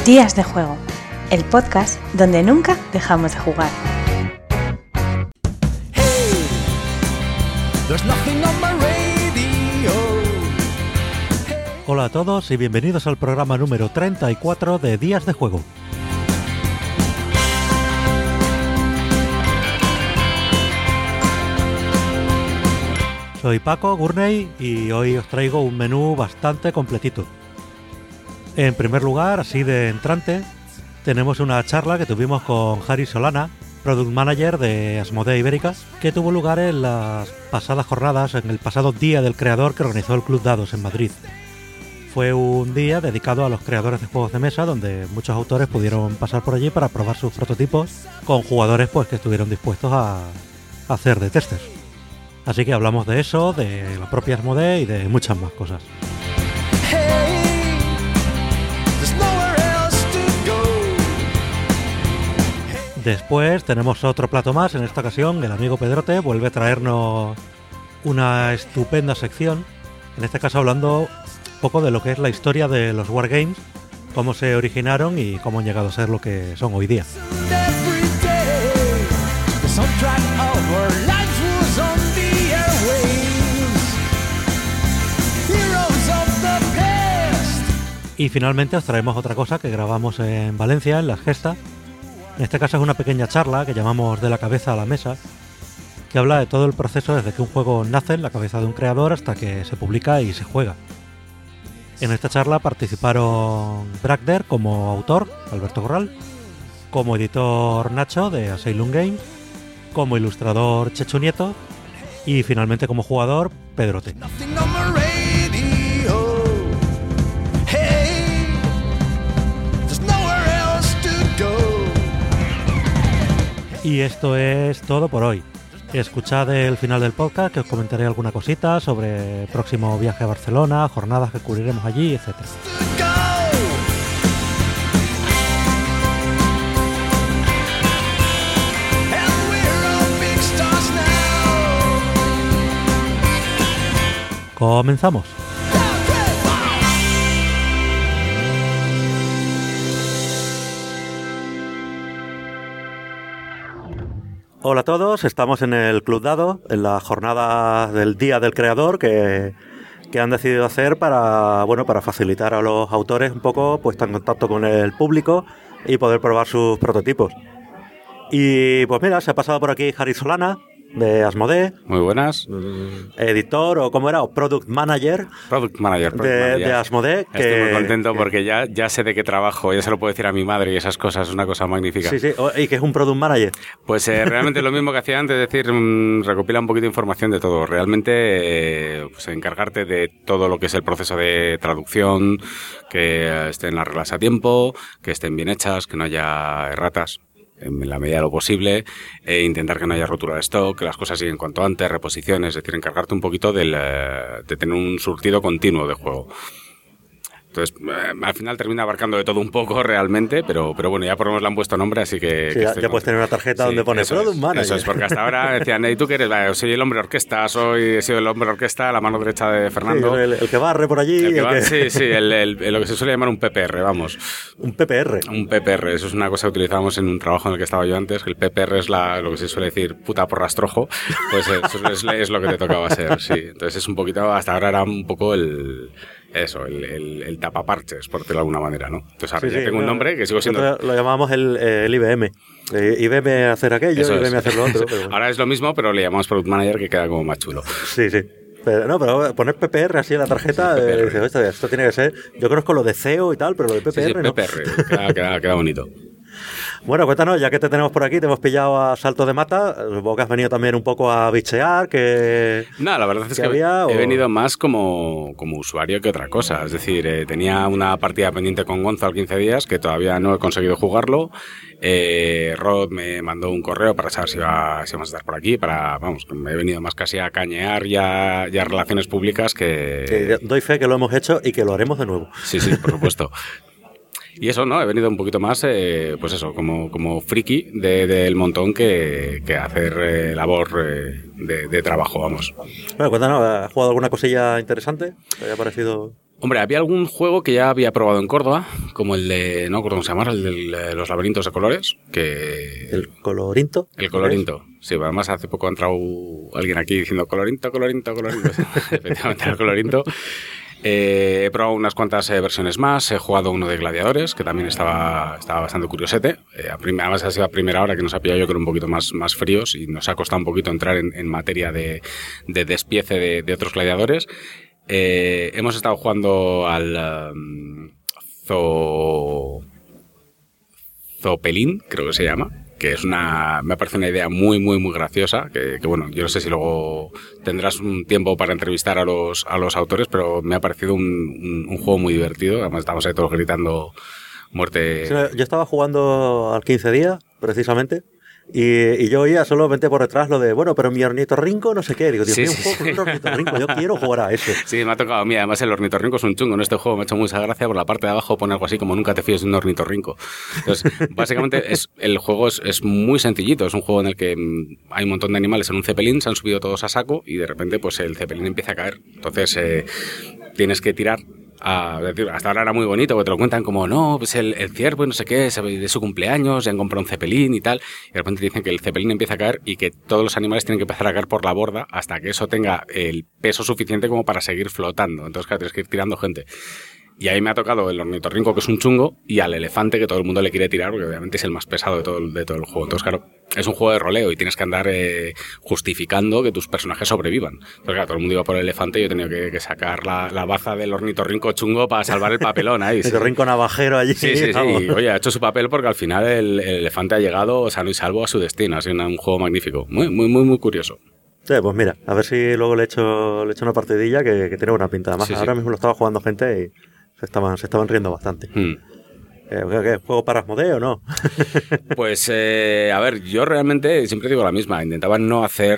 Días de Juego, el podcast donde nunca dejamos de jugar. Hola a todos y bienvenidos al programa número 34 de Días de Juego. Soy Paco Gurney y hoy os traigo un menú bastante completito. En primer lugar, así de entrante, tenemos una charla que tuvimos con Jari Solana, Product Manager de Asmodee Ibérica, que tuvo lugar en las pasadas jornadas, en el pasado Día del Creador que organizó el Club Dados en Madrid. Fue un día dedicado a los creadores de juegos de mesa, donde muchos autores pudieron pasar por allí para probar sus prototipos con jugadores pues que estuvieron dispuestos a hacer de testers. Así que hablamos de eso, de la propia Asmodee y de muchas más cosas. Después tenemos otro plato más. En esta ocasión el amigo Pedrote vuelve a traernos una estupenda sección, en este caso hablando un poco de lo que es la historia de los Wargames, cómo se originaron y cómo han llegado a ser lo que son hoy día. Y finalmente os traemos otra cosa que grabamos en Valencia, en Las Gestas. En este caso es una pequeña charla que llamamos De la cabeza a la mesa, que habla de todo el proceso desde que un juego nace en la cabeza de un creador hasta que se publica y se juega. En esta charla participaron Bragder como autor, Alberto Corral, como editor Nacho de Asylum Games, como ilustrador Chechu Nieto y finalmente como jugador Pedrote. Y esto es todo por hoy. Escuchad el final del podcast, que os comentaré alguna cosita sobre el próximo viaje a Barcelona, jornadas que cubriremos allí, etc. Comenzamos. Hola a todos, estamos en el Club Dado, en la jornada del Día del Creador que han decidido hacer para facilitar a los autores un poco pues estar en contacto con el público y poder probar sus prototipos. Y pues mira, se ha pasado por aquí Jari Solana de Asmodee. Muy buenas. Editor o ¿cómo era? O Product Manager. Product Manager. De Asmodee. Estoy muy contento porque ya sé de qué trabajo, ya se lo puedo decir a mi madre y esas cosas, es una cosa magnífica. Sí, ¿y qué es un Product Manager? Pues realmente lo mismo que hacía antes, es decir, recopila un poquito de información de todo. Realmente pues encargarte de todo lo que es el proceso de traducción, que estén las reglas a tiempo, que estén bien hechas, que no haya erratas en la medida de lo posible, intentar que no haya rotura de stock, que las cosas siguen cuanto antes, reposiciones, es decir, encargarte un poquito de tener un surtido continuo de juego. Entonces, al final termina abarcando de todo un poco realmente, pero bueno, ya por lo menos le han puesto nombre, así que... Sí, ya puedes tener una tarjeta donde pone Product Manager. Eso es, porque hasta ahora decían, ¿y tú qué eres? Soy el hombre orquesta, he sido el hombre orquesta, la mano derecha de Fernando. Sí, el que barre por allí. Sí, lo que se suele llamar un PPR, vamos. ¿Un PPR? Un PPR, eso es una cosa que utilizábamos en un trabajo en el que estaba yo antes, que el PPR es lo que se suele decir puta por rastrojo, pues eso es lo que te tocaba ser, sí. Entonces es un poquito, hasta ahora era un poco el tapaparches, por decirlo de alguna manera, ¿no? Entonces ahora ya tengo un nombre que sigo siendo... Lo llamamos el IBM. IBM hacer aquello, eso IBM hacer lo otro. Pero... Ahora es lo mismo, pero le llamamos Product Manager, que queda como más chulo. Sí. Pero poner PPR así en la tarjeta, esto tiene que ser... Yo conozco lo de CEO y tal, pero lo de PPR sí, no. PPR, queda bonito. Bueno, cuéntanos, ya que te tenemos por aquí, te hemos pillado a salto de mata, supongo que has venido también un poco a bichear, que... No, la verdad es que he venido más como usuario que otra cosa, es decir, tenía una partida pendiente con Gonzo al 15 días, que todavía no he conseguido jugarlo. Rod me mandó un correo para saber si vamos a estar por aquí, me he venido más casi a cañear ya relaciones públicas que... Doy fe que lo hemos hecho y que lo haremos de nuevo. Sí, por supuesto. Y eso, ¿no? He venido un poquito más, pues eso, como friki del montón que hacer labor de trabajo, vamos. Bueno, cuéntanos, ¿has jugado alguna cosilla interesante? ¿Te haya parecido...? Hombre, había algún juego que ya había probado en Córdoba, como el de, no recuerdo cómo se llama, el de los laberintos de colores, que... ¿El Colorinto? El Colorinto, sí, además hace poco ha entrado alguien aquí diciendo Colorinto. Efectivamente, el Colorinto. He probado unas cuantas versiones más, he jugado uno de gladiadores, que también estaba bastante curiosete. Además ha sido a primera hora que nos ha pillado yo creo un poquito más fríos y nos ha costado un poquito entrar en materia de despiece de otros gladiadores. Hemos estado jugando al Zopelín, creo que se llama, que me parece una idea muy, muy, muy graciosa, que bueno, yo no sé si luego tendrás un tiempo para entrevistar a los autores, pero me ha parecido un juego muy divertido. Además estamos ahí todos gritando muerte. Sí, yo estaba jugando al 15 días, precisamente, y yo oía solamente por detrás lo de, bueno, pero mi ornitorrinco no sé qué. Digo, Dios mío, un juego con un ornitorrinco, yo quiero jugar a ese. Sí, me ha tocado a mí. Además, el ornitorrinco es un chungo. En este juego me ha hecho mucha gracia. Por la parte de abajo pone algo así como nunca te fíes de un ornitorrinco. Entonces, básicamente, el juego es muy sencillito. Es un juego en el que hay un montón de animales en un cepelín, se han subido todos a saco y de repente pues el cepelín empieza a caer. Entonces, tienes que tirar. Hasta ahora era muy bonito, porque te lo cuentan como, no, pues el ciervo y no sé qué, de su cumpleaños, ya han comprado un cepelín y tal, y de repente te dicen que el cepelín empieza a caer y que todos los animales tienen que empezar a caer por la borda hasta que eso tenga el peso suficiente como para seguir flotando. Entonces, claro, tienes que ir tirando gente. Y ahí me ha tocado el ornitorrinco, que es un chungo, y al elefante, que todo el mundo le quiere tirar, porque obviamente es el más pesado de todo el juego. Entonces, claro, es un juego de roleo y tienes que andar justificando que tus personajes sobrevivan. Entonces, claro, todo el mundo iba por el elefante y yo he tenido que sacar la baza del ornitorrinco chungo para salvar el papelón ahí. El ornitorrinco navajero allí. Sí. Y, oye, ha hecho su papel porque al final el elefante ha llegado sano y salvo a su destino. Ha sido un juego magnífico. Muy, muy, muy, muy curioso. Sí, pues mira, a ver si luego le echo una partidilla que tiene buena pinta. Además, ahora mismo lo estaba jugando gente y se estaban riendo bastante. ¿Qué juego para Asmodee o no? Pues, a ver, yo realmente siempre digo la misma. Intentaba no hacer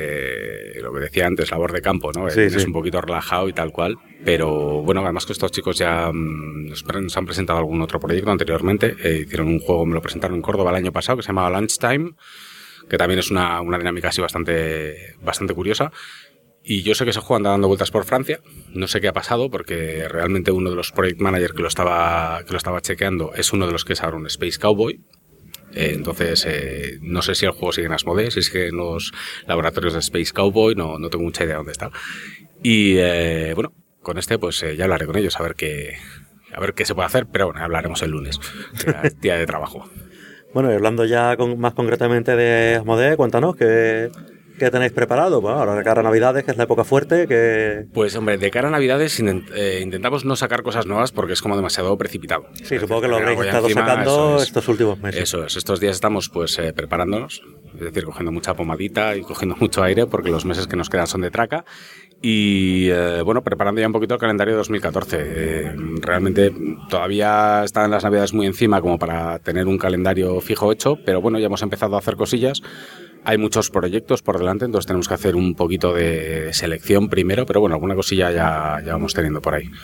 lo que decía antes, labor de campo, ¿no? Es un poquito relajado y tal cual. Pero bueno, además que estos chicos ya nos han presentado algún otro proyecto anteriormente. Hicieron un juego, me lo presentaron en Córdoba el año pasado, que se llamaba Lunchtime, que también es una dinámica así bastante curiosa. Y yo sé que ese juego anda dando vueltas por Francia. No sé qué ha pasado, porque realmente uno de los project managers que lo estaba chequeando es uno de los que es ahora un Space Cowboy. Entonces, no sé si el juego sigue en Asmodee, si sigue en los laboratorios de Space Cowboy, no tengo mucha idea de dónde está. Y bueno, con este pues ya hablaré con ellos a ver qué se puede hacer, pero bueno, hablaremos el lunes, que es día de trabajo. Bueno, y hablando ya más concretamente de Asmodee, cuéntanos ¿qué tenéis preparado? Bueno, ahora de cara a Navidades, que es la época fuerte, que... Pues hombre, de cara a Navidades intentamos no sacar cosas nuevas porque es como demasiado precipitado. Sí, supongo que lo habréis estado sacando estos últimos meses. Eso es, estos días estamos pues preparándonos, es decir, cogiendo mucha pomadita y cogiendo mucho aire porque los meses que nos quedan son de traca. Y bueno, preparando ya un poquito el calendario de 2014. Realmente todavía están las Navidades muy encima como para tener un calendario fijo hecho, pero bueno, ya hemos empezado a hacer cosillas. Hay muchos proyectos por delante, entonces tenemos que hacer un poquito de selección primero, pero bueno, alguna cosilla ya vamos teniendo por ahí.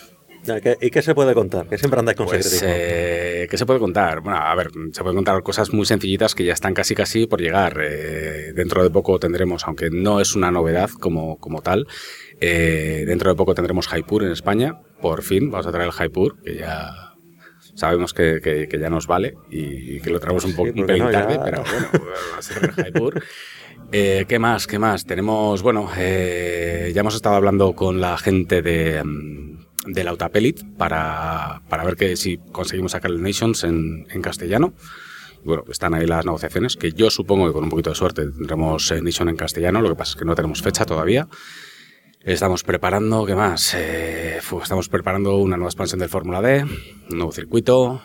¿Y qué se puede contar? Que siempre andáis con secretismo. ¿Qué se puede contar? Bueno, a ver, se pueden contar cosas muy sencillitas que ya están casi por llegar. Dentro de poco tendremos, aunque no es una novedad como tal, dentro de poco tendremos Jaipur en España. Por fin, vamos a traer el Jaipur, que ya... Sabemos que ya nos vale y que lo traemos un pelín tarde, pero bueno, va a ser el Jaipur. ¿Qué más? Tenemos, bueno, ya hemos estado hablando con la gente de Lautapelit para ver si conseguimos sacar el Nations en castellano. Bueno, están ahí las negociaciones, que yo supongo que con un poquito de suerte tendremos Nation en castellano, lo que pasa es que no tenemos fecha todavía. Estamos preparando, ¿qué más? Estamos preparando una nueva expansión del Fórmula D, un nuevo circuito,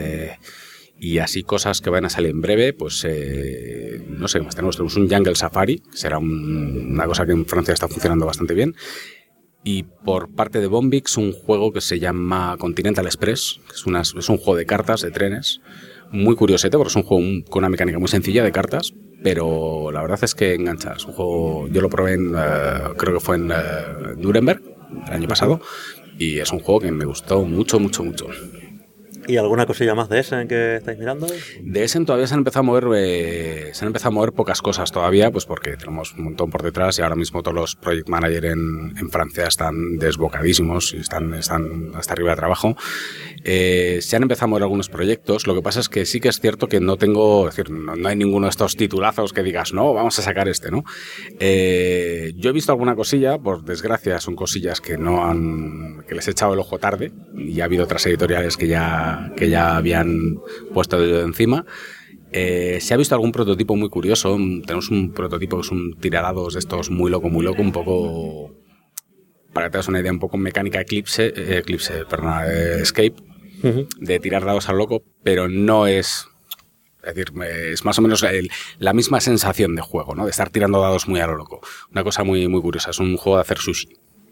y así cosas que van a salir en breve, pues no sé, tenemos un Jungle Safari, que será una cosa que en Francia está funcionando bastante bien. Y por parte de Bombix, un juego que se llama Continental Express, que es un juego de cartas, de trenes, muy curiosete, porque es un juego con una mecánica muy sencilla de cartas, pero la verdad es que engancha. Es un juego, yo lo probé creo que fue en Nuremberg el año pasado, y es un juego que me gustó mucho. ¿Y alguna cosilla más de Essen que estáis mirando? De Essen todavía se han empezado a mover pocas cosas todavía, pues porque tenemos un montón por detrás y ahora mismo todos los project manager en Francia están desbocadísimos y están hasta arriba de trabajo. Se han empezado a mover algunos proyectos. Lo que pasa es que sí que es cierto que no hay ninguno de estos titulazos que digas, no, vamos a sacar este, ¿no? Yo he visto alguna cosilla, por desgracia son cosillas que les he echado el ojo tarde, y ha habido otras editoriales que ya habían puesto el dedo encima. Se ha visto algún prototipo muy curioso. Tenemos un prototipo que es un tiradados de estos muy loco, un poco, para que te das una idea, un poco mecánica Escape, de tirar dados a lo loco, pero no es... Es decir, es más o menos la misma sensación de juego, ¿no? De estar tirando dados muy a lo loco. Una cosa muy, muy curiosa. Es un juego de hacer sushi.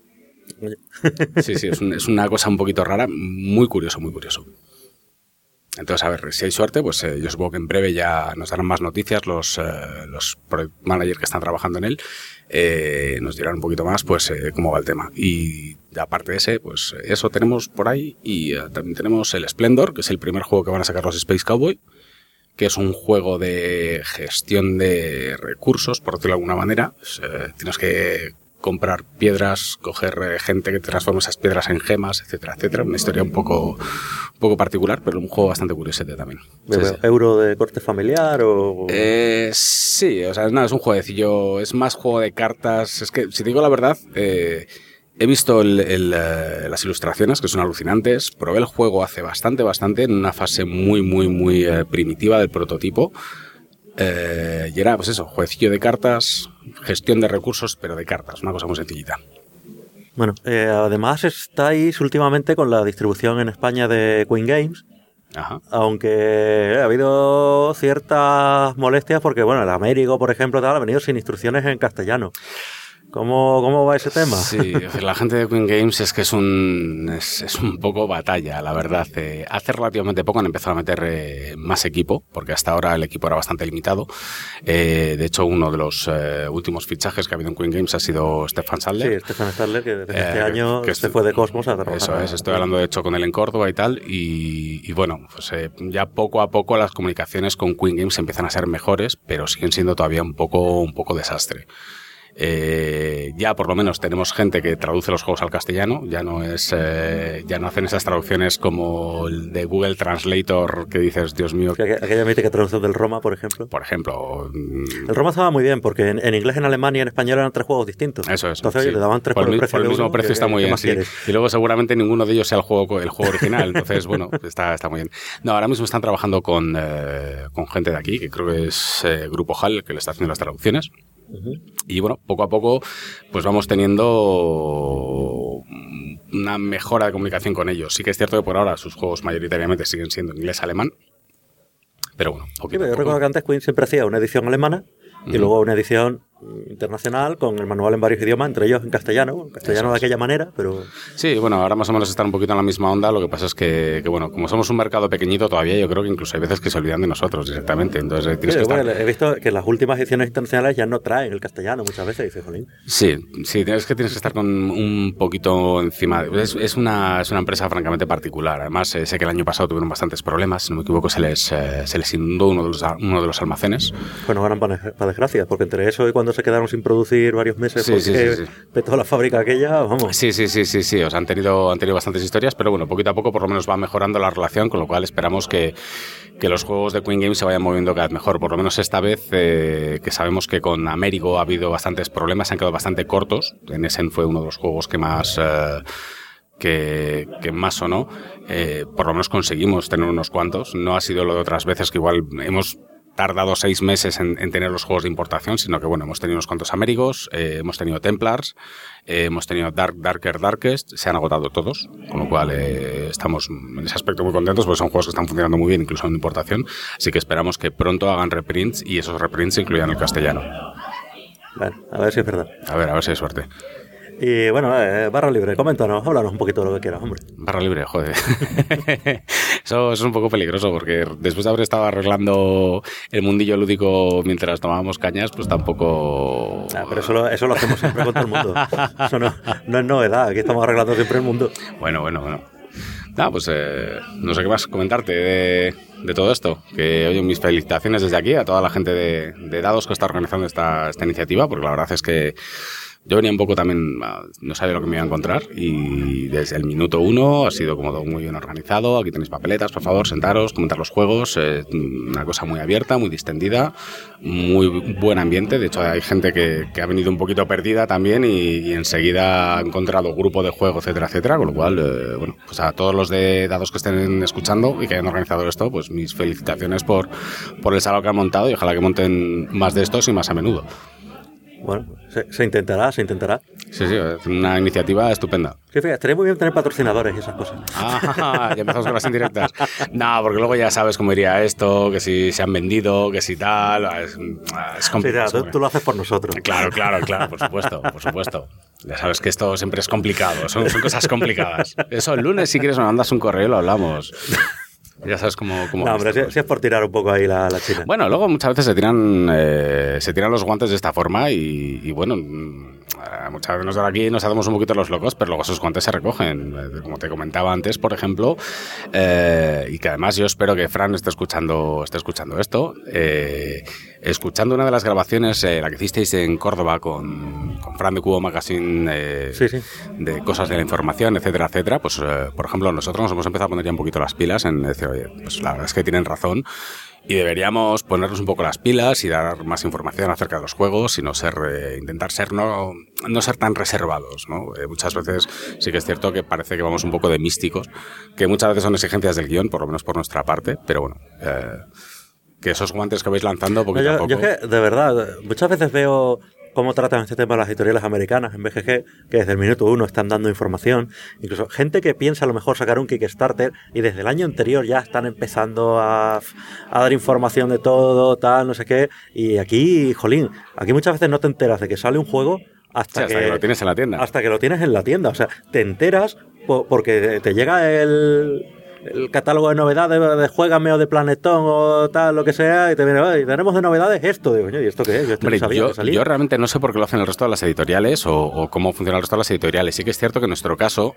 Sí, es una cosa un poquito rara, muy curioso, muy curioso. Entonces, a ver, si hay suerte, pues yo supongo que en breve ya nos darán más noticias los project managers que están trabajando en él, nos dirán un poquito más, pues, cómo va el tema. Y aparte de ese, pues, eso tenemos por ahí, y también tenemos el Splendor, que es el primer juego que van a sacar los Space Cowboy, que es un juego de gestión de recursos, por decirlo de alguna manera. Tienes que comprar piedras, coger gente que transforma esas piedras en gemas, etcétera, etcétera. Una historia un poco particular, pero un juego bastante curiosete también. Sí. ¿Euro de corte familiar o...? Sí, o sea, es un jueguecillo, es más juego de cartas. Es que, si te digo la verdad, he visto las ilustraciones, que son alucinantes. Probé el juego hace bastante, en una fase muy, muy, muy primitiva del prototipo. Y era, pues eso, jueguecillo de cartas, gestión de recursos, pero de cartas, una cosa muy sencillita. Bueno, además estáis últimamente con la distribución en España de Queen Games. Ajá. Aunque ha habido ciertas molestias porque, bueno, el Américo, por ejemplo, ha venido sin instrucciones en castellano. ¿Cómo va ese tema? Sí, la gente de Queen Games es que es un poco batalla, la verdad. Hace relativamente poco han empezado a meter más equipo, porque hasta ahora el equipo era bastante limitado. De hecho, uno de los últimos fichajes que ha habido en Queen Games ha sido Stefan Sadler. Sí, Stefan Sadler, que desde este año se fue de Cosmos a trabajar. Eso es, estoy hablando de hecho con él en Córdoba y tal, y bueno, pues ya poco a poco las comunicaciones con Queen Games empiezan a ser mejores, pero siguen siendo todavía un poco desastre. Ya por lo menos tenemos gente que traduce los juegos al castellano, ya no hacen esas traducciones como el de Google Translator que dices, Dios mío. Aquella mítica traducción del Roma, por ejemplo. El Roma estaba muy bien, porque en inglés, en alemán y en español eran 3 juegos distintos. Eso es. Entonces sí. le daban 3 por el precio por el mismo de uno, precio está muy bien, sí. Y luego seguramente ninguno de ellos sea el juego original, entonces bueno, está muy bien. No, ahora mismo están trabajando con gente de aquí, que creo que es Grupo HAL, que le está haciendo las traducciones. Y bueno, poco a poco pues vamos teniendo una mejora de comunicación con ellos. Sí que es cierto que por ahora sus juegos mayoritariamente siguen siendo inglés-alemán, pero bueno, poquito a poco. Yo recuerdo que antes Queen siempre hacía una edición alemana y luego una edición internacional con el manual en varios idiomas, entre ellos en castellano de aquella manera, pero... Sí, bueno, ahora más o menos están un poquito en la misma onda. Lo que pasa es que bueno, como somos un mercado pequeñito todavía, yo creo que incluso hay veces que se olvidan de nosotros directamente, entonces tienes que estar... He visto que las últimas ediciones internacionales ya no traen el castellano muchas veces, y dices, jolín. Sí, tienes que estar con un poquito encima. Es una empresa francamente particular. Además, sé que el año pasado tuvieron bastantes problemas, si no me equivoco se les inundó uno de los almacenes. Bueno, ganan para desgracia, porque entre eso y cuando se quedaron sin producir varios meses porque petó la fábrica aquella, vamos. Sí, o sea, han tenido bastantes historias, pero bueno, poquito a poco por lo menos va mejorando la relación, con lo cual esperamos que los juegos de Queen Games se vayan moviendo cada vez mejor. Por lo menos esta vez, que sabemos que con Américo ha habido bastantes problemas, se han quedado bastante cortos. En Essen fue uno de los juegos que más... que más sonó. Por lo menos conseguimos tener unos cuantos. No ha sido lo de otras veces que igual hemos tardado 6 meses en tener los juegos de importación, sino que bueno, hemos tenido unos cuantos Américos, hemos tenido Templars, hemos tenido Darkest, se han agotado todos, con lo cual estamos en ese aspecto muy contentos porque son juegos que están funcionando muy bien, incluso en importación, así que esperamos que pronto hagan reprints y esos reprints incluyan el castellano. Bueno, a ver si es verdad. A ver si hay suerte. Y bueno, barra libre, coméntanos, háblanos un poquito de lo que quieras, hombre. Barra libre, joder. Eso es un poco peligroso porque después de haber estado arreglando el mundillo lúdico mientras tomábamos cañas, pues tampoco... pero eso lo hacemos siempre con todo el mundo. Eso no es novedad, aquí estamos arreglando siempre el mundo. Bueno. Nada, pues no sé qué más comentarte de todo esto. Que, oye, mis felicitaciones desde aquí a toda la gente de Dados que está organizando esta iniciativa, porque la verdad es que yo venía un poco también, no sabía lo que me iba a encontrar, y desde el minuto 1 ha sido como todo muy bien organizado. Aquí tenéis papeletas, por favor, sentaros, comentar los juegos, una cosa muy abierta, muy distendida, muy buen ambiente. De hecho, hay gente que ha venido un poquito perdida también y enseguida ha encontrado grupo de juego, etcétera, etcétera, con lo cual, bueno, pues a todos los de Dados que estén escuchando y que hayan organizado esto, pues mis felicitaciones por el salón que han montado, y ojalá que monten más de estos y más a menudo. Bueno, se intentará. Sí, es una iniciativa estupenda. Sí, fíjate, estaría muy bien tener patrocinadores y esas cosas. Ya empezamos con las indirectas. No, porque luego ya sabes cómo iría esto, que si se han vendido, que si tal, es complicado. Sí, tú lo haces por nosotros. Claro, por supuesto. Ya sabes que esto siempre es complicado, son cosas complicadas. Eso, el lunes, si quieres, me mandas un correo y lo hablamos. Ya sabes cómo no, hombre, si es por tirar un poco ahí la china. Bueno, luego muchas veces se tiran los guantes de esta forma y bueno, muchas veces aquí nos hacemos un poquito los locos, pero luego esos guantes se recogen, como te comentaba antes, por ejemplo, y que además yo espero que Fran esté escuchando esto, escuchando una de las grabaciones, la que hicisteis en Córdoba con Fran de Cubo Magazine, sí. de cosas de la información, etcétera, etcétera, pues por ejemplo nosotros nos hemos empezado a poner ya un poquito las pilas en decir, oye, pues la verdad es que tienen razón y deberíamos ponernos un poco las pilas y dar más información acerca de los juegos y no ser, intentar ser no ser tan reservados, ¿no? Muchas veces sí que es cierto que parece que vamos un poco de místicos, que muchas veces son exigencias del guión, por lo menos por nuestra parte, pero bueno, que esos guantes que vais lanzando poquito a poco. Yo es que, de verdad, muchas veces veo cómo tratan este tema las editoriales americanas en BGG, que desde el minuto 1 están dando información. Incluso gente que piensa a lo mejor sacar un Kickstarter y desde el año anterior ya están empezando a dar información de todo, tal, no sé qué. Y aquí, jolín, aquí muchas veces no te enteras de que sale un juego hasta que lo tienes en la tienda. Hasta que lo tienes en la tienda. O sea, te enteras porque te llega el catálogo de novedades de Juégame o de Planetón o tal, lo que sea, y te viene, tenemos de novedades esto. Digo, ¿y esto qué es? Yo realmente no sé por qué lo hacen el resto de las editoriales o cómo funciona el resto de las editoriales. Sí que es cierto que en nuestro caso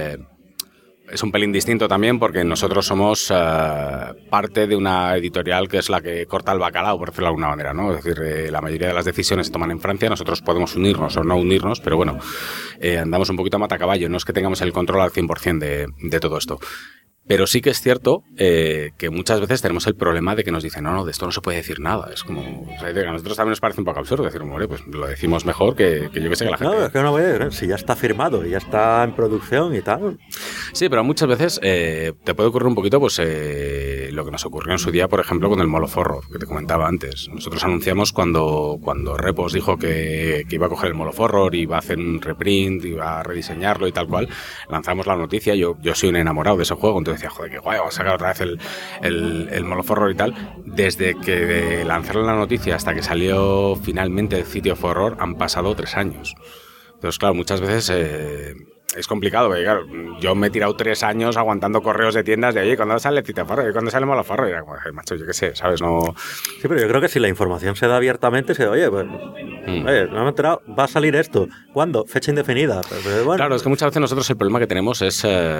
es un pelín distinto también porque nosotros somos parte de una editorial que es la que corta el bacalao, por decirlo de alguna manera, ¿no? Es decir, la mayoría de las decisiones se toman en Francia, nosotros podemos unirnos o no unirnos, pero bueno, andamos un poquito a matacaballo, no es que tengamos el control al 100% de todo esto. Pero sí que es cierto que muchas veces tenemos el problema de que nos dicen, no, de esto no se puede decir nada. Es como, o sea, a nosotros también nos parece un poco absurdo decir, hombre, pues lo decimos mejor que yo que sé que la gente. No, es que no voy a decir, si ya está firmado y ya está en producción y tal. Sí, pero muchas veces te puede ocurrir un poquito pues lo que nos ocurrió en su día, por ejemplo, con el Molof Horror, que te comentaba antes. Nosotros anunciamos cuando Repos dijo que iba a coger el Molof Horror, iba a hacer un reprint, iba a rediseñarlo y tal cual. Lanzamos la noticia, yo soy un enamorado de ese juego, entonces decía, joder, qué guay, vamos a sacar otra vez el Molof Horror y tal. Desde que lanzaron la noticia hasta que salió finalmente el City of Horror han pasado 3 años. Entonces, claro, muchas veces es complicado, porque claro, yo me he tirado 3 años aguantando correos de tiendas de, oye, ¿cuándo sale el City of Horror? ¿Cuándo sale el Molof Horror? Y era como, macho, yo qué sé, ¿sabes? No... Sí, pero yo creo que si la información se da abiertamente, oye, pues, no me he enterado, va a salir esto. ¿Cuándo? Fecha indefinida. Pero, bueno. Claro, es que muchas veces nosotros el problema que tenemos es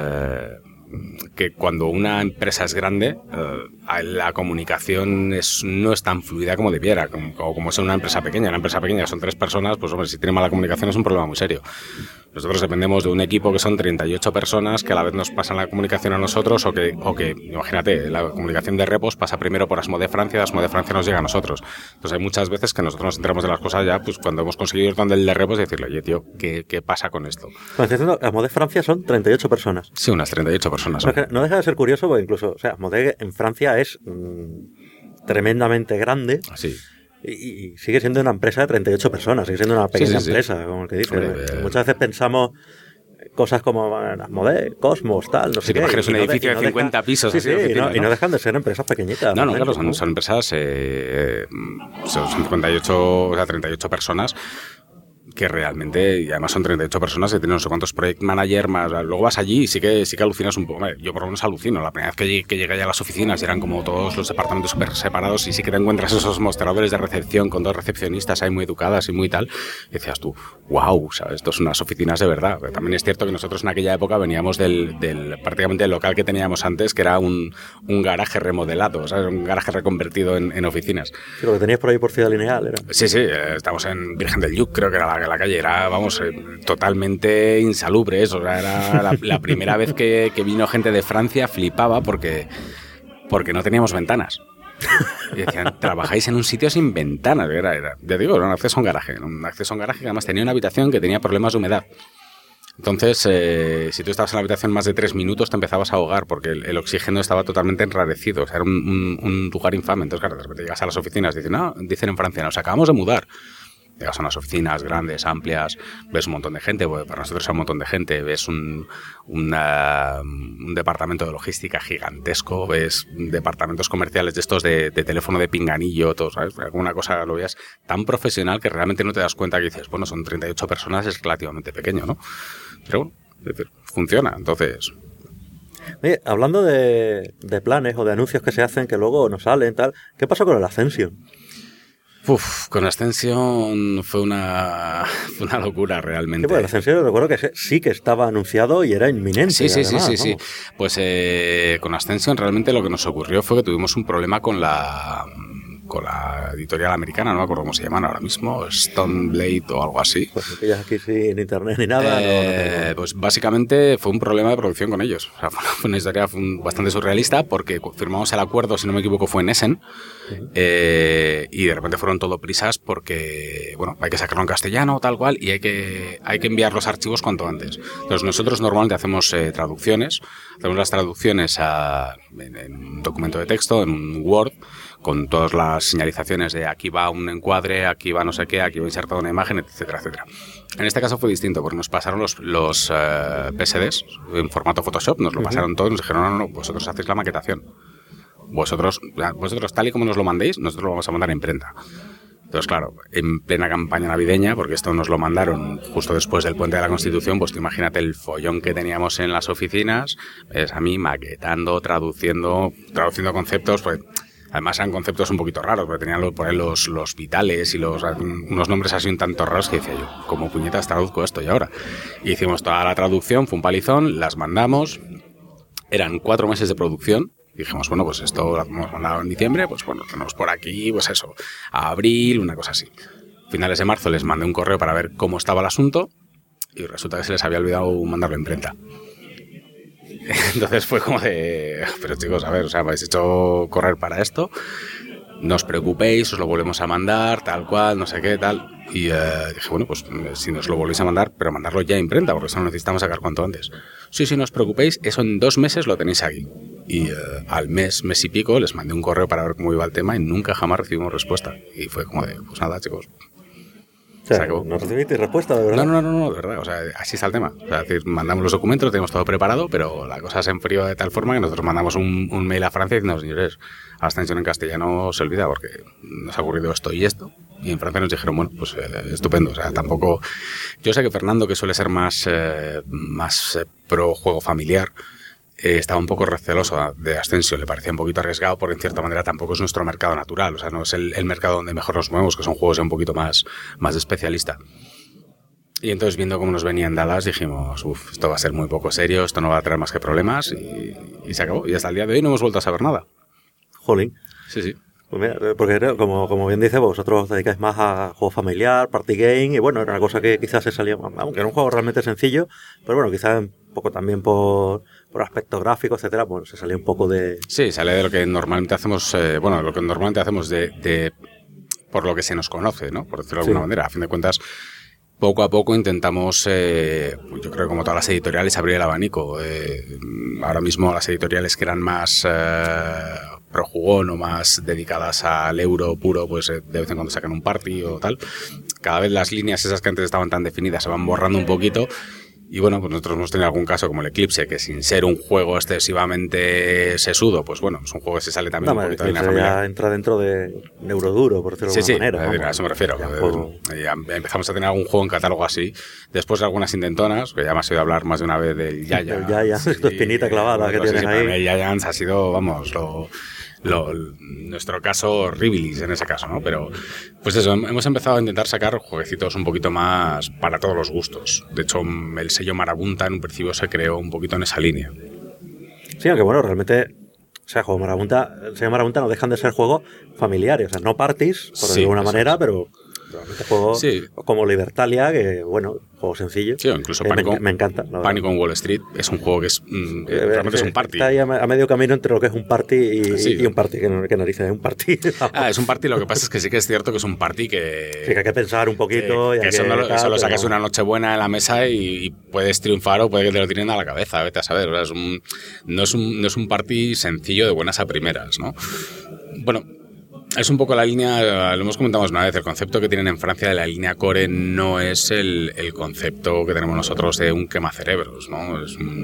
que cuando una empresa es grande, la comunicación no es tan fluida como debiera, como es una empresa pequeña. Una empresa pequeña son 3 personas, pues hombre, si tiene mala comunicación es un problema muy serio. Nosotros dependemos de un equipo que son 38 personas que a la vez nos pasan la comunicación a nosotros o que imagínate, la comunicación de Repos pasa primero por Asmodee Francia, Asmodee Francia nos llega a nosotros. Entonces hay muchas veces que nosotros nos enteramos de las cosas ya pues cuando hemos conseguido ir donde el de Repos y decirle, oye tío, ¿qué pasa con esto? Asmodee Francia son 38 personas. Sí, unas 38 personas. No deja de ser curioso porque incluso, o sea, Asmodee en Francia es tremendamente grande. Sí. Y sigue siendo una empresa de 38 personas, sigue siendo una pequeña empresa, como el que dice. Muchas veces pensamos cosas como Asmodee, Cosmos, tal, no sé qué. Es un edificio de 50 pisos. Sí, y no dejan de ser empresas pequeñitas. No, claro, son empresas, son 58, o sea, 38 personas. que realmente, y además son 38 personas que tienen no sé cuántos project manager más, luego vas allí y sí que alucinas un poco. Yo por lo menos alucino, la primera vez que llegué allá a las oficinas eran como todos los departamentos súper separados y sí que te encuentras esos mostradores de recepción con 2 recepcionistas ahí muy educadas y muy tal, y decías tú, wow, ¿sabes? Esto son unas oficinas de verdad. Pero también es cierto que nosotros en aquella época veníamos del prácticamente el local que teníamos antes, que era un garaje remodelado, ¿sabes? Un garaje reconvertido en oficinas. Sí, lo que tenías por ahí por Ciudad Lineal era. Sí, estamos en Virgen del Lluc, creo que era la calle, era, vamos, totalmente insalubre eso. O sea, era la primera vez que vino gente de Francia, flipaba porque no teníamos ventanas. Y decían, trabajáis en un sitio sin ventanas. Ya digo, era un acceso a un garaje que además tenía una habitación que tenía problemas de humedad. Entonces, si tú estabas en la habitación más de 3 minutos, te empezabas a ahogar porque el oxígeno estaba totalmente enrarecido. O sea, era un lugar infame. Entonces, claro, de repente llegas a las oficinas y dicen en Francia, nos acabamos de mudar. Llegas a unas oficinas grandes, amplias, ves un montón de gente, porque para nosotros es un montón de gente, ves un departamento de logística gigantesco, ves departamentos comerciales de estos de teléfono de pinganillo, todo, ¿sabes? Alguna cosa lo veas tan profesional que realmente no te das cuenta que dices, bueno, son 38 personas, es relativamente pequeño, ¿no? Pero bueno, es decir, funciona, entonces... Oye, hablando de planes o de anuncios que se hacen que luego no salen, tal, ¿qué pasó con el Ascension? Con Ascension fue una locura realmente. Sí, pues el Ascension recuerdo que sí que estaba anunciado y era inminente. Sí. Pues con Ascension realmente lo que nos ocurrió fue que tuvimos un problema con la editorial americana, no me acuerdo cómo se llaman ahora mismo, Stone Blade o algo así. Pues me pillas aquí sin internet ni nada. Pues básicamente fue un problema de producción con ellos. O sea, fue una historia bastante surrealista porque firmamos el acuerdo, si no me equivoco, fue en Essen. Y de repente fueron todo prisas porque, bueno, hay que sacarlo en castellano, tal cual, y hay que enviar los archivos cuanto antes. Entonces nosotros normalmente hacemos traducciones, hacemos las traducciones en un documento de texto, en un Word, con todas las señalizaciones de aquí va un encuadre, aquí va no sé qué, aquí va insertada una imagen, etcétera, etcétera. En este caso fue distinto porque nos pasaron los PSDs en formato Photoshop, nos lo pasaron todo y nos dijeron, no, vosotros hacéis la maquetación. Vosotros tal y como nos lo mandéis, nosotros lo vamos a mandar a imprenta. Entonces, claro, en plena campaña navideña, porque esto nos lo mandaron justo después del Puente de la Constitución, pues tú imagínate el follón que teníamos en las oficinas, ves a mí maquetando, traduciendo conceptos, pues además eran conceptos un poquito raros, porque tenían por ahí los vitales y unos nombres así un tanto raros que decía yo, ¿cómo puñetas traduzco esto y ahora? Y hicimos toda la traducción, fue un palizón, las mandamos, eran 4 meses de producción. Dijimos, bueno, pues esto lo hemos mandado en diciembre, pues bueno, tenemos por aquí, pues eso, a abril, una cosa así. Finales de marzo les mandé un correo para ver cómo estaba el asunto y resulta que se les había olvidado mandarlo a imprenta. Entonces fue como de, pero chicos, a ver, o sea, me habéis hecho correr para esto, no os preocupéis, os lo volvemos a mandar, tal cual, no sé qué, tal. Y dije, bueno, pues si nos lo volvéis a mandar, pero mandarlo ya a imprenta, porque eso lo necesitamos sacar cuanto antes. Sí, no os preocupéis, eso en 2 meses lo tenéis aquí. Y al mes y pico les mandé un correo para ver cómo iba el tema y nunca jamás recibimos respuesta. Y fue como de, pues nada, chicos. O sea, ¿no recibiste respuesta, de verdad? No, de verdad. O sea, así está el tema. O sea, es decir, mandamos los documentos, lo tenemos todo preparado, pero la cosa se enfrió de tal forma que nosotros mandamos un mail a Francia diciendo, señores, Ascension en castellano se olvida porque nos ha ocurrido esto y esto. Y en Francia nos dijeron, bueno, pues estupendo. O sea, tampoco... Yo sé que Fernando, que suele ser más pro juego familiar, estaba un poco receloso de Ascension, le parecía un poquito arriesgado porque en cierta manera tampoco es nuestro mercado natural, o sea, no es el mercado donde mejor nos movemos, que son juegos ya un poquito más de especialista. Y entonces, viendo cómo nos venían dadas, dijimos, esto va a ser muy poco serio, esto no va a traer más que problemas, y se acabó. Y hasta el día de hoy no hemos vuelto a saber nada. Jolín. Sí. Pues mira, porque como bien dice, vosotros os dedicáis más a juego familiar, party game, y bueno, era una cosa que quizás se salía, aunque era un juego realmente sencillo, pero bueno, quizás un poco también por aspecto gráfico, etcétera, bueno, se salía un poco de... Sí, sale de lo que normalmente hacemos, lo que normalmente hacemos de por lo que se nos conoce, ¿no? Por decirlo de alguna manera. A fin de cuentas, poco a poco intentamos, yo creo que como todas las editoriales, abrir el abanico. Ahora mismo las editoriales que eran más pro jugón o más dedicadas al euro puro, pues de vez en cuando sacan un party o tal. Cada vez las líneas esas que antes estaban tan definidas se van borrando un poquito Y bueno, pues nosotros hemos tenido algún caso como el Eclipse, que sin ser un juego excesivamente sesudo, pues bueno, es un juego que se sale también un poquito de la familia. Ya entra dentro de Neuroduro, por decirlo de alguna manera. A eso me refiero. Ya empezamos a tener algún juego en catálogo así. Después de algunas intentonas, que ya me has oído hablar más de una vez del Yaya. El Yaya, tu espinita clavada que tienes ahí. El Yaya ha sido, vamos, nuestro caso horribilis en ese caso, ¿no? Pero, pues eso, hemos empezado a intentar sacar jueguecitos un poquito más para todos los gustos. De hecho, el sello Marabunta en un principio se creó un poquito en esa línea. Sí, aunque bueno, realmente, o sea, juego Marabunta, el sello Marabunta no dejan de ser juegos familiares, o sea, no parties, por de alguna manera, pero realmente juegos como Libertalia, que bueno, juego sencillo. Sí, o incluso Pánico, me encanta. Pánico en Wall Street es un juego que es realmente es un party. Está ahí a medio camino entre lo que es un party y un party, que narices, es un party. Es un party, lo que pasa es que sí que es cierto que es un party que... Sí, que hay que pensar un poquito. Que eso lo sacas una noche buena en la mesa y puedes triunfar o puede que te lo tiren a la cabeza, vete a saber. O sea, no es un party sencillo de buenas a primeras, ¿no? Bueno... Es un poco la línea, lo hemos comentado una vez, el concepto que tienen en Francia de la línea core no es el concepto que tenemos nosotros de un quemacerebros, ¿no?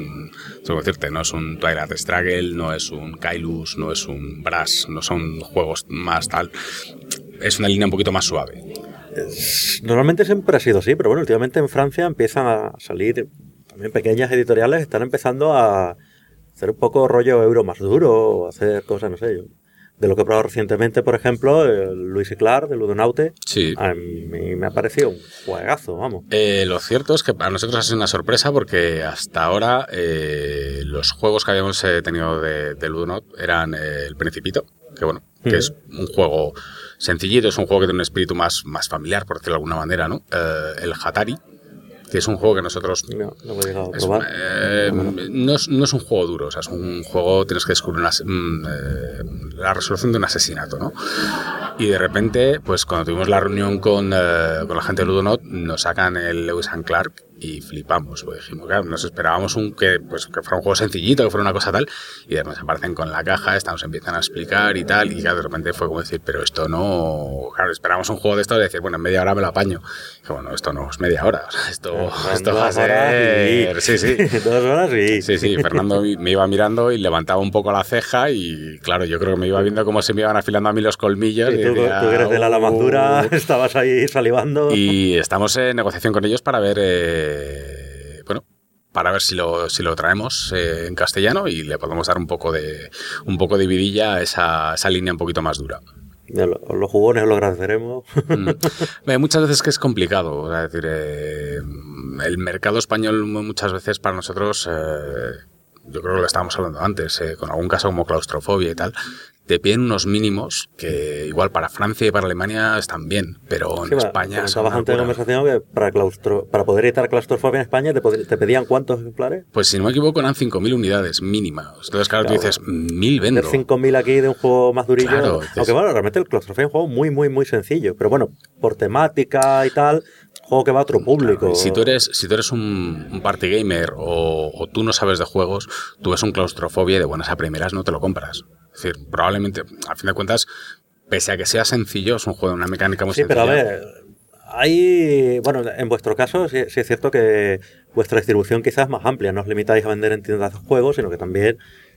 No es un Twilight Struggle, no es un Kailus, no es un Brass, no son juegos más tal. Es una línea un poquito más suave. Normalmente siempre ha sido así, pero bueno, últimamente en Francia empiezan a salir también pequeñas editoriales, están empezando a hacer un poco rollo euro más duro, o hacer cosas, no sé yo. De lo que he probado recientemente, por ejemplo, el Luis y Clark, de Ludonaute, sí. A mí me ha parecido un juegazo, vamos. Lo cierto es que para nosotros ha sido una sorpresa porque hasta ahora los juegos que habíamos tenido de Ludonaut eran El Principito, que bueno, que es un juego sencillito, es un juego que tiene un espíritu más familiar, por decirlo de alguna manera, ¿no? El Hatari, que es un juego que nosotros... No he llegado a probar. No es un juego duro, o sea, es un juego, tienes que descubrir la resolución de un asesinato, ¿no? Y de repente, pues cuando tuvimos la reunión con la gente de Ludonaut, nos sacan el Lewis and Clark y flipamos, pues dijimos, claro, nos esperábamos que fuera un juego sencillito, que fuera una cosa tal, y de repente aparecen con la caja, nos empiezan a explicar y tal, y claro, de repente fue como decir, pero esto no... Claro, esperamos un juego de esto, de decir, bueno, en media hora me lo apaño. Y bueno, esto no es media hora, o sea, esto va a ser... Sí. 2 horas y... Sí, Fernando me iba mirando y levantaba un poco la ceja y, claro, yo creo que me iba viendo cómo se me iban afilando a mí los colmillos. Sí, tú eres de la lamazura, estabas ahí salivando. Y estamos en negociación con ellos para ver... para ver si lo traemos en castellano y le podemos dar un poco de vidilla a esa línea un poquito más dura. Los jugones lo agradeceremos. Muchas veces que es complicado, o sea, es decir, el mercado español muchas veces para nosotros, yo creo que lo estábamos hablando antes, con algún caso como claustrofobia y tal, te piden unos mínimos que igual para Francia y para Alemania están bien, pero en España... Estabas antes de la conversación que para poder evitar claustrofobia en España te pedían ¿cuántos ejemplares? Pues si no me equivoco eran 5.000 unidades mínimas. Entonces claro, tú dices, 1.000 vendo. 5.000 aquí de un juego más durillo. Claro, aunque bueno, realmente el claustrofobia es un juego muy, muy, muy sencillo. Pero bueno, por temática y tal... juego que va a otro público. Claro, si tú eres un party gamer o tú no sabes de juegos, tú ves un claustrofobia y de buenas a primeras no te lo compras. Es decir, probablemente, a fin de cuentas, pese a que sea sencillo, es un juego de una mecánica muy sencilla. Sí, pero a ver, bueno, en vuestro caso sí es cierto que vuestra distribución quizás es más amplia, no os limitáis a vender en tiendas de juegos, sino que también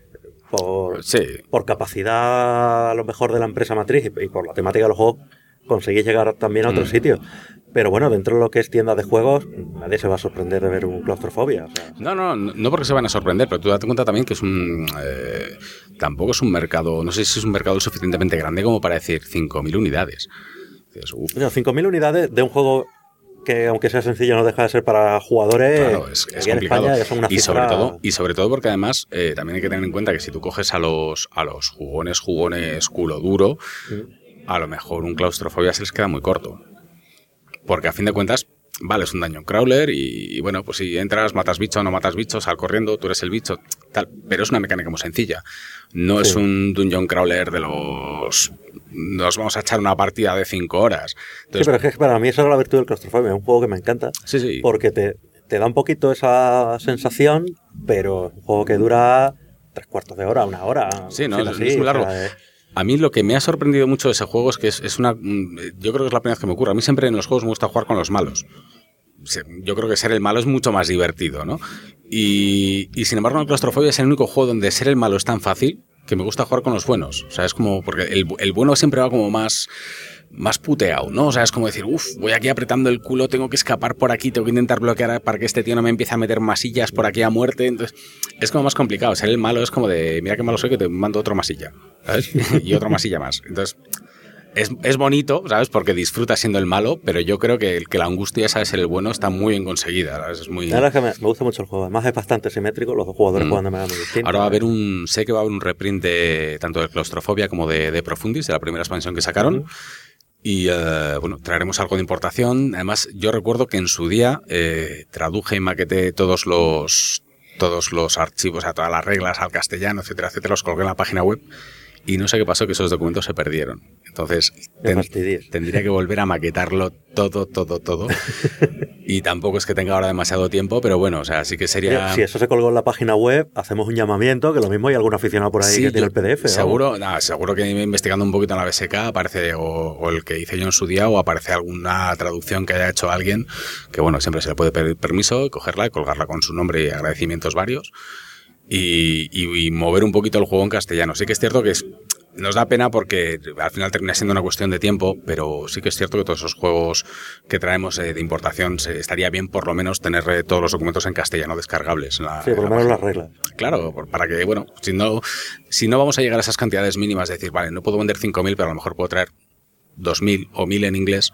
por capacidad a lo mejor de la empresa matriz y por la temática de los juegos conseguís llegar también a otros sitios. Pero bueno, dentro de lo que es tiendas de juegos, nadie se va a sorprender de ver un claustrofobia. O sea, no porque se van a sorprender, pero tú date cuenta también que es tampoco es un mercado, no sé si es un mercado suficientemente grande como para decir 5.000 unidades. Dices, 5.000 unidades de un juego que aunque sea sencillo no deja de ser para jugadores. Claro, es complicado. España, son una cifra... y sobre todo porque además también hay que tener en cuenta que si tú coges a los jugones culo duro, a lo mejor un claustrofobia se les queda muy corto. Porque a fin de cuentas, vale, es un dungeon crawler y bueno, pues si entras, matas bichos, no matas bichos, sal corriendo, tú eres el bicho, tal. Pero es una mecánica muy sencilla. No es un dungeon crawler de nos vamos a echar una partida de 5 horas. Entonces, sí, pero es que para mí esa es la virtud del claustrofobia. Es un juego que me encanta. Sí. Porque te da un poquito esa sensación, pero es un juego que dura 3/4 de hora, 1 hora. Sí, no es muy largo. A mí lo que me ha sorprendido mucho de ese juego es que es una... Yo creo que es la primera vez que me ocurre. A mí siempre en los juegos me gusta jugar con los malos. yo creo que ser el malo es mucho más divertido, ¿no? Y sin embargo, en Claustrofobia es el único juego donde ser el malo es tan fácil que me gusta jugar con los buenos. O sea, es como... Porque el bueno siempre va como más puteado, ¿no? O sea, es como decir, voy aquí apretando el culo, tengo que escapar por aquí, tengo que intentar bloquear para que este tío no me empiece a meter masillas por aquí a muerte. Entonces, es como más complicado. Ser el malo es como de, mira qué malo soy que te mando otra masilla, ¿sabes? Y otra masilla más. Entonces... Es bonito, ¿sabes? Porque disfrutas siendo el malo, pero yo creo que la angustia esa de ser el bueno está muy bien conseguida, ¿sabes? Es muy... La verdad es que me gusta mucho el juego. Además es bastante simétrico, los dos jugadores juegan de manera muy distinta. Ahora va a haber sé que va a haber un reprint tanto de Claustrofobia como de Profundis, de la primera expansión que sacaron. Y bueno, traeremos algo de importación. Además, yo recuerdo que en su día traduje y maqueté todos los archivos, o sea, todas las reglas al castellano, etcétera, etcétera, los coloqué en la página web. Y no sé qué pasó, que esos documentos se perdieron. Entonces, tendría que volver a maquetarlo todo. Y tampoco es que tenga ahora demasiado tiempo, pero bueno, o sea, sí que sería... Si eso se colgó en la página web, hacemos un llamamiento, que lo mismo hay algún aficionado por ahí que tiene el PDF. Seguro que investigando un poquito en la BSK aparece o el que hice yo en su día, o aparece alguna traducción que haya hecho alguien, que bueno, siempre se le puede pedir permiso, cogerla y colgarla con su nombre y agradecimientos varios. Y mover un poquito el juego en castellano. Sí que es cierto que nos da pena porque al final termina siendo una cuestión de tiempo, pero sí que es cierto que todos esos juegos que traemos de importación estaría bien por lo menos tener todos los documentos en castellano descargables. Sí, por lo menos las reglas. Claro, para que, bueno, si no vamos a llegar a esas cantidades mínimas de decir, vale, no puedo vender 5.000, pero a lo mejor puedo traer 2.000 o 1.000 en inglés,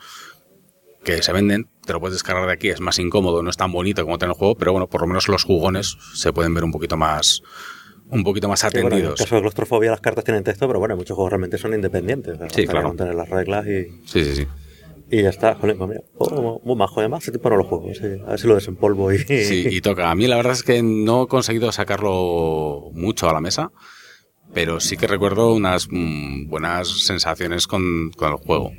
que se venden, te lo puedes descargar de aquí, es más incómodo, no es tan bonito como tener el juego, pero bueno, por lo menos los jugones se pueden ver un poquito más atendidos. Bueno, en el caso de Claustrofobia las cartas tienen texto, pero bueno, muchos juegos realmente son independientes. Sí, claro. Tener las reglas y... Sí. Y ya está. Joder, pues mira, muy majo. Además, hace tiempo no lo juego. Sí, a ver si lo desempolvo y... Sí, y toca. A mí la verdad es que no he conseguido sacarlo mucho a la mesa, pero sí que recuerdo unas buenas sensaciones con el juego.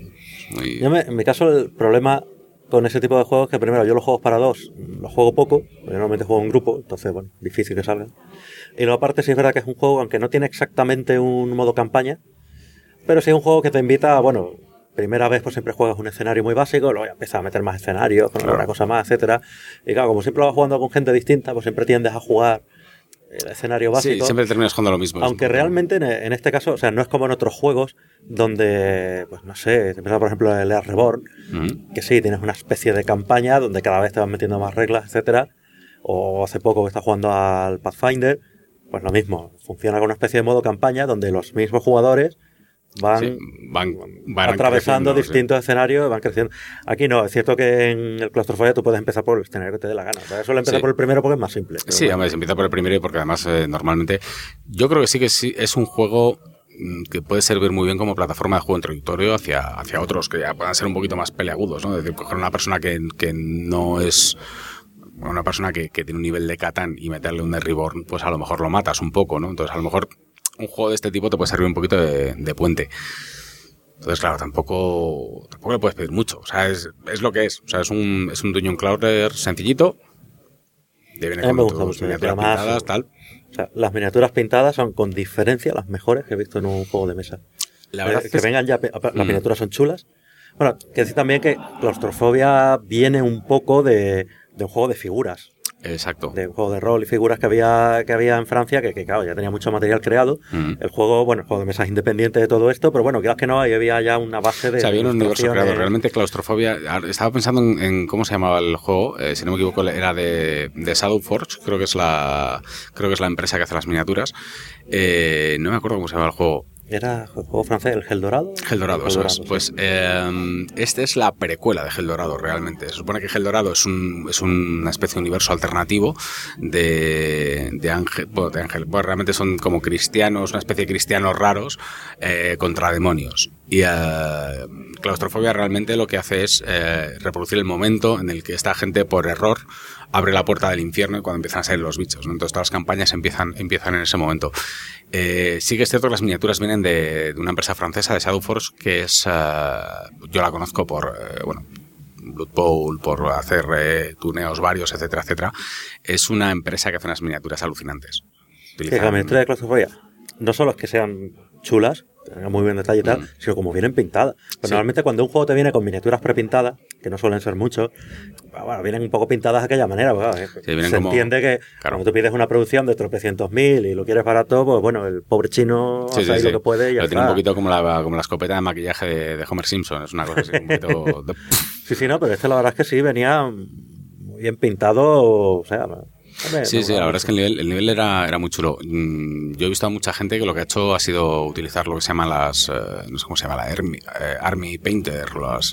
En mi caso, el problema con ese tipo de juegos es que primero yo los juegos para dos los juego poco, porque normalmente juego en grupo, entonces bueno, difícil que salgan. Y luego aparte sí es verdad que es un juego, aunque no tiene exactamente un modo campaña, pero sí es un juego que te invita a, bueno, primera vez pues siempre juegas un escenario muy básico, luego ya empiezas a meter más escenarios, con alguna cosa más, etcétera. Y claro, como siempre lo vas jugando con gente distinta, pues siempre tiendes a jugar el escenario básico. Sí, siempre terminas jugando lo mismo. Aunque realmente en este caso, o sea, no es como en otros juegos donde, pues no sé, te empieza por ejemplo el Lear Reborn, que sí, tienes una especie de campaña donde cada vez te van metiendo más reglas, etcétera. O hace poco que estás jugando al Pathfinder, pues lo mismo, funciona con una especie de modo campaña donde los mismos jugadores van atravesando distintos escenarios, van creciendo. Aquí no, es cierto que en el Claustrofobia tú puedes empezar por el escenario que te dé la gana. Pero suele empezar por el primero porque es más simple. Sí, bueno. Se empieza por el primero porque además normalmente yo creo que sí es un juego que puede servir muy bien como plataforma de juego introductorio hacia otros que ya puedan ser un poquito más peleagudos, ¿no? Es decir, coger una persona que no es... Una persona que tiene un nivel de Catán y meterle un Reborn, pues a lo mejor lo matas un poco, ¿no? Entonces a lo mejor un juego de este tipo te puede servir un poquito de puente. Entonces, claro, tampoco le puedes pedir mucho. O sea, es lo que es. O sea, es un Dungeon Crawler sencillito. Viene con tus miniaturas pintadas, tal. O sea, las miniaturas pintadas son con diferencia las mejores que he visto en un juego de mesa. La verdad que vengan ya, las miniaturas son chulas. Bueno, que decir también que Claustrofobia viene un poco de un juego de figuras. Exacto. De un juego de rol y figuras que había en Francia, que claro, ya tenía mucho material creado. El juego de mesa es independiente de todo esto, pero bueno, quieras que no, ahí había ya una base de... O sea, había un universo creado. Realmente Claustrofobia... Estaba pensando en cómo se llamaba el juego. Si no me equivoco, era de Shadowforge, creo que es la empresa que hace las miniaturas. No me acuerdo cómo se llama el juego. ¿Era el juego francés, el Geldorado? Geldorado, eso es. Pues este es la precuela de Geldorado, realmente. Se supone que Geldorado es una especie de universo alternativo de ángel. Bueno, realmente son como cristianos, una especie de cristianos raros contra demonios. Y Claustrofobia realmente lo que hace es reproducir el momento en el que esta gente, por error, abre la puerta del infierno y cuando empiezan a salir los bichos, ¿no? Entonces todas las campañas empiezan en ese momento. Sí que es cierto que las miniaturas vienen de una empresa francesa, de Shadowforge, que es... yo la conozco por... Blood Bowl, por hacer tuneos varios, etcétera, etcétera. Es una empresa que hace unas miniaturas alucinantes. Sí, la miniatura de Claustrofobia no solo es que sean chulas, muy bien detalle y tal, sino como vienen pintadas. Pero normalmente cuando un juego te viene con miniaturas prepintadas, que no suelen ser muchos, bueno, vienen un poco pintadas de aquella manera. Pues, se entiende que cuando tú pides una producción de tropecientos mil y lo quieres barato, pues bueno, el pobre chino hace ahí lo que puede y ya tiene un poquito como la escopeta de maquillaje de Homer Simpson, es una cosa así, un poquito... Sí, no, pero la verdad es que sí, venía muy bien pintado, o sea... Sí, la verdad es que el nivel era muy chulo. Yo he visto a mucha gente que lo que ha hecho ha sido utilizar lo que se llaman no sé cómo se llama, la Army Painter.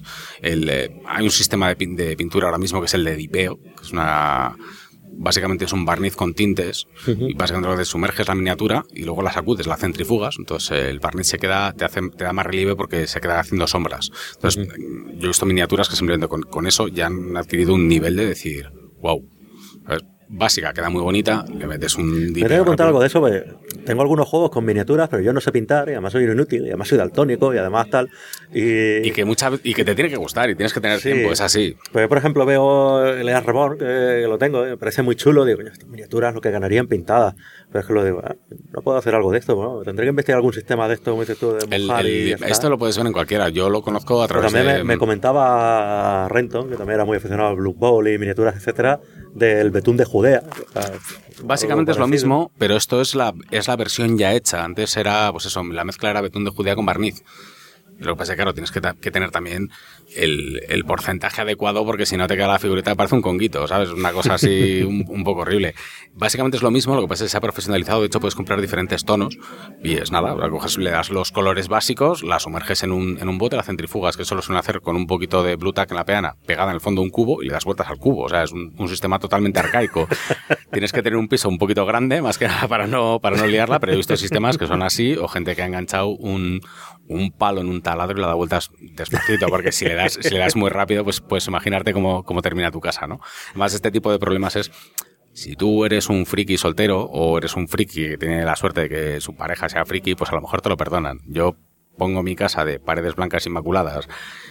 Hay un sistema de pintura ahora mismo que es el de dipeo, que es básicamente es un barniz con tintes, y básicamente lo que sumerges la miniatura y luego la sacudes, la centrifugas, entonces el barniz te da más relieve porque se queda haciendo sombras. Entonces yo he visto miniaturas que simplemente con eso ya han adquirido un nivel de decir, wow, ¿sabes? Básica, queda muy bonita, le metes un... Me tengo que contar algo de eso, porque tengo algunos juegos con miniaturas, pero yo no sé pintar, y además soy inútil, y además soy daltónico, y además tal, y que te tiene que gustar, y tienes que tener tiempo, es así. Pues por ejemplo veo el Eas Reborn, que lo tengo, me parece muy chulo, digo, estas miniaturas lo que ganarían pintadas, pero es que lo digo, no puedo hacer algo de esto, bueno, tendré que investigar algún sistema de esto, como dices tú, de mojar esto lo puedes ver en cualquiera, yo lo conozco a través de... También me comentaba Renton, que también era muy aficionado al Blue Bowl y miniaturas, etcétera, del betún de Judea. Básicamente es lo mismo, pero esto es la versión ya hecha. Antes era, pues eso, la mezcla era betún de Judea con barniz. Lo que pasa es que, claro, tienes que tener también el porcentaje adecuado, porque si no te queda la figurita, parece un conguito, ¿sabes? Una cosa así un poco horrible. Básicamente es lo mismo, lo que pasa es que se ha profesionalizado. De hecho, puedes comprar diferentes tonos y es nada, le das los colores básicos, la sumerges en un bote, la centrifugas, que eso lo suelen hacer con un poquito de Blue Tack en la peana, pegada en el fondo de un cubo, y le das vueltas al cubo. O sea, es un sistema totalmente arcaico. Tienes que tener un piso un poquito grande, más que nada para no liarla, pero he visto sistemas que son así, o gente que ha enganchado un palo en un taladro y le da vueltas despacito, porque si le das muy rápido, pues puedes imaginarte cómo termina tu casa, ¿no? Además, este tipo de problemas es, si tú eres un friki soltero o eres un friki que tiene la suerte de que su pareja sea friki, pues a lo mejor te lo perdonan. Yo pongo mi casa de paredes blancas inmaculadas,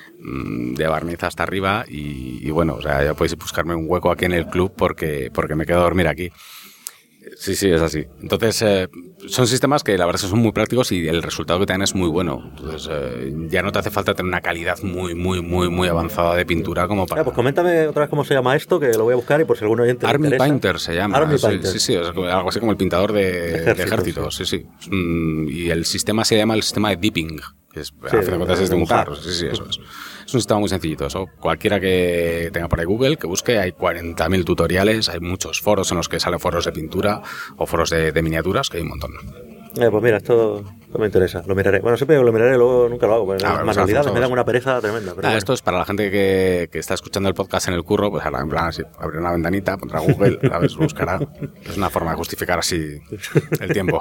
de barniz hasta arriba, y bueno, o sea, ya podéis buscarme un hueco aquí en el club porque me quedo a dormir aquí. Sí, es así. Entonces, son sistemas que la verdad es que son muy prácticos y el resultado que te dan es muy bueno. Entonces, ya no te hace falta tener una calidad muy, muy, muy, muy avanzada de pintura como para... Pues coméntame otra vez cómo se llama esto, que lo voy a buscar y por si algún oyente le interesa. Army Painter se llama. Army Painter. Sí, es algo así como el pintador de ejércitos. Sí. Y el sistema se llama el sistema de dipping, que es, a fin de cuentas, es de untar. Sí, eso es. Es un sistema muy sencillito, eso. Cualquiera que tenga por ahí Google, que busque, hay 40.000 tutoriales, hay muchos foros en los que salen foros de pintura o foros de miniaturas, que hay un montón. Pues mira, esto me interesa, lo miraré. Bueno, siempre lo miraré, luego nunca lo hago, porque las manualidades me dan una pereza tremenda. Pero esto es para la gente que está escuchando el podcast en el curro, pues en plan así, abrir una ventanita, pondrá Google, ¿sabes? Buscará. Es una forma de justificar así el tiempo.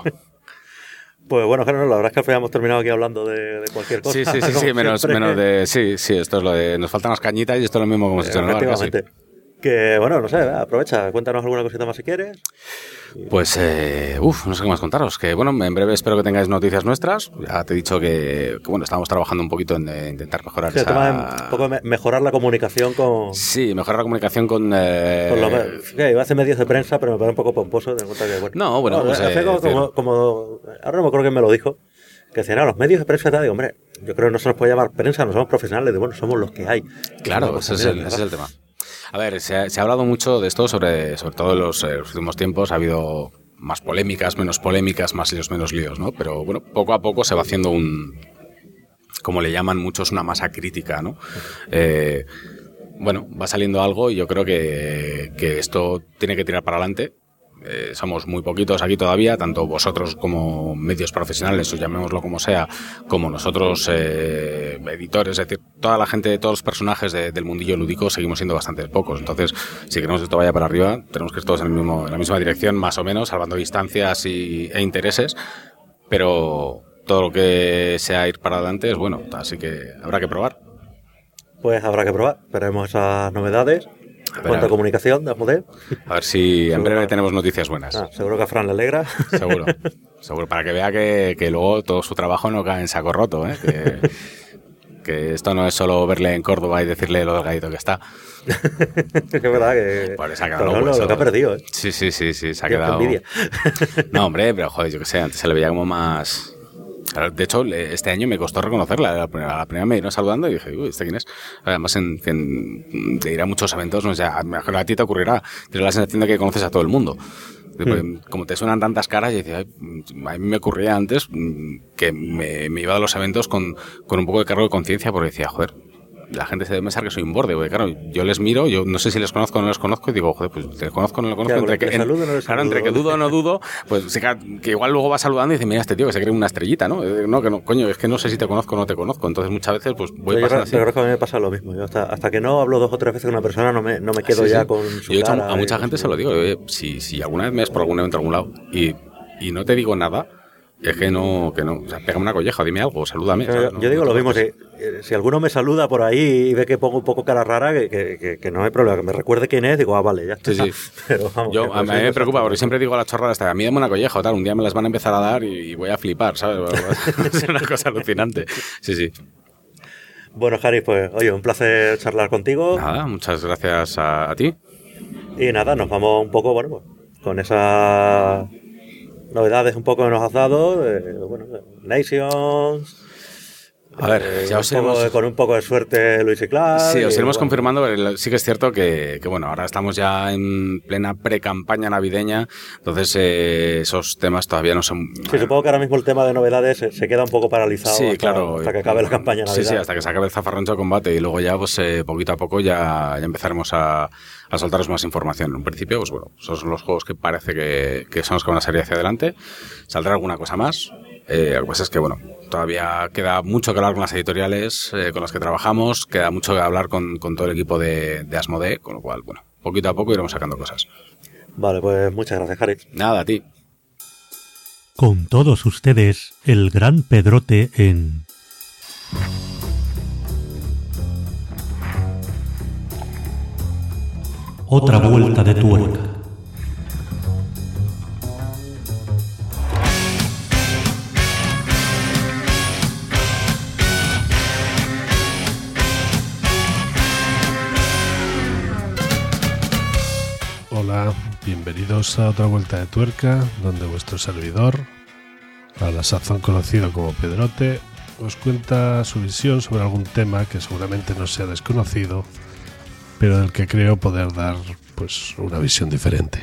Pues bueno, claro, la verdad es que al final hemos terminado aquí hablando de cualquier cosa. Sí, menos de... Sí, esto es lo de... Nos faltan las cañitas y esto es lo mismo que hemos hecho en el bar. Efectivamente. Que, bueno, no sé, aprovecha, cuéntanos alguna cosita más si quieres. Pues, no sé qué más contaros. Que, bueno, en breve espero que tengáis noticias nuestras. Ya te he dicho que bueno, estamos trabajando un poquito en intentar mejorar un poco mejorar la comunicación con... Sí, mejorar la comunicación con lo que iba a hacer medios de prensa, pero me parece un poco pomposo. Ten en cuenta que, como ahora no me acuerdo quién me lo dijo, que decían, los medios de prensa, digo, hombre, yo creo que no se nos puede llamar prensa, no somos profesionales, bueno, somos los que hay. Claro, ese es el tema. A ver, se ha hablado mucho de esto, sobre todo en los últimos tiempos. Ha habido más polémicas, menos polémicas, más líos, menos líos, ¿no? Pero bueno, poco a poco se va haciendo como le llaman muchos, una masa crítica, ¿no? Bueno, va saliendo algo y yo creo que esto tiene que tirar para adelante. Somos muy poquitos aquí todavía, tanto vosotros como medios profesionales, o llamémoslo como sea, como nosotros editores, es decir, toda la gente, todos los personajes del mundillo lúdico seguimos siendo bastante pocos. Entonces, si queremos que esto vaya para arriba, tenemos que ir todos en la misma dirección, más o menos, salvando distancias e intereses, pero todo lo que sea ir para adelante es bueno, así que habrá que probar. Pues habrá que probar, veremos esas novedades. Cuánta comunicación de Asmodee. A ver si en breve tenemos noticias buenas. Seguro que a Fran le alegra. Seguro, para que vea que luego todo su trabajo no cae en saco roto, ¿eh? Que esto no es solo verle en Córdoba y decirle lo delgadito que está. Es verdad que... Pues se ha quedado lo que ha perdido, ¿eh? Sí, se ha quedado... No, hombre, pero joder, yo que sé, antes se le veía como más Claro, de hecho, este año me costó reconocerla. A la primera me vino saludando y dije, uy, ¿este quién es? Además, de ir a muchos eventos, no sé, a ti te ocurrirá. Tienes la sensación de que conoces a todo el mundo. Como te suenan tantas caras, y decía, a mí me ocurría antes que me iba a los eventos con un poco de cargo de conciencia, porque decía, joder, la gente se debe pensar que soy un borde, porque claro, yo les miro, yo no sé si les conozco o no les conozco, y digo, joder, pues te conozco o no lo conozco, claro, entre que dudo o no dudo, pues sí, que igual luego va saludando y dice, mira, este tío que se cree una estrellita, ¿no? No, que no, coño, es que no sé si te conozco o no te conozco, entonces muchas veces pues voy pasando así. Yo creo que a mí me pasa lo mismo, yo hasta que no hablo 2 o 3 veces con una persona no me quedo ya con su yo cara. A mucha gente se lo digo, si alguna vez me ves por algún evento a algún lado y no te digo nada, es que no, o sea, pégame una colleja, dime algo, salúdame. Yo digo lo mismo, si alguno me saluda por ahí y ve que pongo un poco cara rara, que no hay problema, que me recuerde quién es, digo, vale, ya está. Sí. Pero vamos, a mí me preocupa, porque siempre digo a las chorradas, a mí dame una colleja o tal, un día me las van a empezar a dar y voy a flipar, ¿sabes? Es una cosa alucinante. Sí. Bueno, Jari, pues oye, un placer charlar contigo. Nada, muchas gracias a ti. Y nada, nos vamos un poco, bueno, pues, con esas novedades un poco que nos has dado, Nations. A ver, ya os con un poco de suerte Luis y Clark. Sí, os iremos confirmando. Sí que es cierto que bueno, ahora estamos ya en plena pre-campaña navideña, entonces esos temas todavía no son... Sí, supongo que ahora mismo el tema de novedades se queda un poco paralizado hasta que acabe la campaña navideña. Sí, hasta que se acabe el zafarrancho de combate y luego ya pues poquito a poco ya empezaremos a soltaros más información. En un principio, pues bueno, esos son los juegos que parece que son los que van a salir hacia adelante. Saldrá alguna cosa más. Lo que pasa es que, bueno, todavía queda mucho que hablar con las editoriales con las que trabajamos, queda mucho que hablar con todo el equipo de Asmodee, con lo cual, bueno, poquito a poco iremos sacando cosas. Vale, pues muchas gracias, Jari. Nada, a ti. Con todos ustedes, el gran Pedrote en... Otra vuelta de tuerca. Hola, bienvenidos a Otra Vuelta de Tuerca, donde vuestro servidor, a la sazón conocido como Pedrote, os cuenta su visión sobre algún tema que seguramente no sea desconocido, pero del que creo poder dar pues una visión diferente.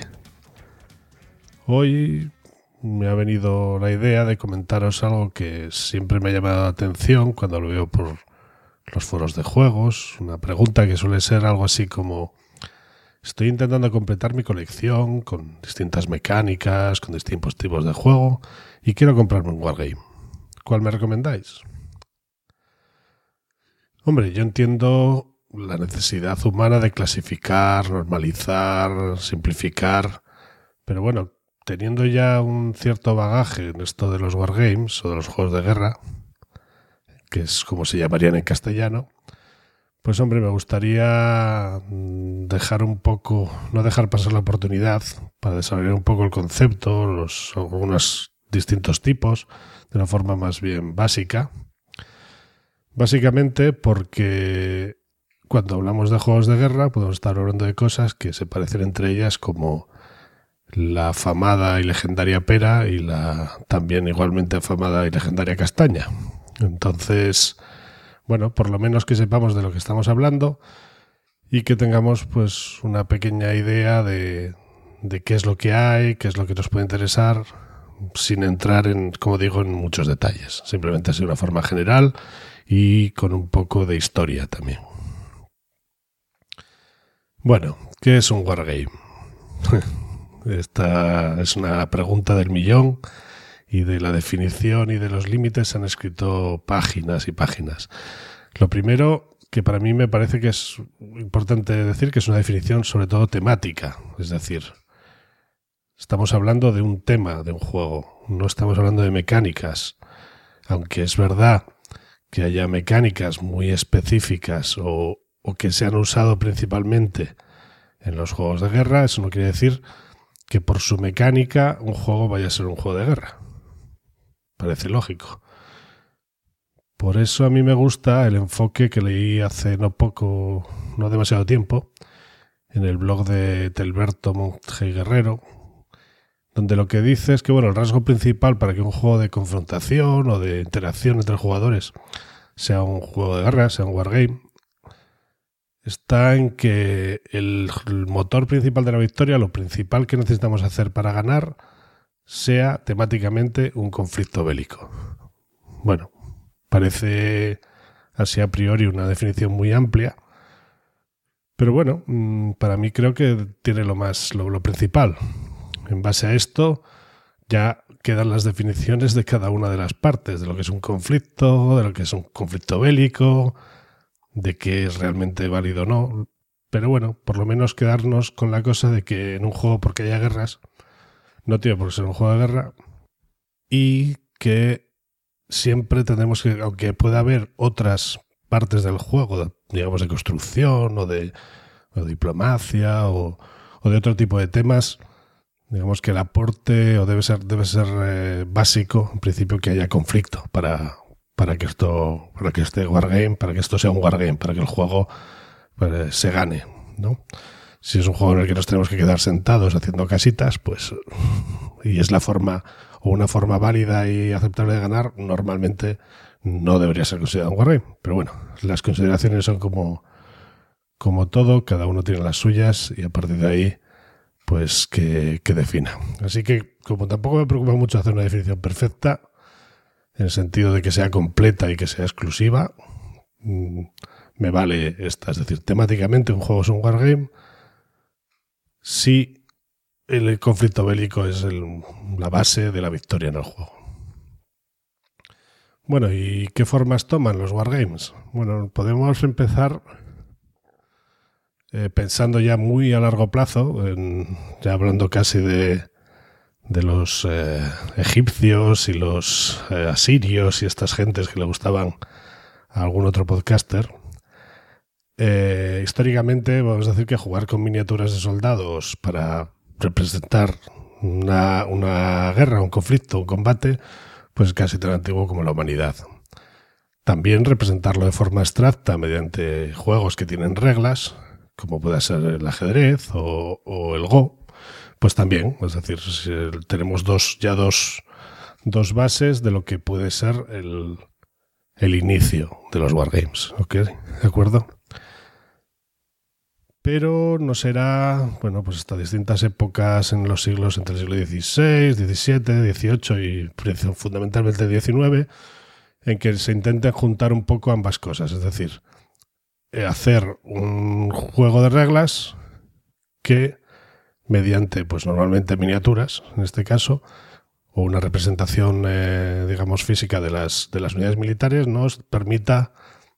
Hoy me ha venido la idea de comentaros algo que siempre me ha llamado la atención cuando lo veo por los foros de juegos, una pregunta que suele ser algo así como: estoy intentando completar mi colección con distintas mecánicas, con distintos tipos de juego y quiero comprarme un Wargame. ¿Cuál me recomendáis? Hombre, yo entiendo la necesidad humana de clasificar, normalizar, simplificar, pero bueno, teniendo ya un cierto bagaje en esto de los Wargames o de los juegos de guerra, que es como se llamarían en castellano, pues hombre, me gustaría dejar un poco, no dejar pasar la oportunidad para desarrollar un poco el concepto, algunos distintos tipos, de una forma más bien básica. Básicamente porque cuando hablamos de juegos de guerra podemos estar hablando de cosas que se parecen entre ellas, como la afamada y legendaria pera y la también igualmente afamada y legendaria castaña. Entonces, bueno, por lo menos que sepamos de lo que estamos hablando y que tengamos pues una pequeña idea de qué es lo que hay, qué es lo que nos puede interesar, sin entrar en, como digo, en muchos detalles. Simplemente así de una forma general y con un poco de historia también. Bueno, ¿qué es un Wargame? Esta es una pregunta del millón. Y de la definición y de los límites se han escrito páginas y páginas. Lo primero, que para mí me parece que es importante decir, que es una definición sobre todo temática. Es decir, estamos hablando de un tema de un juego, no estamos hablando de mecánicas. Aunque es verdad que haya mecánicas muy específicas o que se han usado principalmente en los juegos de guerra, eso no quiere decir que por su mecánica un juego vaya a ser un juego de guerra. Parece lógico. Por eso a mí me gusta el enfoque que leí hace no demasiado tiempo, en el blog de Telberto Monge Guerrero, donde lo que dice es que el rasgo principal para que un juego de confrontación o de interacción entre jugadores sea un juego de guerra, sea un wargame, está en que el motor principal de la victoria, lo principal que necesitamos hacer para ganar, sea temáticamente un conflicto bélico. Bueno, parece así a priori una definición muy amplia, pero bueno, para mí creo que tiene lo principal. En base a esto ya quedan las definiciones de cada una de las partes, de lo que es un conflicto, de lo que es un conflicto bélico, de qué es realmente válido o no. Pero bueno, por lo menos quedarnos con la cosa de que en un juego, porque haya guerras, no tiene por qué ser un juego de guerra, y que siempre tenemos que, aunque pueda haber otras partes del juego, digamos de construcción o de diplomacia o de otro tipo de temas, digamos que el aporte debe ser básico, en principio, que haya conflicto para que esto sea un wargame, para que el juego se gane, ¿no? Si es un juego en el que nos tenemos que quedar sentados haciendo casitas, pues, y es la forma o una forma válida y aceptable de ganar, normalmente no debería ser considerado un wargame. Pero bueno, las consideraciones son como todo, cada uno tiene las suyas y a partir de ahí pues que defina. Así que, como tampoco me preocupa mucho hacer una definición perfecta, en el sentido de que sea completa y que sea exclusiva, me vale esta. Es decir, temáticamente un juego es un wargame si el conflicto bélico es la base de la victoria en el juego. Bueno, ¿y qué formas toman los wargames? Bueno, podemos empezar pensando ya muy a largo plazo, ya hablando casi de los egipcios y los asirios y estas gentes que le gustaban a algún otro podcaster. Históricamente vamos a decir que jugar con miniaturas de soldados para representar una guerra, un conflicto, un combate, pues es casi tan antiguo como la humanidad. También representarlo de forma abstracta mediante juegos que tienen reglas, como puede ser el ajedrez o el Go, pues también, es decir, si tenemos dos bases de lo que puede ser el inicio de los wargames, ¿ok? ¿De acuerdo? Pero no será, pues hasta distintas épocas en los siglos entre el siglo XVI, XVII, XVIII y fundamentalmente XIX, en que se intenten juntar un poco ambas cosas, es decir, hacer un juego de reglas que, mediante, pues normalmente miniaturas, en este caso, o una representación, digamos, física de las unidades militares, nos permita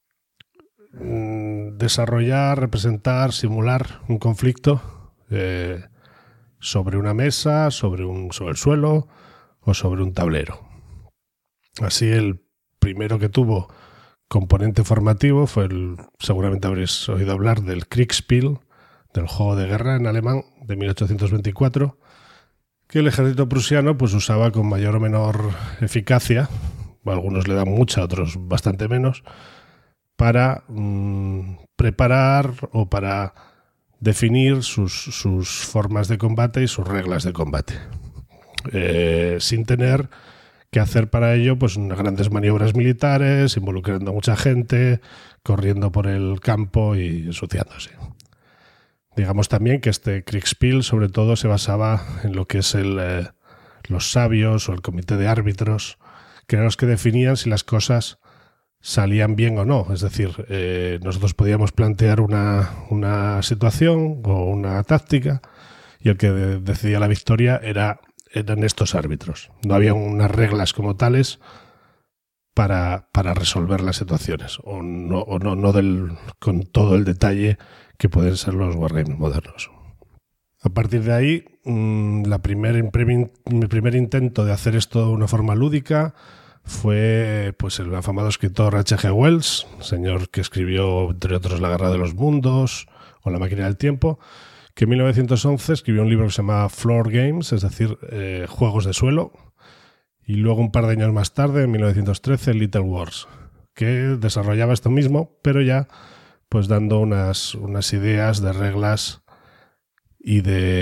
desarrollar, representar, simular un conflicto sobre una mesa, sobre el suelo o sobre un tablero. Así, el primero que tuvo componente formativo fue seguramente habréis oído hablar del Kriegspiel, del juego de guerra en alemán de 1824, que el ejército prusiano pues usaba con mayor o menor eficacia, algunos le dan mucha, otros bastante menos, para preparar o para definir sus formas de combate y sus reglas de combate, sin tener que hacer para ello pues unas grandes maniobras militares, involucrando a mucha gente, corriendo por el campo y ensuciándose. Digamos también que este Kriegspiel sobre todo se basaba en lo que es los sabios o el comité de árbitros, que eran los que definían si las cosas salían bien o no. Es decir, nosotros podíamos plantear una situación o una táctica y el que decidía la victoria eran estos árbitros. No había unas reglas como tales para resolver las situaciones o no con todo el detalle que pueden ser los wargames modernos. A partir de ahí, mi primer intento de hacer esto de una forma lúdica fue pues el afamado escritor H.G. Wells, señor que escribió, entre otros, La Guerra de los Mundos o La Máquina del Tiempo, que en 1911 escribió un libro que se llama Floor Games, es decir, juegos de suelo, y luego un par de años más tarde, en 1913, Little Wars, que desarrollaba esto mismo, pero ya pues dando unas ideas de reglas y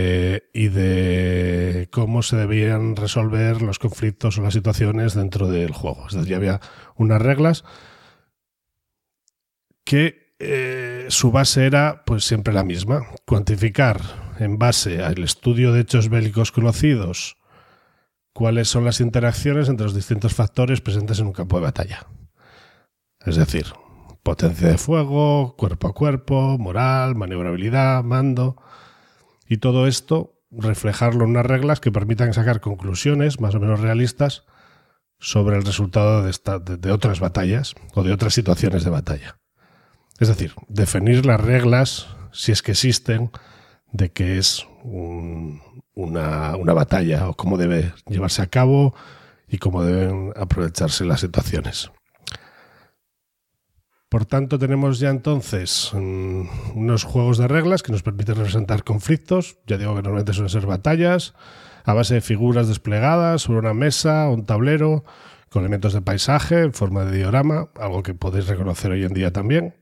de cómo se debían resolver los conflictos o las situaciones dentro del juego. Es decir, había unas reglas que su base era pues siempre la misma: cuantificar en base al estudio de hechos bélicos conocidos cuáles son las interacciones entre los distintos factores presentes en un campo de batalla. Es decir, potencia de fuego, cuerpo a cuerpo, moral, maniobrabilidad, mando, y todo esto reflejarlo en unas reglas que permitan sacar conclusiones más o menos realistas sobre el resultado de otras batallas o de otras situaciones de batalla. Es decir, definir las reglas, si es que existen, de qué es una batalla o cómo debe llevarse a cabo y cómo deben aprovecharse las situaciones. Por tanto, tenemos ya entonces unos juegos de reglas que nos permiten representar conflictos. Ya digo que normalmente suelen ser batallas a base de figuras desplegadas sobre una mesa o un tablero con elementos de paisaje en forma de diorama, algo que podéis reconocer hoy en día también.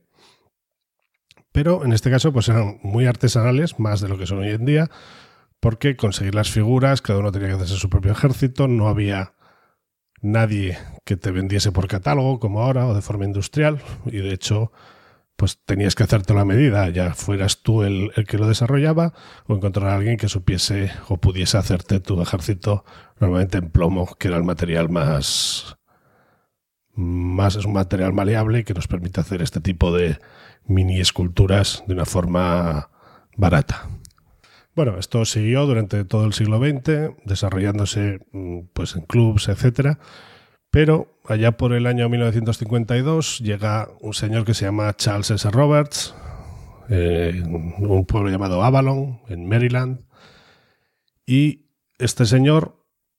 Pero en este caso pues eran muy artesanales, más de lo que son hoy en día, porque conseguir las figuras, cada uno tenía que hacerse su propio ejército, no había nadie que te vendiese por catálogo como ahora o de forma industrial, y de hecho pues tenías que hacerte la medida, ya fueras tú el que lo desarrollaba o encontrar a alguien que supiese o pudiese hacerte tu ejército, normalmente en plomo, que era el material más es un material maleable que nos permite hacer este tipo de mini esculturas de una forma barata. Bueno, esto siguió durante todo el siglo XX, desarrollándose pues en clubs, etcétera. Pero allá por el año 1952 llega un señor que se llama Charles S. Roberts, un pueblo llamado Avalon, en Maryland. Y este señor,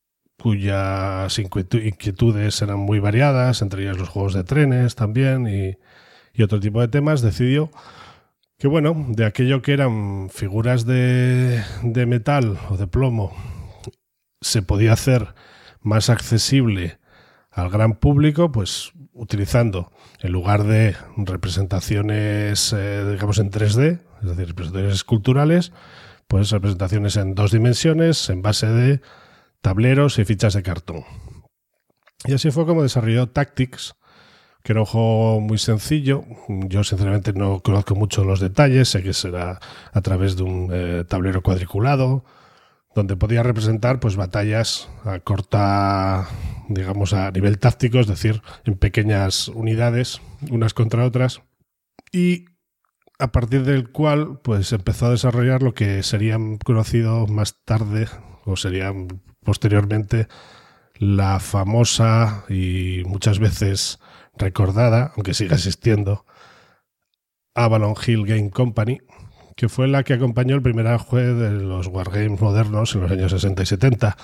cuyas inquietudes eran muy variadas, entre ellas los juegos de trenes también y otro tipo de temas, decidió que, bueno, de aquello que eran figuras de metal o de plomo, se podía hacer más accesible al gran público, pues utilizando, en lugar de representaciones, digamos, en 3D, es decir, representaciones esculturales, pues representaciones en 2 dimensiones en base de tableros y fichas de cartón. Y así fue como desarrolló Tactics, que era un juego muy sencillo. Yo sinceramente no conozco mucho los detalles, sé que será a través de un tablero cuadriculado, donde podía representar pues batallas a corta, digamos, a nivel táctico, es decir, en pequeñas unidades, unas contra otras, y a partir del cual pues empezó a desarrollar lo que sería conocido más tarde, o sería posteriormente, la famosa y muchas veces recordada, aunque siga existiendo, Avalon Hill Game Company, que fue la que acompañó el primer auge de los wargames modernos en los años 60 y 70,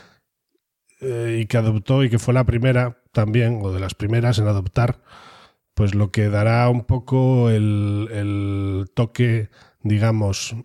y que adoptó y que fue la primera también, o de las primeras en adoptar, pues lo que dará un poco el toque, digamos,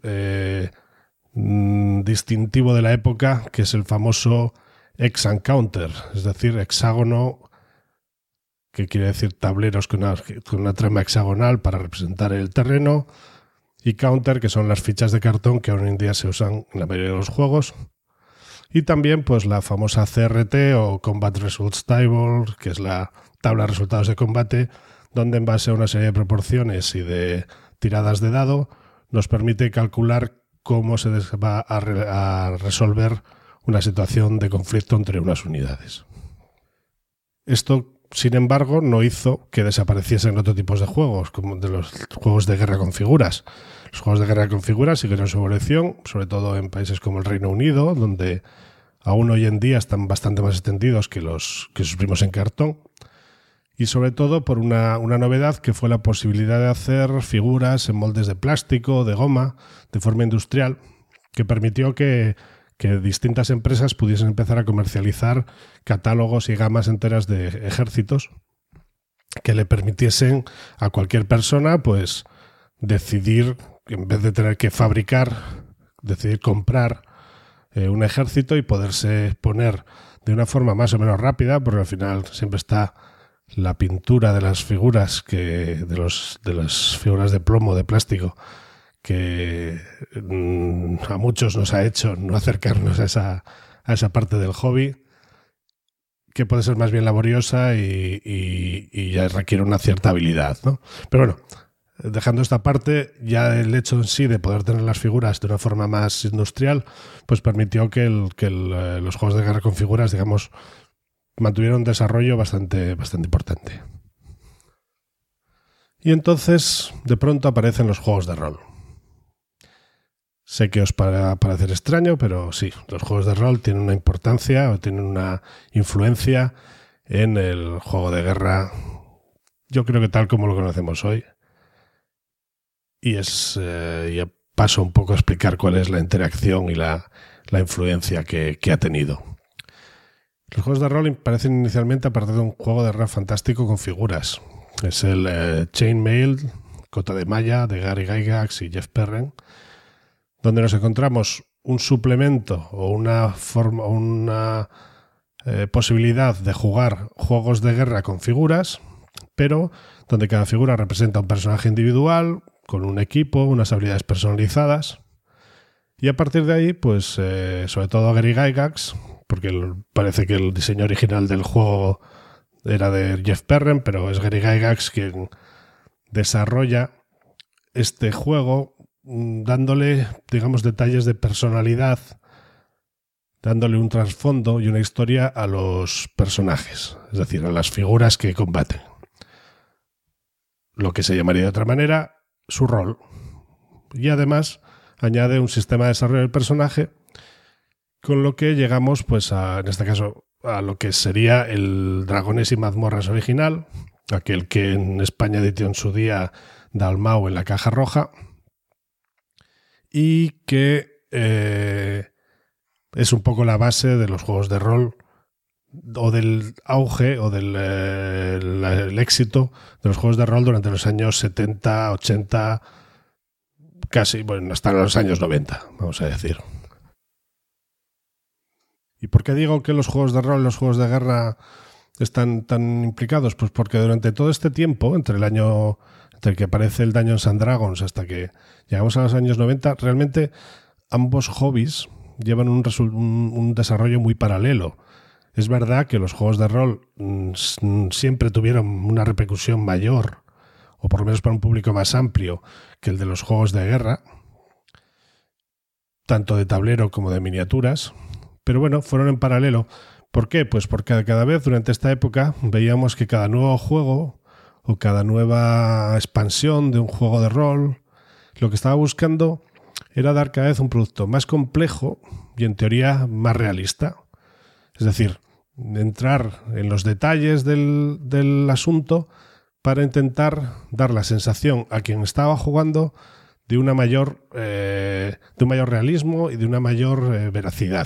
distintivo de la época, que es el famoso Hex and Counter, es decir, hexágono, que quiere decir tableros con una trama hexagonal para representar el terreno, y counter, que son las fichas de cartón que hoy en día se usan en la mayoría de los juegos. Y también pues la famosa CRT o Combat Results Table, que es la tabla de resultados de combate, donde en base a una serie de proporciones y de tiradas de dado nos permite calcular cómo se va a resolver una situación de conflicto entre unas unidades. Esto, sin embargo, no hizo que desapareciesen otros tipos de juegos, como de los juegos de guerra con figuras. Los juegos de guerra con figuras siguieron su evolución, sobre todo en países como el Reino Unido, donde aún hoy en día están bastante más extendidos que sus primos en cartón. Y sobre todo por una novedad, que fue la posibilidad de hacer figuras en moldes de plástico, de goma, de forma industrial, que permitió que distintas empresas pudiesen empezar a comercializar catálogos y gamas enteras de ejércitos que le permitiesen a cualquier persona pues decidir, en vez de tener que fabricar, decidir comprar un ejército y poderse poner de una forma más o menos rápida, porque al final siempre está la pintura de las figuras, de las figuras de plomo, de plástico, a muchos nos ha hecho no acercarnos a esa parte del hobby, que puede ser más bien laboriosa y ya requiere una cierta habilidad, ¿no? Pero bueno, dejando esta parte, ya el hecho en sí de poder tener las figuras de una forma más industrial, pues permitió que los juegos de guerra con figuras, digamos, mantuvieron un desarrollo bastante importante. Y entonces, de pronto aparecen los juegos de rol. Sé que os para parecer extraño, pero sí, los juegos de rol tienen una importancia o tienen una influencia en el juego de guerra, yo creo que tal como lo conocemos hoy. Y ya paso un poco a explicar cuál es la interacción y la influencia que ha tenido. Los juegos de rol parecen inicialmente a partir de un juego de rol fantástico con figuras. Es el Chainmail, Cota de Malla, de Gary Gygax y Jeff Perren, donde nos encontramos un suplemento o una posibilidad de jugar juegos de guerra con figuras, pero donde cada figura representa un personaje individual, con un equipo, unas habilidades personalizadas. Y a partir de ahí, pues sobre todo Gary Gygax, porque parece que el diseño original del juego era de Jeff Perren, pero es Gary Gygax quien desarrolla este juego dándole, digamos, detalles de personalidad, dándole un trasfondo y una historia a los personajes, es decir, a las figuras que combaten. Lo que se llamaría de otra manera su rol. Y además añade un sistema de desarrollo del personaje, con lo que llegamos, pues, en este caso, a lo que sería el Dragones y Mazmorras original, aquel que en España editó en su día Dalmau en la caja roja, y que es un poco la base de los juegos de rol o del auge o del éxito de los juegos de rol durante los años 70, 80, casi, bueno, hasta los años 90, vamos a decir. ¿Y por qué digo que los juegos de rol y los juegos de guerra están tan implicados? Pues porque durante todo este tiempo, entre el que aparece el Dungeons and Dragons hasta que llegamos a los años 90, realmente ambos hobbies llevan un desarrollo muy paralelo. Es verdad que los juegos de rol siempre tuvieron una repercusión mayor, o por lo menos para un público más amplio, que el de los juegos de guerra, tanto de tablero como de miniaturas, pero bueno, fueron en paralelo. ¿Por qué? Pues porque cada vez durante esta época veíamos que cada nuevo juego o cada nueva expansión de un juego de rol, lo que estaba buscando era dar cada vez un producto más complejo y en teoría más realista. Es decir, entrar en los detalles del asunto para intentar dar la sensación a quien estaba jugando de un mayor realismo y de una mayor veracidad.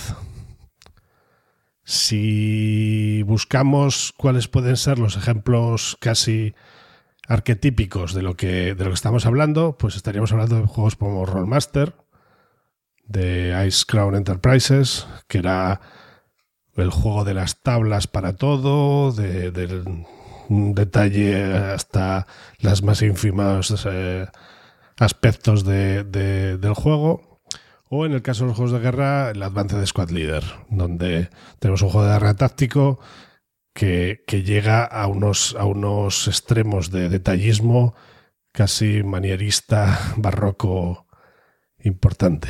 Si buscamos cuáles pueden ser los ejemplos casi arquetípicos de lo que estamos hablando, pues estaríamos hablando de juegos como Rollmaster, de Ice Crown Enterprises, que era el juego de las tablas para todo, del detalle hasta las más ínfimas aspectos del juego. O en el caso de los juegos de guerra, el Advanced Squad Leader, donde tenemos un juego de guerra táctico que llega a unos extremos de detallismo casi manierista, barroco, importante.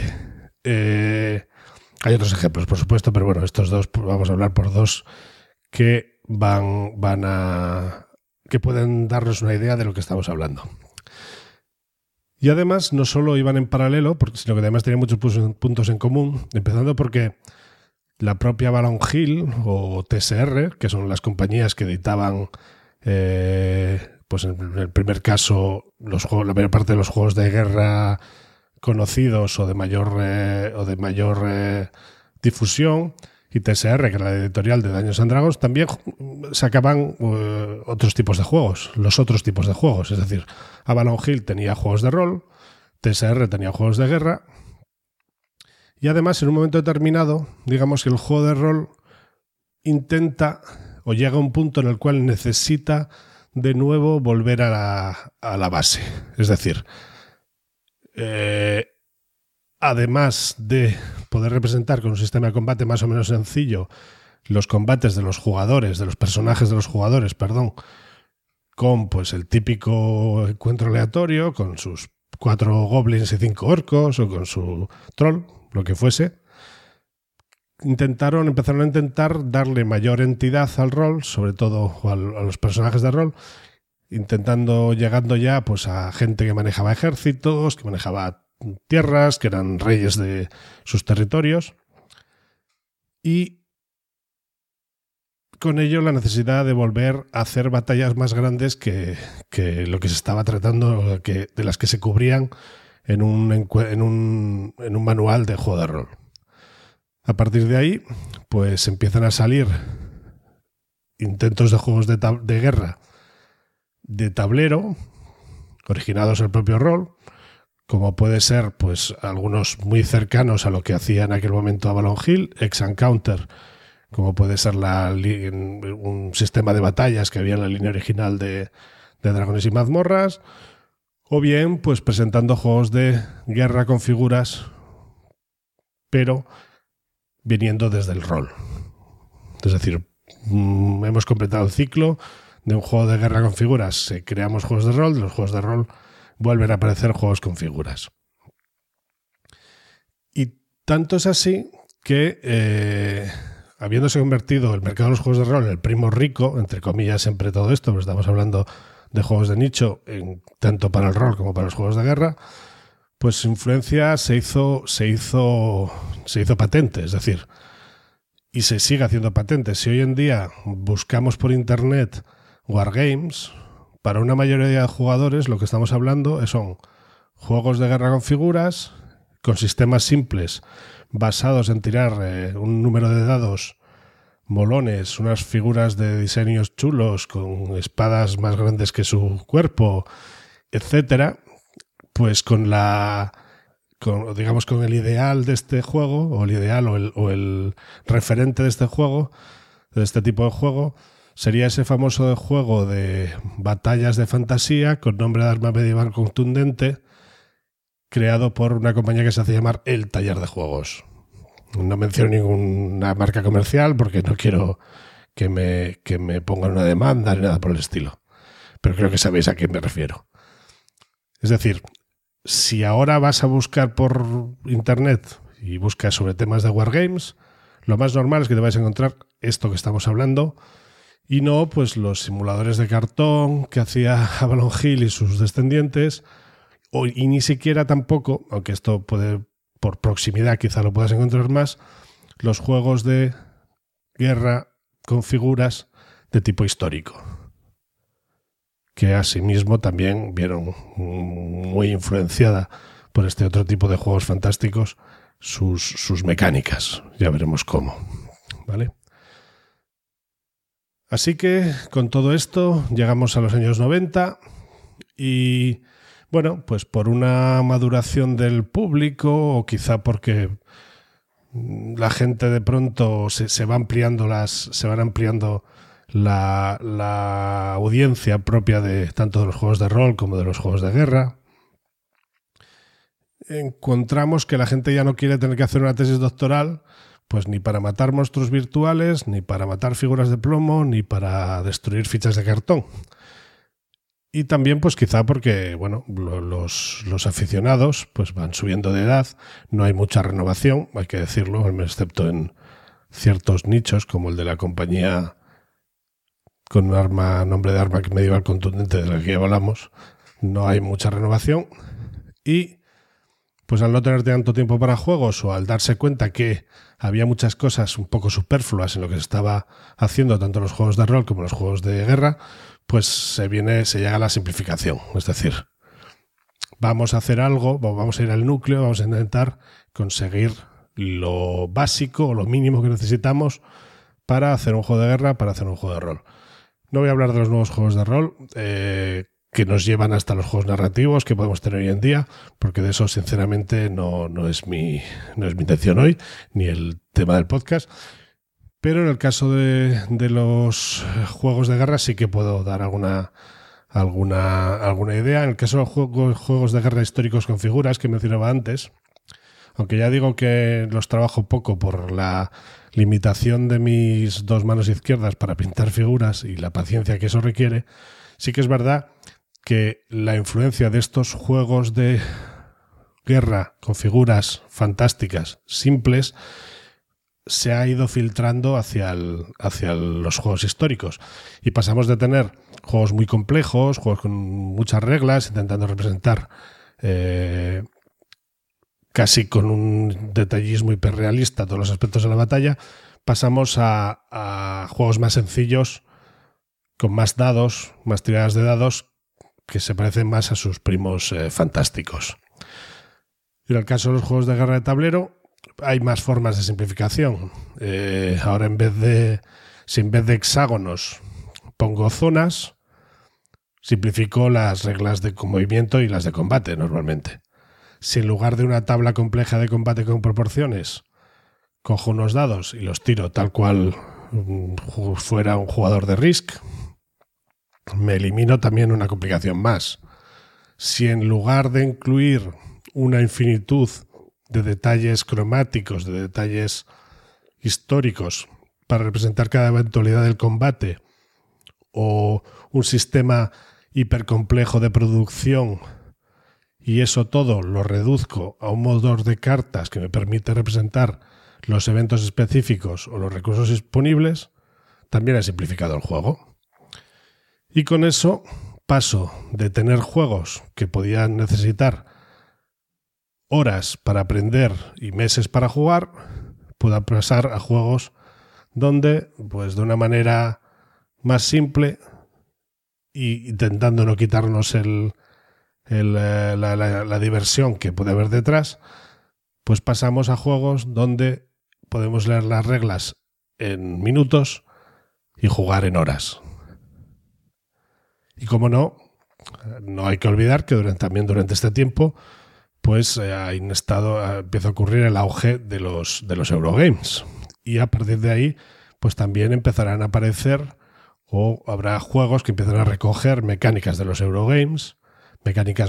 Hay otros ejemplos, por supuesto, pero bueno, estos dos, vamos a hablar por dos que que pueden darnos una idea de lo que estamos hablando. Y además no solo iban en paralelo, sino que además tenían muchos puntos en común, empezando porque la propia Avalon Hill o TSR, que son las compañías que editaban, pues en el primer caso, la mayor parte de los juegos de guerra conocidos o de mayor difusión, y TSR, que era la editorial de Dungeons and Dragons, también sacaban otros tipos de juegos, es decir, Avalon Hill tenía juegos de rol, TSR tenía juegos de guerra, y además en un momento determinado, digamos que el juego de rol intenta o llega a un punto en el cual necesita de nuevo volver a la base, es decir, además de poder representar con un sistema de combate más o menos sencillo los combates de los jugadores, de los personajes de los jugadores, perdón, con pues el típico encuentro aleatorio, con sus 4 goblins y 5 orcos, o con su troll, lo que fuese, empezaron a intentar darle mayor entidad al rol, sobre todo a los personajes de rol, llegando ya pues a gente que manejaba ejércitos, que manejaba tierras, que eran reyes de sus territorios, y con ello la necesidad de volver a hacer batallas más grandes que lo que se estaba tratando, de las que se cubrían en un manual de juego de rol. A partir de ahí, pues empiezan a salir intentos de juegos de guerra de tablero, originados el propio rol, como puede ser pues algunos muy cercanos a lo que hacía en aquel momento Avalon Hill, X-Encounter, como puede ser un sistema de batallas que había en la línea original de Dragones y Mazmorras, o bien pues presentando juegos de guerra con figuras, pero viniendo desde el rol. Es decir, hemos completado el ciclo de un juego de guerra con figuras, creamos juegos de rol, de los juegos de rol vuelven a aparecer juegos con figuras. Y tanto es así que, habiéndose convertido el mercado de los juegos de rol en el primo rico, entre comillas siempre todo esto, pues estamos hablando de juegos de nicho, tanto para el rol como para los juegos de guerra, pues su influencia se hizo patente, es decir, y se sigue haciendo patente. Si hoy en día buscamos por internet Wargames, para una mayoría de jugadores lo que estamos hablando son juegos de guerra con figuras, con sistemas simples, basados en tirar un número de dados molones, unas figuras de diseños chulos, con espadas más grandes que su cuerpo, etcétera, pues con el ideal de este juego, o el ideal o el referente de este juego, de este tipo de juego, sería ese famoso juego de batallas de fantasía con nombre de arma medieval contundente, creado por una compañía que se hace llamar El Taller de Juegos. No menciono ninguna marca comercial porque no quiero que me pongan una demanda ni nada por el estilo, pero creo que sabéis a qué me refiero. Es decir, si ahora vas a buscar por internet y buscas sobre temas de Wargames, lo más normal es que te vais a encontrar esto que estamos hablando, y no pues los simuladores de cartón que hacía Avalon Hill y sus descendientes, y ni siquiera tampoco, aunque esto puede, por proximidad quizá lo puedas encontrar más, los juegos de guerra con figuras de tipo histórico, que asimismo también vieron muy influenciada por este otro tipo de juegos fantásticos sus mecánicas. Ya veremos cómo, ¿vale? Así que con todo esto llegamos a los años 90 y bueno, pues por una maduración del público o quizá porque la gente de pronto se van ampliando la audiencia propia de tanto de los juegos de rol como de los juegos de guerra, encontramos que la gente ya no quiere tener que hacer una tesis doctoral pues ni para matar monstruos virtuales, ni para matar figuras de plomo, ni para destruir fichas de cartón. Y también pues quizá porque bueno, los aficionados pues van subiendo de edad, no hay mucha renovación, hay que decirlo, excepto en ciertos nichos como el de la compañía con nombre de arma medieval contundente de la que hablamos, no hay mucha renovación y pues al no tener tanto tiempo para juegos o al darse cuenta que había muchas cosas un poco superfluas en lo que se estaba haciendo tanto los juegos de rol como los juegos de guerra, pues se llega a la simplificación. Es decir, vamos a hacer algo, vamos a ir al núcleo, vamos a intentar conseguir lo básico o lo mínimo que necesitamos para hacer un juego de guerra, para hacer un juego de rol. No voy a hablar de los nuevos juegos de rol que nos llevan hasta los juegos narrativos que podemos tener hoy en día, porque de eso sinceramente no es mi intención hoy, ni el tema del podcast. Pero en el caso de los juegos de guerra sí que puedo dar alguna alguna idea. En el caso de los juegos de guerra históricos con figuras que mencionaba antes, aunque ya digo que los trabajo poco por la limitación de mis 2 manos izquierdas para pintar figuras y la paciencia que eso requiere, sí que es verdad que la influencia de estos juegos de guerra con figuras fantásticas, simples, se ha ido filtrando hacia los juegos históricos. Y pasamos de tener juegos muy complejos, juegos con muchas reglas, intentando representar casi con un detallismo hiperrealista todos los aspectos de la batalla, pasamos a juegos más sencillos, con más dados, más tiradas de dados, que se parecen más a sus primos fantásticos. En el caso de los juegos de guerra de tablero, hay más formas de simplificación. Ahora si en vez de hexágonos pongo zonas, simplifico las reglas de movimiento y las de combate normalmente. Si en lugar de una tabla compleja de combate con proporciones, cojo unos dados y los tiro tal cual fuera un jugador de Risk, me elimino también una complicación más. Si en lugar de incluir una infinitud de detalles cromáticos, de detalles históricos para representar cada eventualidad del combate, o un sistema hipercomplejo de producción, y eso todo lo reduzco a un motor de cartas que me permite representar los eventos específicos o los recursos disponibles, también he simplificado el juego. Y con eso paso de tener juegos que podían necesitar horas para aprender y meses para jugar, puedo pasar a juegos donde, pues de una manera más simple y intentando no quitarnos la diversión que puede haber detrás, pues pasamos a juegos donde podemos leer las reglas en minutos y jugar en horas. Y como no hay que olvidar que también durante este tiempo pues empieza a ocurrir el auge de los Eurogames. Y a partir de ahí pues también empezarán a aparecer, o habrá juegos que empiezan a recoger mecánicas de los Eurogames, mecánicas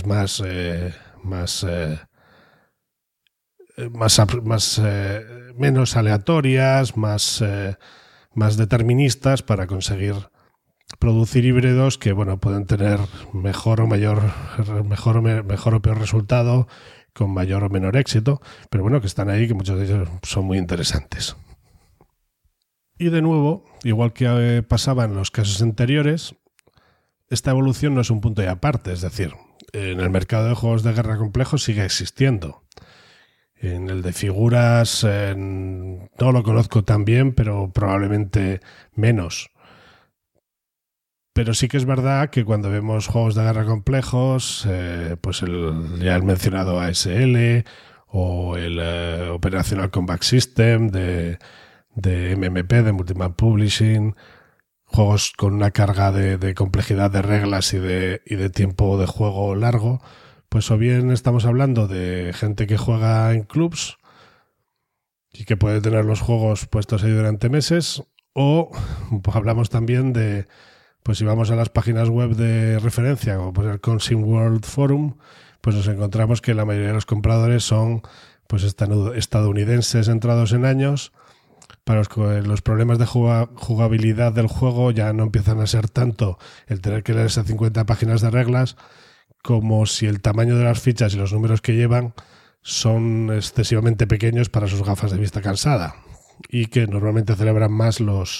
menos aleatorias, más deterministas, para conseguir producir híbridos que pueden tener mejor o peor resultado, con mayor o menor éxito, pero que están ahí, que muchos de ellos son muy interesantes. Y de nuevo, igual que pasaba en los casos anteriores, esta evolución no es un punto y aparte, es decir, en el mercado de juegos de guerra complejos sigue existiendo. En el de figuras no lo conozco tan bien, pero probablemente menos. Pero sí que es verdad que cuando vemos juegos de guerra complejos, pues ya el mencionado ASL o el Operational Combat System de MMP, de Multimap Publishing, juegos con una carga de complejidad de reglas y de tiempo de juego largo, pues o bien estamos hablando de gente que juega en clubs y que puede tener los juegos puestos ahí durante meses, o pues hablamos también de, pues si vamos a las páginas web de referencia, como pues el Consim World Forum, pues nos encontramos que la mayoría de los compradores son pues estadounidenses entrados en años, para los problemas de jugabilidad del juego ya no empiezan a ser tanto el tener que leerse 50 páginas de reglas, como si el tamaño de las fichas y los números que llevan son excesivamente pequeños para sus gafas de vista cansada, y que normalmente celebran más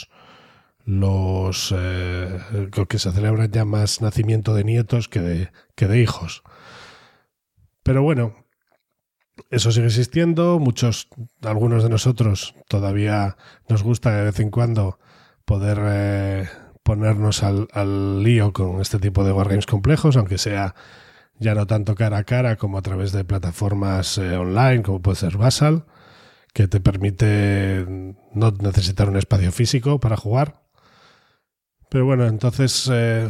que se celebran ya más nacimiento de nietos que de hijos. Pero bueno, eso sigue existiendo. Algunos de nosotros todavía nos gusta de vez en cuando poder ponernos al lío con este tipo de wargames complejos, aunque sea ya no tanto cara a cara como a través de plataformas online, como puede ser Basal, que te permite no necesitar un espacio físico para jugar. Pero bueno, entonces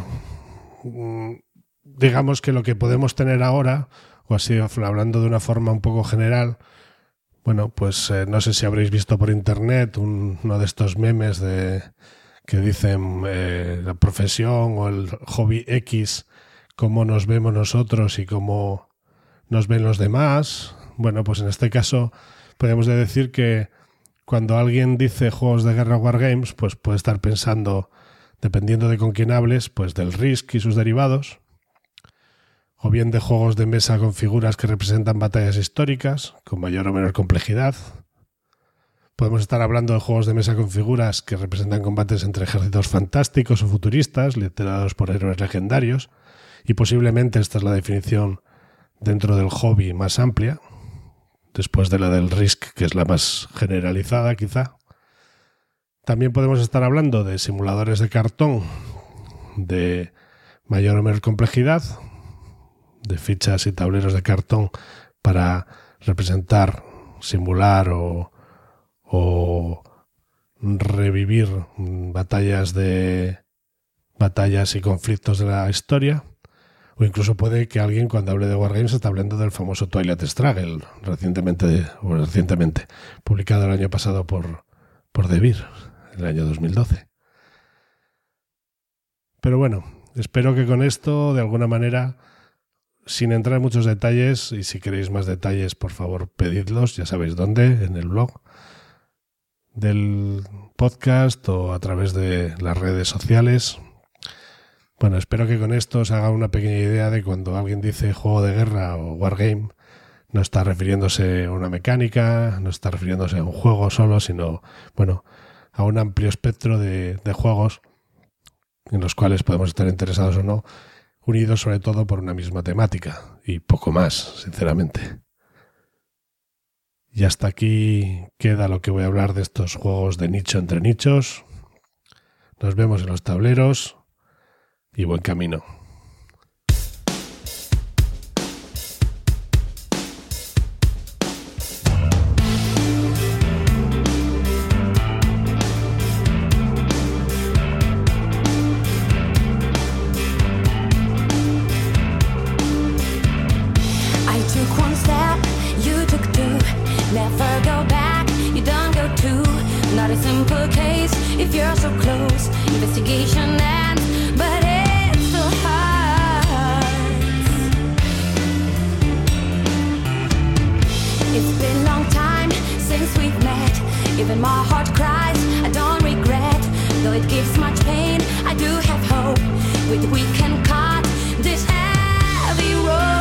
digamos que lo que podemos tener ahora, o así hablando de una forma un poco general, pues no sé si habréis visto por internet uno de estos memes que dicen la profesión o el hobby X, cómo nos vemos nosotros y cómo nos ven los demás. Bueno, pues en este caso podemos decir que cuando alguien dice juegos de guerra o wargames, pues puede estar pensando, dependiendo de con quién hables, pues del Risk y sus derivados, o bien de juegos de mesa con figuras que representan batallas históricas, con mayor o menor complejidad. Podemos estar hablando de juegos de mesa con figuras que representan combates entre ejércitos fantásticos o futuristas, liderados por héroes legendarios, y posiblemente esta es la definición dentro del hobby más amplia, después de la del Risk, que es la más generalizada quizá. También podemos estar hablando de simuladores de cartón de mayor o menor complejidad, de fichas y tableros de cartón para representar, simular o revivir batallas y conflictos de la historia. O incluso puede que alguien, cuando hable de Wargames, esté hablando del famoso Twilight Struggle, recientemente publicado el año pasado por Devir, en el año 2012. Pero bueno, espero que con esto, de alguna manera, sin entrar en muchos detalles, y si queréis más detalles, por favor, pedidlos, ya sabéis dónde, en el blog del podcast o a través de las redes sociales. Bueno, espero que con esto os haga una pequeña idea de cuando alguien dice juego de guerra o wargame, no está refiriéndose a una mecánica, no está refiriéndose a un juego solo, sino, bueno, a un amplio espectro de juegos en los cuales podemos estar interesados o no, unidos sobre todo por una misma temática y poco más, sinceramente. Y hasta aquí queda lo que voy a hablar de estos juegos de nicho entre nichos. Nos vemos en los tableros y buen camino. Never go back, you don't go to. Not a simple case if you're so close. Investigation ends, but it still hurts. It's been a long time since we've met. Even my heart cries, I don't regret. Though it gives much pain, I do have hope. With we can cut this heavy road.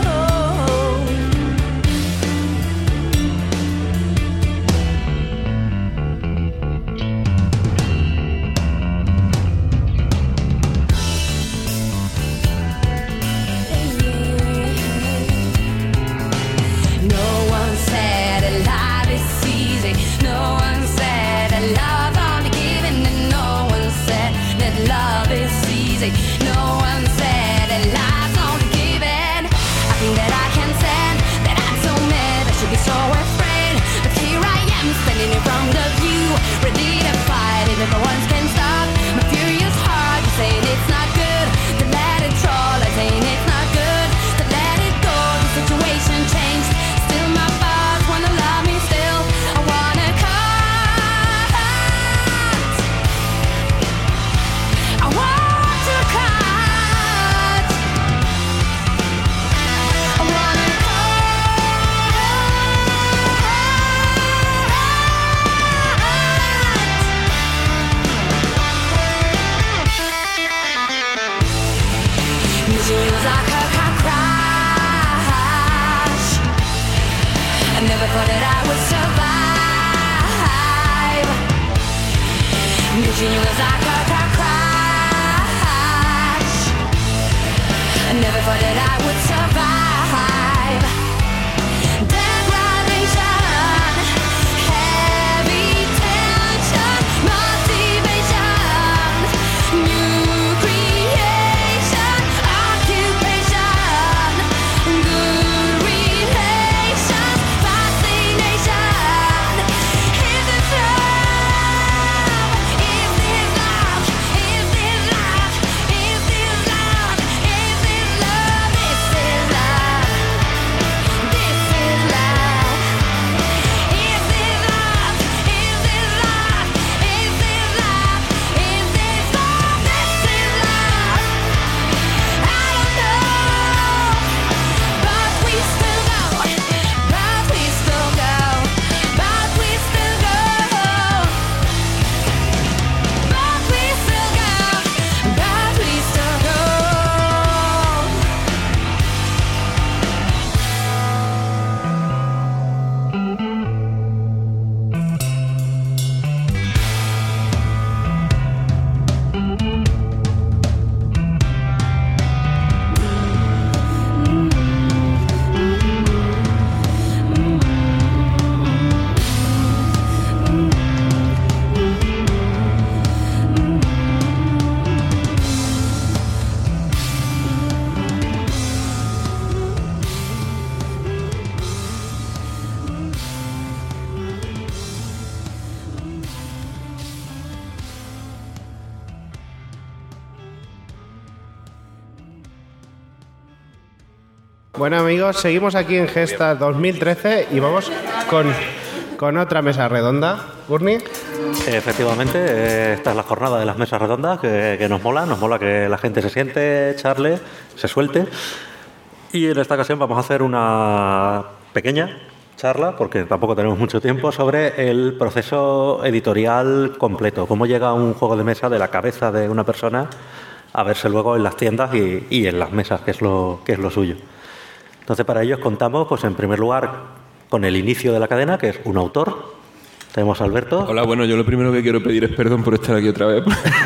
No one said that life's only given. I think that I can stand, that I'm so mad, I should be so afraid. But here I am, standing in front of you, ready to fight. If everyone can stop my furious heart, you're saying it's not good to let it troll. I'm saying it's not good to let it go. The situation changed, still my boss wanna love me still. I wanna cut. I want never thought that I would survive. Mission was like a car crash. I never thought that I would survive. Degradation, heavy tension, motivation, new creation, occupation, good relations. Is this love? Bueno amigos, seguimos aquí en Gesta 2013 y vamos con otra mesa redonda. ¿Gurney? Efectivamente, esta es la jornada de las mesas redondas que nos mola que la gente se siente, charle, se suelte. Y en esta ocasión vamos a hacer una pequeña charla, porque tampoco tenemos mucho tiempo, sobre el proceso editorial completo, cómo llega un juego de mesa de la cabeza de una persona a verse luego en las tiendas y en las mesas, que es lo suyo. Entonces, para ello contamos, pues en primer lugar, con el inicio de la cadena, que es un autor. Tenemos a Alberto. Hola, bueno, yo lo primero que quiero pedir es perdón por estar aquí otra vez.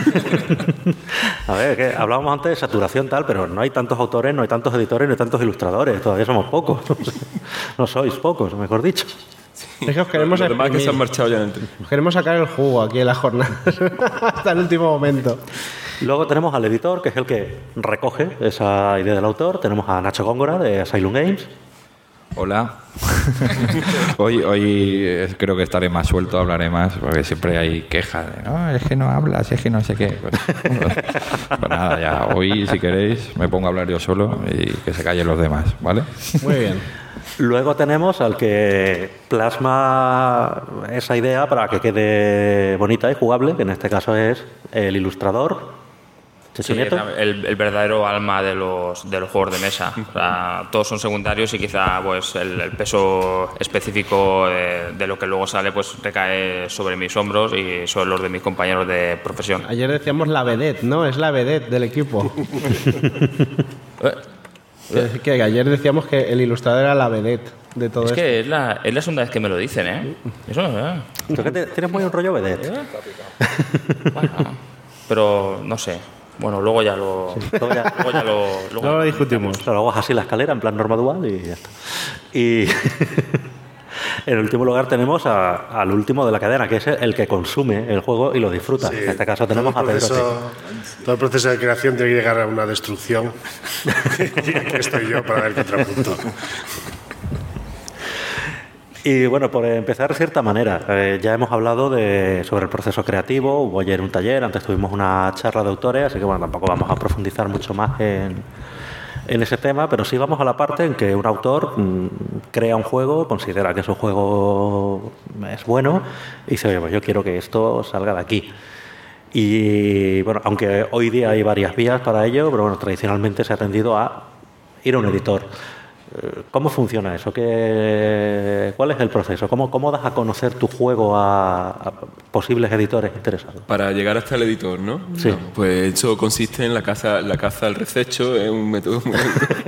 A ver, que hablábamos antes de saturación tal, pero no hay tantos autores, no hay tantos editores, no hay tantos ilustradores. Todavía somos pocos. No sois pocos, mejor dicho. Es que os queremos Los demás que se han marchado ya dentro. Os queremos sacar el jugo aquí en la jornada hasta el último momento. Luego tenemos al editor, que es el que recoge esa idea del autor. Tenemos a Nacho Góngora, de Asylum Games. Hola. Hoy creo que estaré más suelto, hablaré más, porque siempre hay quejas de, no, es que no hablas, es que no sé qué. Pues nada, ya, hoy si queréis me pongo a hablar yo solo y que se callen los demás, ¿vale? Muy bien. Luego tenemos al que plasma esa idea para que quede bonita y jugable, que en este caso es el ilustrador. Sí, el verdadero alma de los juegos de mesa. O sea, todos son secundarios y quizá pues el peso específico de lo que luego sale pues recae sobre mis hombros y sobre los de mis compañeros de profesión. Ayer decíamos la vedette, ¿no? Es la vedette del equipo. Que ayer decíamos que el ilustrador era la vedette de todo esto. Es que es la segunda vez que me lo dicen, ¿eh? Eso no es. Tú que tienes muy un rollo vedette. Bueno, pero no sé. Bueno, luego ya lo... Sí, luego lo discutimos. Luego bajas así la escalera en plan norma dual y ya está. Y en último lugar tenemos al último de la cadena, que es el que consume el juego y lo disfruta. Sí, en este caso tenemos a Pedro. Todo el proceso de creación tiene que llegar a una destrucción. Y aquí estoy yo para ver el contrapunto. Y bueno, por empezar de cierta manera, ya hemos hablado sobre el proceso creativo, hubo ayer un taller, antes tuvimos una charla de autores, así que bueno, tampoco vamos a profundizar mucho más en ese tema, pero sí vamos a la parte en que un autor crea un juego, considera que su juego es bueno y dice, oye, pues yo quiero que esto salga de aquí. Y bueno, aunque hoy día hay varias vías para ello, pero bueno, tradicionalmente se ha tendido a ir a un editor. ¿Cómo funciona eso? ¿Cuál es el proceso? ¿Cómo das a conocer tu juego a posibles editores interesados? Para llegar hasta el editor, ¿no? Sí. No, pues eso consiste en la caza al rececho, es un método muy...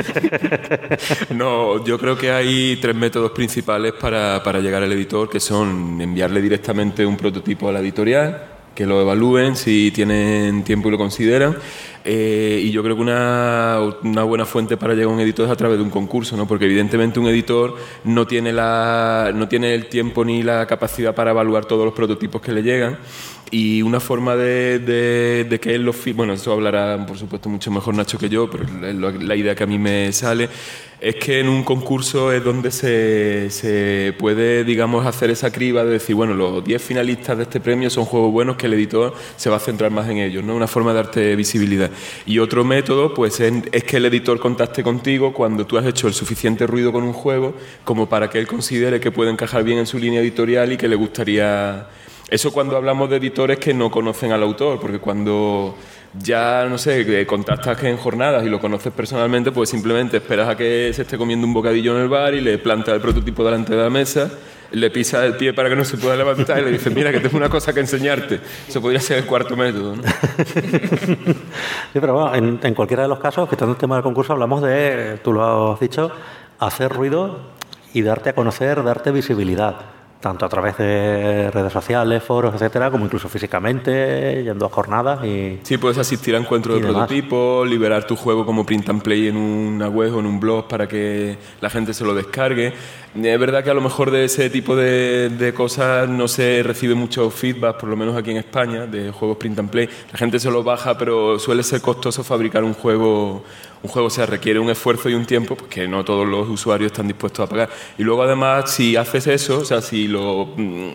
No, yo creo que hay 3 métodos principales para llegar al editor, que son enviarle directamente un prototipo a la editorial, que lo evalúen si tienen tiempo y lo consideran. Y yo creo que una buena fuente para llegar a un editor es a través de un concurso, ¿no? Porque evidentemente un editor no tiene el tiempo ni la capacidad para evaluar todos los prototipos que le llegan. Y una forma de que él bueno, eso hablará por supuesto mucho mejor Nacho que yo, pero la idea que a mí me sale es que en un concurso es donde se puede, digamos, hacer esa criba de decir, bueno, los 10 finalistas de este premio son juegos buenos, que el editor se va a centrar más en ellos, ¿no? Una forma de darte visibilidad. Y otro método, pues, es que el editor contacte contigo cuando tú has hecho el suficiente ruido con un juego como para que él considere que puede encajar bien en su línea editorial y que le gustaría... Eso cuando hablamos de editores que no conocen al autor, porque cuando ya, no sé, contactas en jornadas y lo conoces personalmente, pues simplemente esperas a que se esté comiendo un bocadillo en el bar y le plantas el prototipo delante de la mesa, le pisas el pie para que no se pueda levantar y le dices, mira, que tengo una cosa que enseñarte. Eso podría ser el cuarto método, ¿no? Sí, pero bueno, en cualquiera de los casos, que está en el tema del concurso, hablamos de, tú lo has dicho, hacer ruido y darte a conocer, darte visibilidad. Tanto a través de redes sociales, foros, etcétera, como incluso físicamente, yendo a jornadas y... Sí, puedes asistir a encuentros de prototipos, liberar tu juego como print and play en una web o en un blog para que la gente se lo descargue. Es verdad que a lo mejor de ese tipo de cosas no se recibe mucho feedback, por lo menos aquí en España, de juegos print and play. La gente se lo baja, pero suele ser costoso fabricar un juego. Un juego, o sea, requiere un esfuerzo y un tiempo pues, que no todos los usuarios están dispuestos a pagar. Y luego, además, si haces eso, o sea, si lo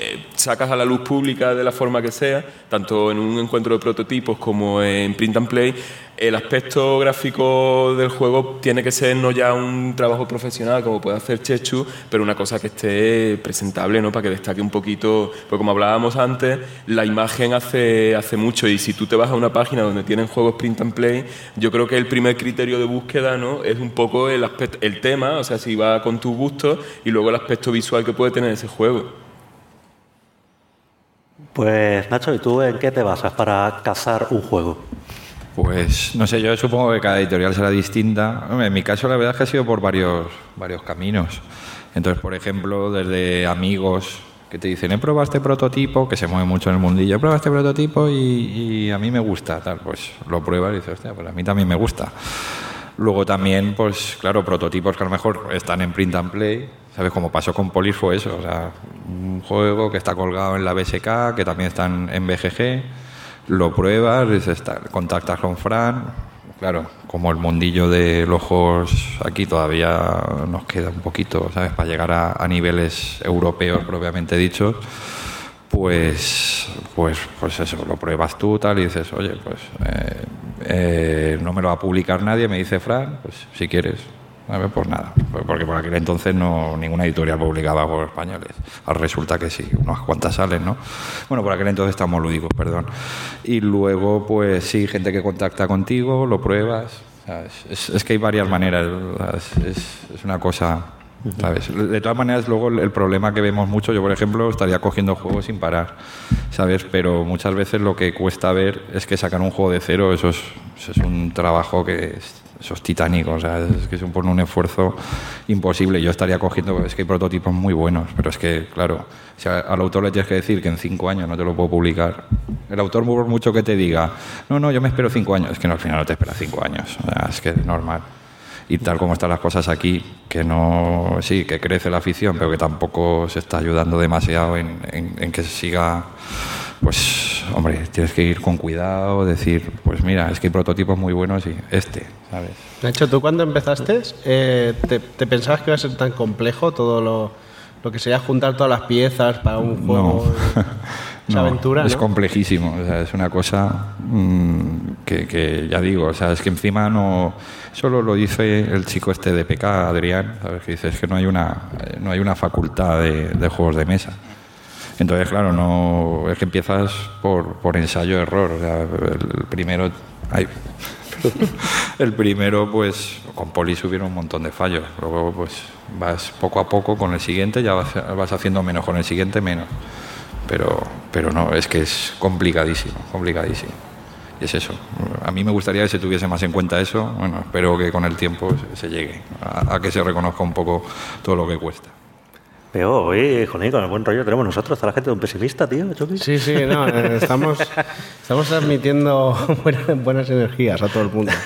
sacas a la luz pública de la forma que sea, tanto en un encuentro de prototipos como en Print and Play, el aspecto gráfico del juego tiene que ser no ya un trabajo profesional como puede hacer Chechu, pero una cosa que esté presentable, ¿no? Para que destaque un poquito, porque como hablábamos antes, la imagen hace mucho, y si tú te vas a una página donde tienen juegos Print and Play, yo creo que el primer criterio de búsqueda, ¿no? Es un poco el tema, o sea, si va con tus gustos, y luego el aspecto visual que puede tener ese juego. Pues Nacho, ¿y tú en qué te basas para cazar un juego? Pues no sé, yo supongo que cada editorial será distinta. En mi caso la verdad es que ha sido por varios caminos. Entonces, por ejemplo, desde amigos que te dicen, he probado este prototipo, que se mueve mucho en el mundillo, he probado este prototipo y a mí me gusta, tal, pues lo pruebas y dices, hostia, pues a mí también me gusta. Luego también, pues claro, prototipos que a lo mejor están en Print and Play, ¿sabes? Como pasó con Polis fue eso, o sea, un juego que está colgado en la BSK, que también está en BGG, lo pruebas, contactas con Fran. Claro, como el mundillo de los juegos aquí todavía nos queda un poquito, ¿sabes? Para llegar a niveles europeos propiamente dichos, pues eso, lo pruebas tú tal y dices, oye, pues no me lo va a publicar nadie, me dice Fran, pues si quieres. A ver, pues nada, porque por aquel entonces ninguna editorial publicaba juegos españoles. Ahora resulta que sí, unas cuantas salen, ¿no? Bueno, por aquel entonces estamos lúdicos, perdón. Y luego, pues sí, gente que contacta contigo, lo pruebas. Es que hay varias maneras, es una cosa, ¿sabes? De todas maneras, luego el problema que vemos mucho, yo por ejemplo estaría cogiendo juegos sin parar, ¿sabes? Pero muchas veces lo que cuesta ver es que sacar un juego de cero, eso es un trabajo que eso es titánico, o sea, es que supone un esfuerzo imposible. Yo estaría cogiendo, es que hay prototipos muy buenos, pero es que, claro, si al autor le tienes que decir que en 5 años no te lo puedo publicar, el autor, por mucho que te diga, no, yo me espero 5 años, es que no, al final no te esperas 5 años, o sea, es que es normal. Y tal como están las cosas aquí, que no, sí, que crece la afición, pero que tampoco se está ayudando demasiado en que se siga. Pues, hombre, tienes que ir con cuidado, decir, pues mira, es que hay prototipos muy buenos y ¿sabes? Nacho, ¿tú cuando empezaste te pensabas que iba a ser tan complejo todo lo que sería juntar todas las piezas para un juego? No, aventura, es ¿no? complejísimo, o sea, es una cosa que ya digo, o sea, es que encima no solo lo dice el chico este de PK, Adrián, ¿sabes? Que dice, es que no hay una facultad de juegos de mesa. Entonces, claro, no es que empiezas por ensayo-error. O sea, el primero, pues, con Polis hubieron un montón de fallos. Luego, pues, vas poco a poco con el siguiente, ya vas haciendo menos, con el siguiente menos. Pero no, es que es complicadísimo. Y es eso. A mí me gustaría que se tuviese más en cuenta eso. Bueno, espero que con el tiempo se llegue a que se reconozca un poco todo lo que cuesta. Pero hoy, Joné, con el buen rollo tenemos nosotros, está la gente de un pesimista, tío, Chucky. Sí, no, estamos transmitiendo buenas energías a todo el mundo.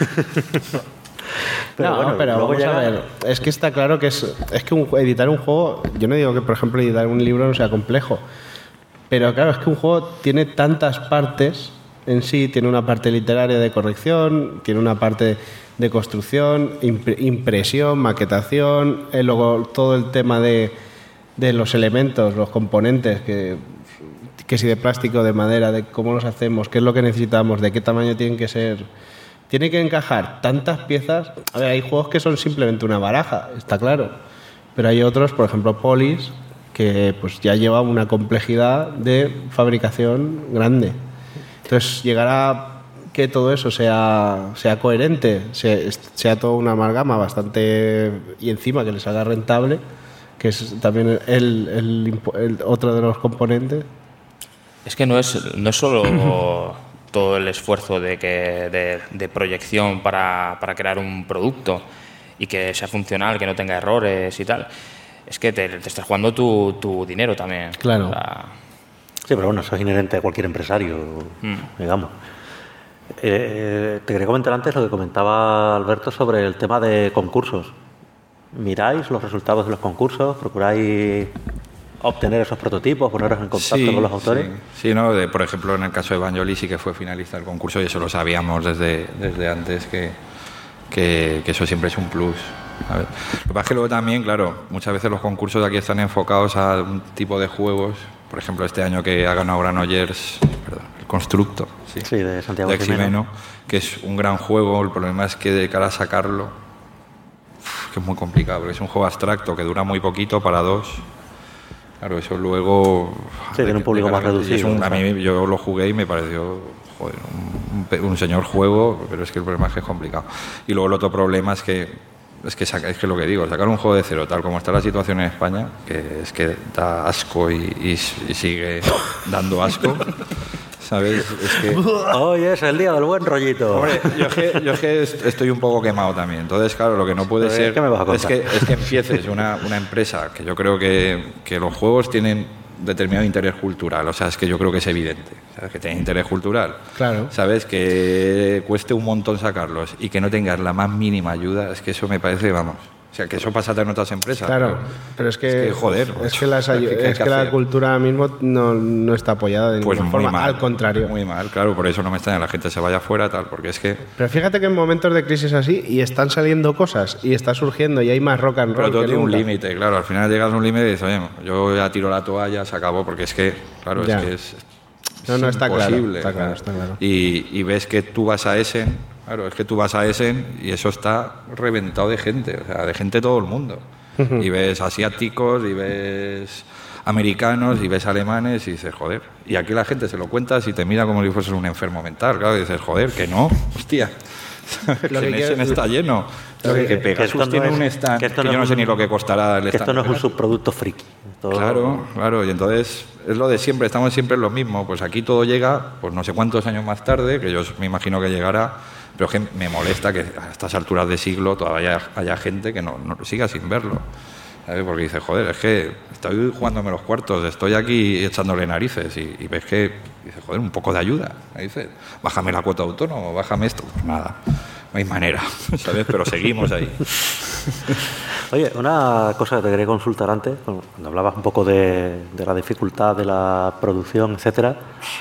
Pero vamos a ver, es que está claro que es que editar un juego, yo no digo que, por ejemplo, editar un libro no sea complejo, pero claro, es que un juego tiene tantas partes en sí, tiene una parte literaria de corrección, tiene una parte de construcción, impresión, maquetación, luego todo el tema de los elementos, los componentes, que si de plástico, de madera, de cómo los hacemos, qué es lo que necesitamos, de qué tamaño tienen que ser. Tiene que encajar tantas piezas. A ver, hay juegos que son simplemente una baraja, está claro. Pero hay otros, por ejemplo, Polis, que pues ya lleva una complejidad de fabricación grande. Entonces, llegar a que todo eso sea coherente, sea toda una amalgama bastante, y encima que les haga rentable, que es también el otro de los componentes. Es que no es solo todo el esfuerzo de proyección para crear un producto y que sea funcional, que no tenga errores y tal. Es que te estás jugando tu dinero también. Claro. O sea, sí, pero bueno, eso es inherente a cualquier empresario, digamos. Te quería comentar antes lo que comentaba Alberto sobre el tema de concursos. ¿Miráis los resultados de los concursos? ¿Procuráis obtener esos prototipos, poneros en contacto con los autores? Sí, no, por ejemplo, en el caso de Vangelis sí que fue finalista del concurso y eso lo sabíamos desde antes, que eso siempre es un plus. A ver. Lo que pasa es que luego también, claro, muchas veces los concursos de aquí están enfocados a un tipo de juegos, por ejemplo, este año que ha ganado Granollers, el Constructo, sí, de Santiago de Ximeno, que es un gran juego. El problema es que de cara a sacarlo, que es muy complicado, porque es un juego abstracto que dura muy poquito para 2. Claro, eso luego... Sí, tiene un público más reducido. A mí yo lo jugué y me pareció un señor juego, pero es que el problema es que es complicado. Y luego el otro problema es que lo que digo, sacar un juego de cero, tal como está la situación en España, que es que da asco y sigue dando asco, ¿sabes? Es que... Hoy es el día del buen rollito. Hombre, yo es que estoy un poco quemado también. Entonces, claro, lo que no puede ser es que empieces una empresa, que yo creo que los juegos tienen determinado interés cultural, o sea, es que yo creo que es evidente, ¿sabes? Que tiene interés cultural, claro, sabes, que cueste un montón sacarlos y que no tengas la más mínima ayuda, es que eso me parece, vamos, o sea, que eso pasa en otras empresas. Claro, pero es que joder, es que la cultura mismo no está apoyada de ninguna forma, mal, al contrario. Muy mal, claro, por eso no me extraña la gente se vaya fuera, tal, porque es que... Pero fíjate que en momentos de crisis así, y están saliendo cosas, y está surgiendo, y hay más rock and roll. Pero todo tiene un límite, claro, al final llegas a un límite y dices, oye, yo ya tiro la toalla, se acabó, porque es que, claro, ya. es que es no, está imposible. Claro, está claro. Y ves que tú vas a Essen. Claro, es que tú vas a Essen y eso está reventado de gente, o sea, de gente de todo el mundo. Y ves asiáticos, y ves americanos, y ves alemanes, y dices, joder. Y aquí la gente se lo cuentas y te mira como si fueses un enfermo mental, claro, y dices, joder, que no, hostia. Que en Essen está lleno. Que Pegasus tiene un stand que yo no sé ni lo que costará el stand. Que esto no es un subproducto friki. Claro, y entonces es lo de siempre, estamos siempre en lo mismo. Pues aquí todo llega, pues no sé cuántos años más tarde, que yo me imagino que llegará, pero es que me molesta que a estas alturas de siglo todavía haya gente que no siga sin verlo, ¿sabes? Porque dice, joder, es que estoy jugándome los cuartos, estoy aquí echándole narices y ves que, dice, joder, un poco de ayuda. Ahí dice, bájame la cuota autónomo, bájame esto. Pues nada, no hay manera, ¿sabes? Pero seguimos ahí. Oye, una cosa que te quería consultar antes, cuando hablabas un poco de la dificultad de la producción, etcétera.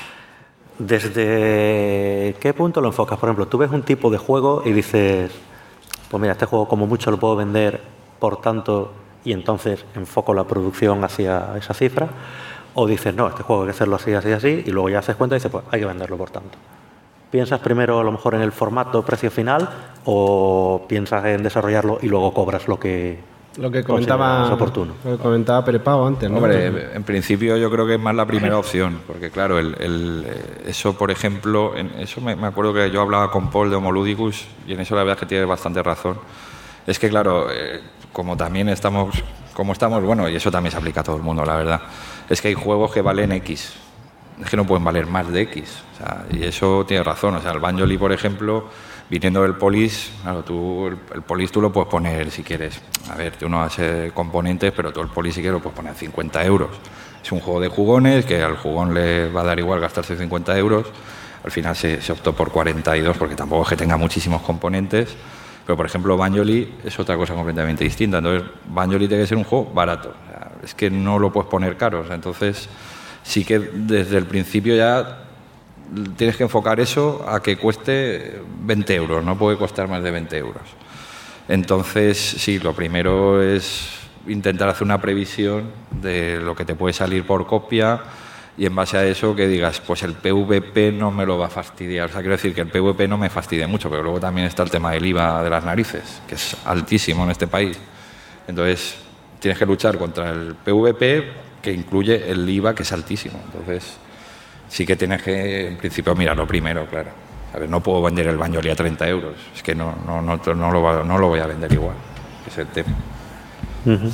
¿Desde qué punto lo enfocas? Por ejemplo, tú ves un tipo de juego y dices, pues mira, este juego como mucho lo puedo vender por tanto y entonces enfoco la producción hacia esa cifra, o dices, no, este juego hay que hacerlo así, así, así, y luego ya haces cuenta y dices, pues hay que venderlo por tanto. ¿Piensas primero a lo mejor en el formato, precio final, o piensas en desarrollarlo y luego cobras lo que comentaba oportuno? Lo que comentaba Perepao antes, ¿no? Hombre, en principio yo creo que es más la primera opción, porque claro, eso por ejemplo, eso me acuerdo que yo hablaba con Paul de Homoludicus y en eso la verdad es que tiene bastante razón. Es que claro, como estamos, bueno, y eso también se aplica a todo el mundo, la verdad, es que hay juegos que valen X, es que no pueden valer más de X, o sea, y eso tiene razón, o sea, el Banjoly, por ejemplo, viniendo del Police, claro, el Police tú lo puedes poner si quieres, a ver, tú no haces componentes, pero tú el Police si quieres lo puedes poner 50 euros. Es un juego de jugones, que al jugón le va a dar igual gastarse 50 euros, al final se optó por 42, porque tampoco es que tenga muchísimos componentes, pero por ejemplo Banjoly es otra cosa completamente distinta, entonces Banjoly tiene que ser un juego barato, o sea, es que no lo puedes poner caro, o sea, entonces sí que desde el principio ya tienes que enfocar eso a que cueste 20 euros, no puede costar más de 20 euros. Entonces, sí, lo primero es intentar hacer una previsión de lo que te puede salir por copia y en base a eso que digas, pues el PVP no me lo va a fastidiar. O sea, quiero decir que el PVP no me fastidia mucho, pero luego también está el tema del IVA de las narices, que es altísimo en este país. Entonces, tienes que luchar contra el PVP, que incluye el IVA, que es altísimo. Entonces, sí que tienes que, en principio, mirarlo primero, claro. A ver, no puedo vender el Banjoly a 30 euros. Es que no lo voy a vender igual. Es el tema. Uh-huh.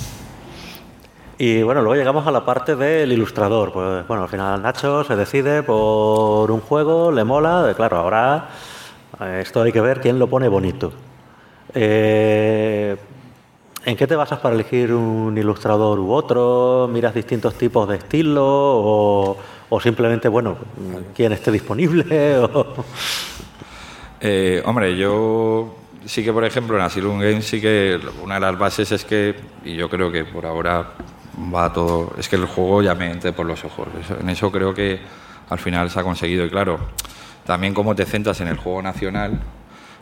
Y bueno, luego llegamos a la parte del ilustrador. Pues bueno, al final Nacho se decide por un juego, le mola. Claro, ahora esto hay que ver quién lo pone bonito. ¿En qué te basas para elegir un ilustrador u otro? ¿Miras distintos tipos de estilo? ¿O simplemente, bueno, quién esté disponible? Hombre, yo sí que, por ejemplo, en Asylum Games sí que una de las bases es que, y yo creo que por ahora va todo, es que el juego ya me entre por los ojos. En eso creo que al final se ha conseguido. Y claro, también como te centras en el juego nacional,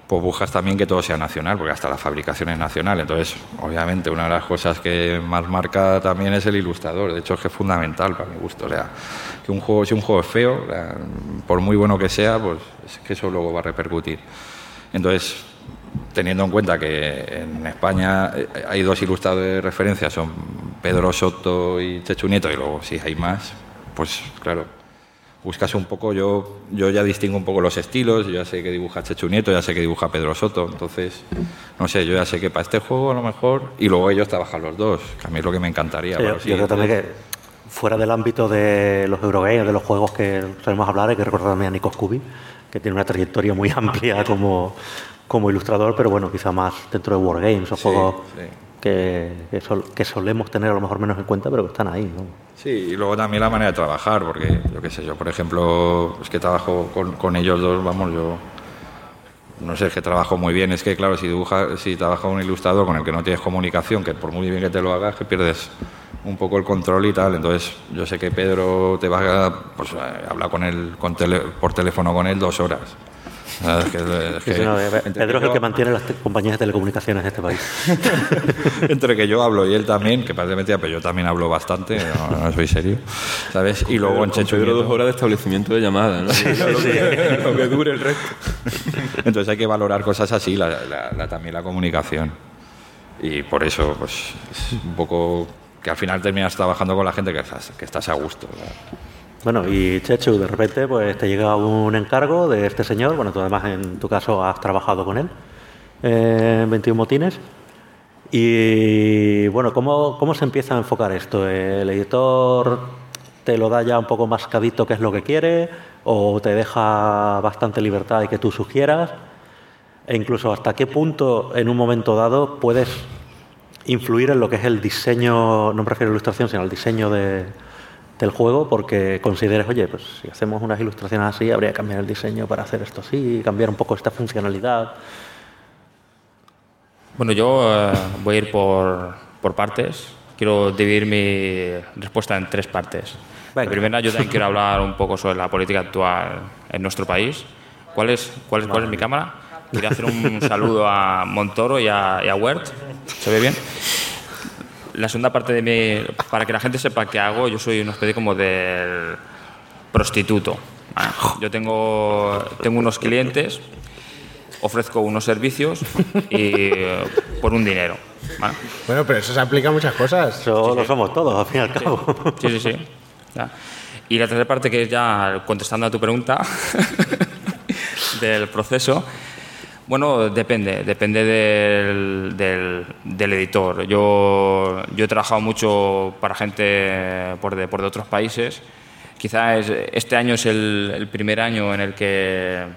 pues buscas también que todo sea nacional, porque hasta la fabricación es nacional. Entonces, obviamente, una de las cosas que más marca también es el ilustrador. De hecho, es que es fundamental para mi gusto. O sea, que un juego, si un juego es feo, por muy bueno que sea, pues es que eso luego va a repercutir. Entonces, teniendo en cuenta que en España hay 2 ilustradores de referencia, son Pedro Soto y Chechu Nieto, y luego si hay más, pues claro, buscas un poco, yo ya distingo un poco los estilos, yo ya sé que dibuja Chechu Nieto, ya sé que dibuja Pedro Soto, entonces, no sé, yo ya sé que para este juego a lo mejor, y luego ellos trabajan los dos, que a mí es lo que me encantaría. Sí, yo creo también que fuera del ámbito de los Eurogames, de los juegos que solemos hablar, hay que recordar también a Nikos Kubi, que tiene una trayectoria muy amplia como ilustrador, pero bueno, quizá más dentro de Wargames o juegos que solemos tener a lo mejor menos en cuenta, pero que están ahí, ¿no? Sí, y luego también la manera de trabajar, porque yo qué sé, yo por ejemplo, es que trabajo con ellos dos, vamos, yo no sé, es que trabajo muy bien, es que claro, si trabajas un ilustrador con el que no tienes comunicación, que por muy bien que te lo hagas, que pierdes un poco el control y tal. Entonces yo sé que Pedro te va a hablar con él por teléfono con él 2 horas. Pedro es el que mantiene las compañías de telecomunicaciones de este país. Entre que yo hablo y él también, que parece mentira, pero yo también hablo bastante, no soy serio, ¿sabes? Y luego en Chechu Pedro 2 horas de establecimiento de llamada, ¿no? Lo que dure el resto. Entonces hay que valorar cosas así, también la comunicación. Y por eso, pues, es un poco que al final terminas trabajando con la gente que estás a gusto, ¿verdad? Bueno, y Chechu, de repente pues te llega un encargo de este señor. Bueno, tú además en tu caso has trabajado con él en 21 motines. Y bueno, ¿cómo se empieza a enfocar esto? ¿El editor te lo da ya un poco mascadito qué es lo que quiere? ¿O te deja bastante libertad y que tú sugieras? E incluso hasta qué punto en un momento dado puedes influir en lo que es el diseño, no me refiero a ilustración, sino al diseño del juego, porque consideres, oye, pues si hacemos unas ilustraciones así, habría que cambiar el diseño para hacer esto así, cambiar un poco esta funcionalidad. Bueno, yo voy a ir por partes. Quiero dividir mi respuesta en 3 partes. Venga. La primera, yo también quiero hablar un poco sobre la política actual en nuestro país. ¿Cuál es mi cámara? Quería hacer un saludo a Montoro y a Wert. ¿Se ve bien? La segunda parte de mí, para que la gente sepa qué hago, yo soy una especie como del prostituto. ¿Vale? Yo tengo unos clientes, ofrezco unos servicios y por un dinero. ¿Vale? Bueno, pero eso se aplica a muchas cosas. Eso lo somos todos, al fin y al cabo. Sí. Ya. Y la tercera parte, que es ya contestando a tu pregunta del proceso. Bueno, depende del editor. Yo he trabajado mucho para gente por de otros países. Quizás este año es el primer año en el que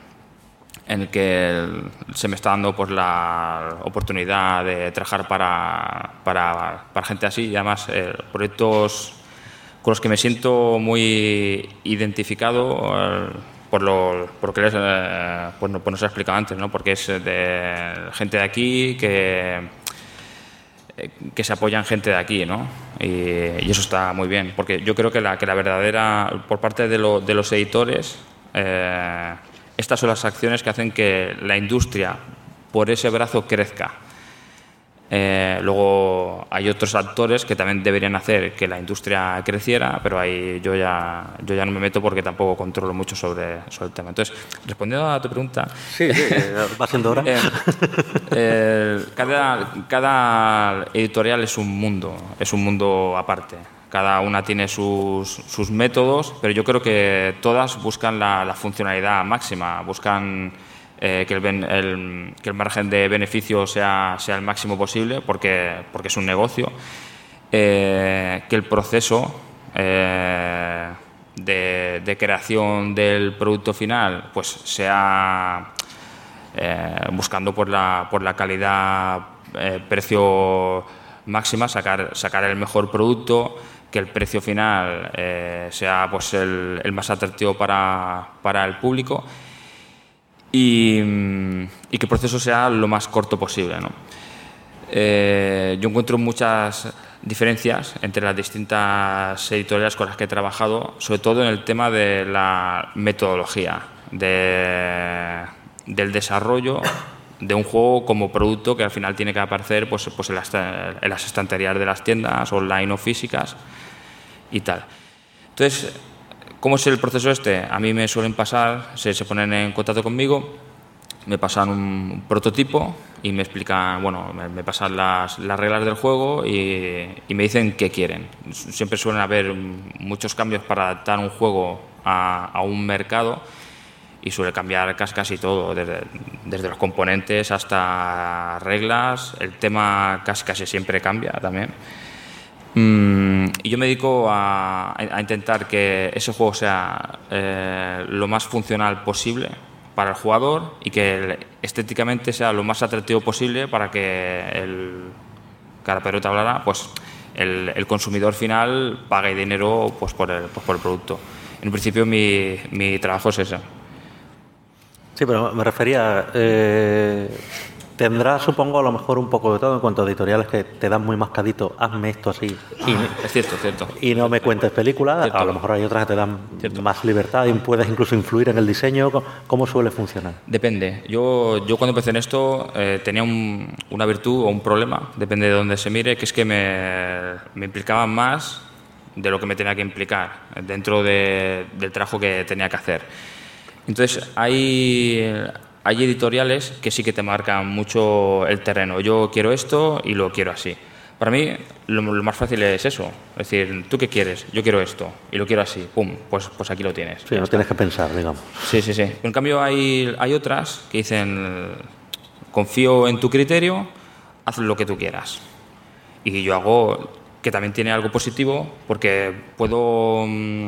se me está dando pues la oportunidad de trabajar para gente así, y además proyectos con los que me siento muy identificado. Por lo que les nos he explicado antes, ¿no? Porque es de gente de aquí que se apoya en gente de aquí, ¿no? Y eso está muy bien, porque yo creo que la verdadera, por parte de los editores, estas son las acciones que hacen que la industria por ese brazo crezca. Luego hay otros actores que también deberían hacer que la industria creciera, pero ahí yo ya no me meto porque tampoco controlo mucho sobre el tema. Entonces, respondiendo a tu pregunta... Sí, va siendo hora. Cada editorial es un mundo aparte. Cada una tiene sus métodos, pero yo creo que todas buscan la funcionalidad máxima, buscan... que el margen de beneficio sea el máximo posible, porque es un negocio, que el proceso de creación del producto final pues sea buscando por la calidad, precio máxima, sacar el mejor producto, que el precio final sea pues el más atractivo para el público. Y que el proceso sea lo más corto posible, ¿no? Yo encuentro muchas diferencias entre las distintas editoriales con las que he trabajado, sobre todo en el tema de la metodología, del desarrollo de un juego como producto que al final tiene que aparecer pues en las estanterías de las tiendas, online o físicas y tal. Entonces, ¿cómo es el proceso este? A mí me suelen pasar, se ponen en contacto conmigo, me pasan un prototipo y me explican, bueno, me pasan las reglas del juego y me dicen qué quieren. Siempre suelen haber muchos cambios para adaptar un juego a un mercado y suele cambiar casi todo, desde los componentes hasta reglas. El tema casi siempre cambia también. Y yo me dedico a intentar que ese juego sea lo más funcional posible para el jugador y que estéticamente sea lo más atractivo posible para que cara pelota hablara, pues el consumidor final pague dinero pues por el producto. En principio mi trabajo es ese. Sí, pero me refería, tendrá, supongo, a lo mejor un poco de todo en cuanto a editoriales que te dan muy mascadito, hazme esto así. Es cierto. Y no me cuentes películas. Cierto. A lo mejor hay otras que te dan más libertad y puedes incluso influir en el diseño. ¿Cómo suele funcionar? Depende. Yo cuando empecé en esto tenía una virtud o un problema, depende de dónde se mire, que es que me implicaba más de lo que me tenía que implicar dentro del trabajo que tenía que hacer. Entonces, hay editoriales que sí que te marcan mucho el terreno. Yo quiero esto y lo quiero así. Para mí, lo más fácil es eso. Es decir, ¿tú qué quieres? Yo quiero esto y lo quiero así. ¡Pum! Pues aquí lo tienes. Sí, no tienes que pensar, digamos. Sí. En cambio, hay otras que dicen, confío en tu criterio, haz lo que tú quieras. Y yo hago, que también tiene algo positivo, porque puedo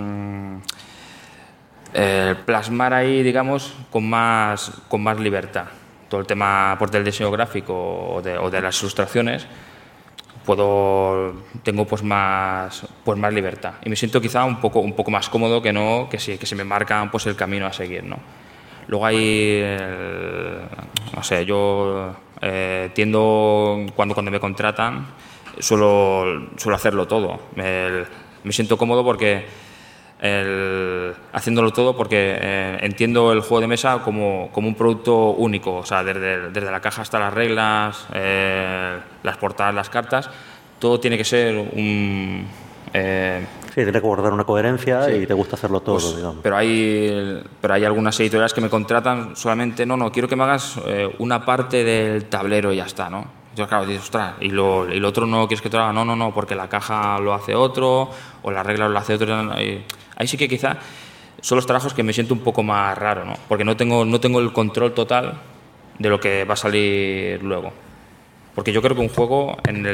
plasmar ahí, digamos, con más libertad. Todo el tema pues, del diseño gráfico o de las ilustraciones, tengo pues más libertad. Y me siento quizá un poco más cómodo que se me marcan pues, el camino a seguir, ¿no? Luego hay, no sé, yo tiendo, cuando me contratan, suelo hacerlo todo. Me siento cómodo porque haciéndolo todo porque entiendo el juego de mesa como un producto único, o sea, desde la caja hasta las reglas, las portadas, las cartas, todo tiene que ser sí, tiene que guardar una coherencia y te gusta hacerlo todo, pues, digamos. Pero hay algunas editoriales que me contratan solamente, no, quiero que me hagas una parte del tablero y ya está, ¿no? Entonces, claro, dices, ostras, y lo otro no quieres que te lo haga, no, porque la caja lo hace otro, o la regla lo hace otro. Ahí sí que quizá son los trabajos que me siento un poco más raro, ¿no? Porque no tengo el control total de lo que va a salir luego. Porque yo creo que un juego en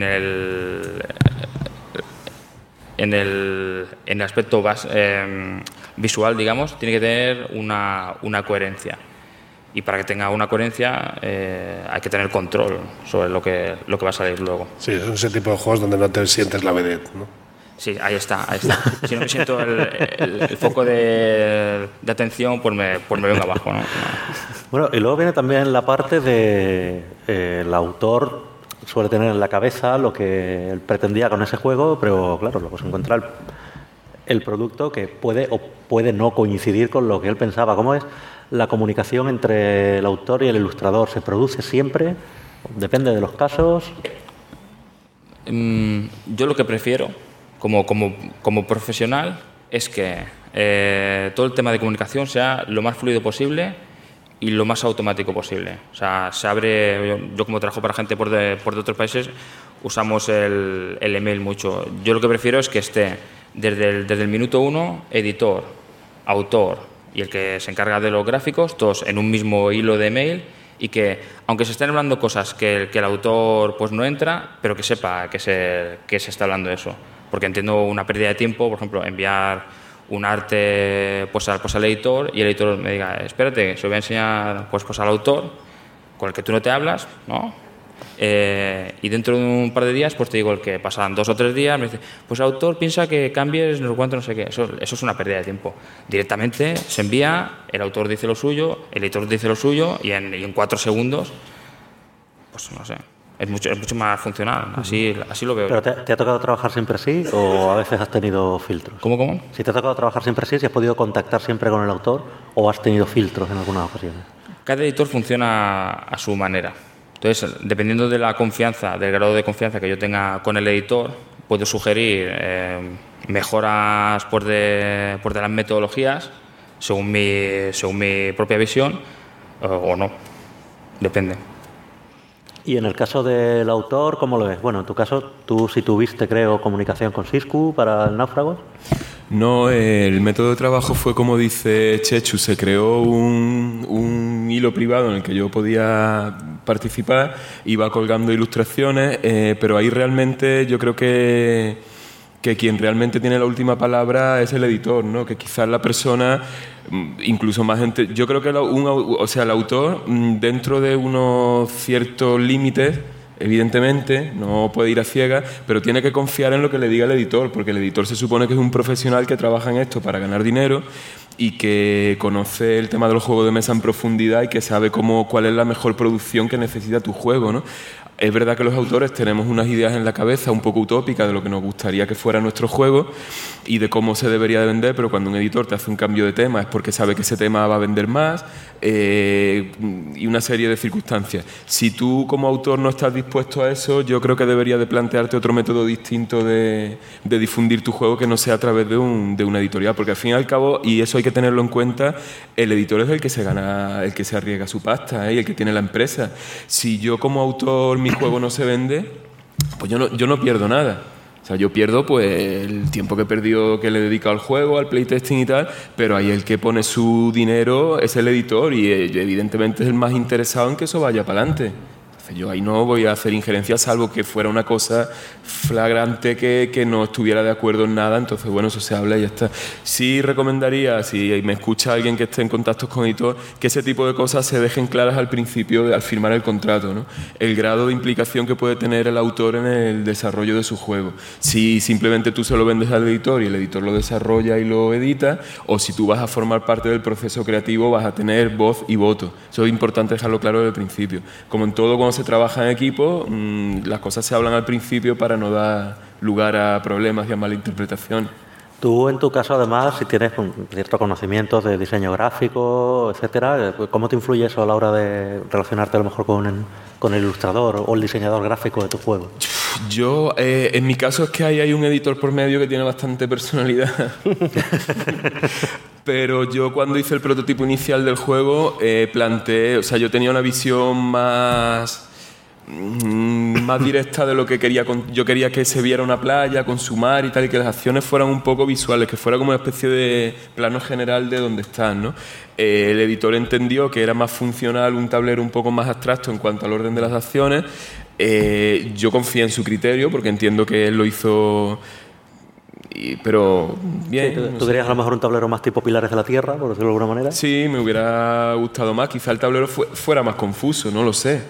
el aspecto visual, digamos, tiene que tener una coherencia. Y para que tenga una coherencia hay que tener control sobre lo que va a salir luego. Sí, son ese tipo de juegos donde no te sientes la vedette, ¿no? Sí, ahí está. Si no me siento el foco de atención, pues me vengo abajo, ¿no? Bueno, y luego viene también la parte de el autor suele tener en la cabeza lo que él pretendía con ese juego, pero claro, luego se encuentra el producto que puede o puede no coincidir con lo que él pensaba. ¿Cómo es la comunicación entre el autor y el ilustrador? ¿Se produce siempre? ¿Depende de los casos? Yo lo que prefiero como profesional es que todo el tema de comunicación sea lo más fluido posible y lo más automático posible. O sea, se abre, yo como trabajo para gente por de otros países, usamos el email mucho. Yo lo que prefiero es que esté desde el minuto 1, editor, autor y el que se encarga de los gráficos, todos en un mismo hilo de email, y que, aunque se estén hablando cosas que el autor pues no entra, pero que sepa que se está hablando de eso. Porque entiendo una pérdida de tiempo, por ejemplo, enviar un arte pues al editor y el editor me diga, espérate, se lo voy a enseñar pues al autor con el que tú no te hablas, ¿no? Y dentro de un par de días pues te digo el que pasan 2 o 3 días, me dice, pues el autor piensa que cambies no sé cuánto, no sé qué. Eso es una pérdida de tiempo. Directamente se envía, el autor dice lo suyo, el editor dice lo suyo y en 4 segundos, pues no sé. Es mucho más funcional, así lo veo. ¿Pero te ha tocado trabajar siempre así o a veces has tenido filtros? ¿Cómo? Si te ha tocado trabajar siempre así, si has podido contactar siempre con el autor o has tenido filtros en algunas ocasiones. Cada editor funciona a su manera. Entonces, dependiendo de la confianza, del grado de confianza que yo tenga con el editor, puedo sugerir mejoras por de las metodologías según mi propia visión o no. Depende. Y en el caso del autor, ¿cómo lo ves? Bueno, en tu caso, tú sí tuviste, creo, comunicación con Siscu para el Náufragos. No, el método de trabajo fue como dice Chechu, se creó un hilo privado en el que yo podía participar, iba colgando ilustraciones, pero ahí realmente yo creo que quien realmente tiene la última palabra es el editor, ¿no? Que quizás la persona, incluso más gente, yo creo que el autor, dentro de unos ciertos límites, evidentemente, no puede ir a ciegas, pero tiene que confiar en lo que le diga el editor, porque el editor se supone que es un profesional que trabaja en esto para ganar dinero y que conoce el tema del juego de mesa en profundidad y que sabe cuál es la mejor producción que necesita tu juego, ¿no? Es verdad que los autores tenemos unas ideas en la cabeza un poco utópicas de lo que nos gustaría que fuera nuestro juego y de cómo se debería de vender, pero cuando un editor te hace un cambio de tema es porque sabe que ese tema va a vender más y una serie de circunstancias. Si tú como autor no estás dispuesto a eso, yo creo que deberías de plantearte otro método distinto de difundir tu juego que no sea a través de una editorial, porque al fin y al cabo, y eso hay que tenerlo en cuenta, el editor es el que se gana, el que se arriesga su pasta, y el que tiene la empresa. Si yo como autor mi juego no se vende, pues yo no pierdo nada. O sea, yo pierdo pues el tiempo que he perdido, que le he dedicado al juego, al playtesting y tal, pero ahí el que pone su dinero es el editor y evidentemente es el más interesado en que eso vaya para adelante. Entonces yo ahí no voy a hacer injerencia, salvo que fuera una cosa flagrante que no estuviera de acuerdo en nada. Entonces, bueno, eso se habla y ya está. Sí recomendaría, si me escucha alguien que esté en contacto con editor, que ese tipo de cosas se dejen claras al principio, al firmar el contrato, ¿no? El grado de implicación que puede tener el autor en el desarrollo de su juego. Si simplemente tú se lo vendes al editor y el editor lo desarrolla y lo edita, o si tú vas a formar parte del proceso creativo, vas a tener voz y voto. Eso es importante dejarlo claro desde el principio. Como en todo, cuando se trabaja en equipo, las cosas se hablan al principio para no dar lugar a problemas y a malinterpretaciones. Tú, en tu caso, además, si tienes cierto conocimiento de diseño gráfico, etcétera, ¿cómo te influye eso a la hora de relacionarte a lo mejor con el ilustrador o el diseñador gráfico de tu juego? Yo, en mi caso es que hay un editor por medio que tiene bastante personalidad. Pero yo cuando hice el prototipo inicial del juego planteé, o sea, yo tenía una visión más directa de lo que quería. Yo quería que se viera una playa con su mar y tal, y que las acciones fueran un poco visuales, que fuera como una especie de plano general de donde están, ¿no? El editor entendió que era más funcional un tablero un poco más abstracto en cuanto al orden de las acciones. Yo confié en su criterio porque entiendo que él lo hizo, pero bien. Sí, ¿tú querías a lo mejor un tablero más tipo Pilares de la Tierra, por decirlo de alguna manera? Sí, me hubiera gustado más. Quizá el tablero fuera más confuso, no lo sé.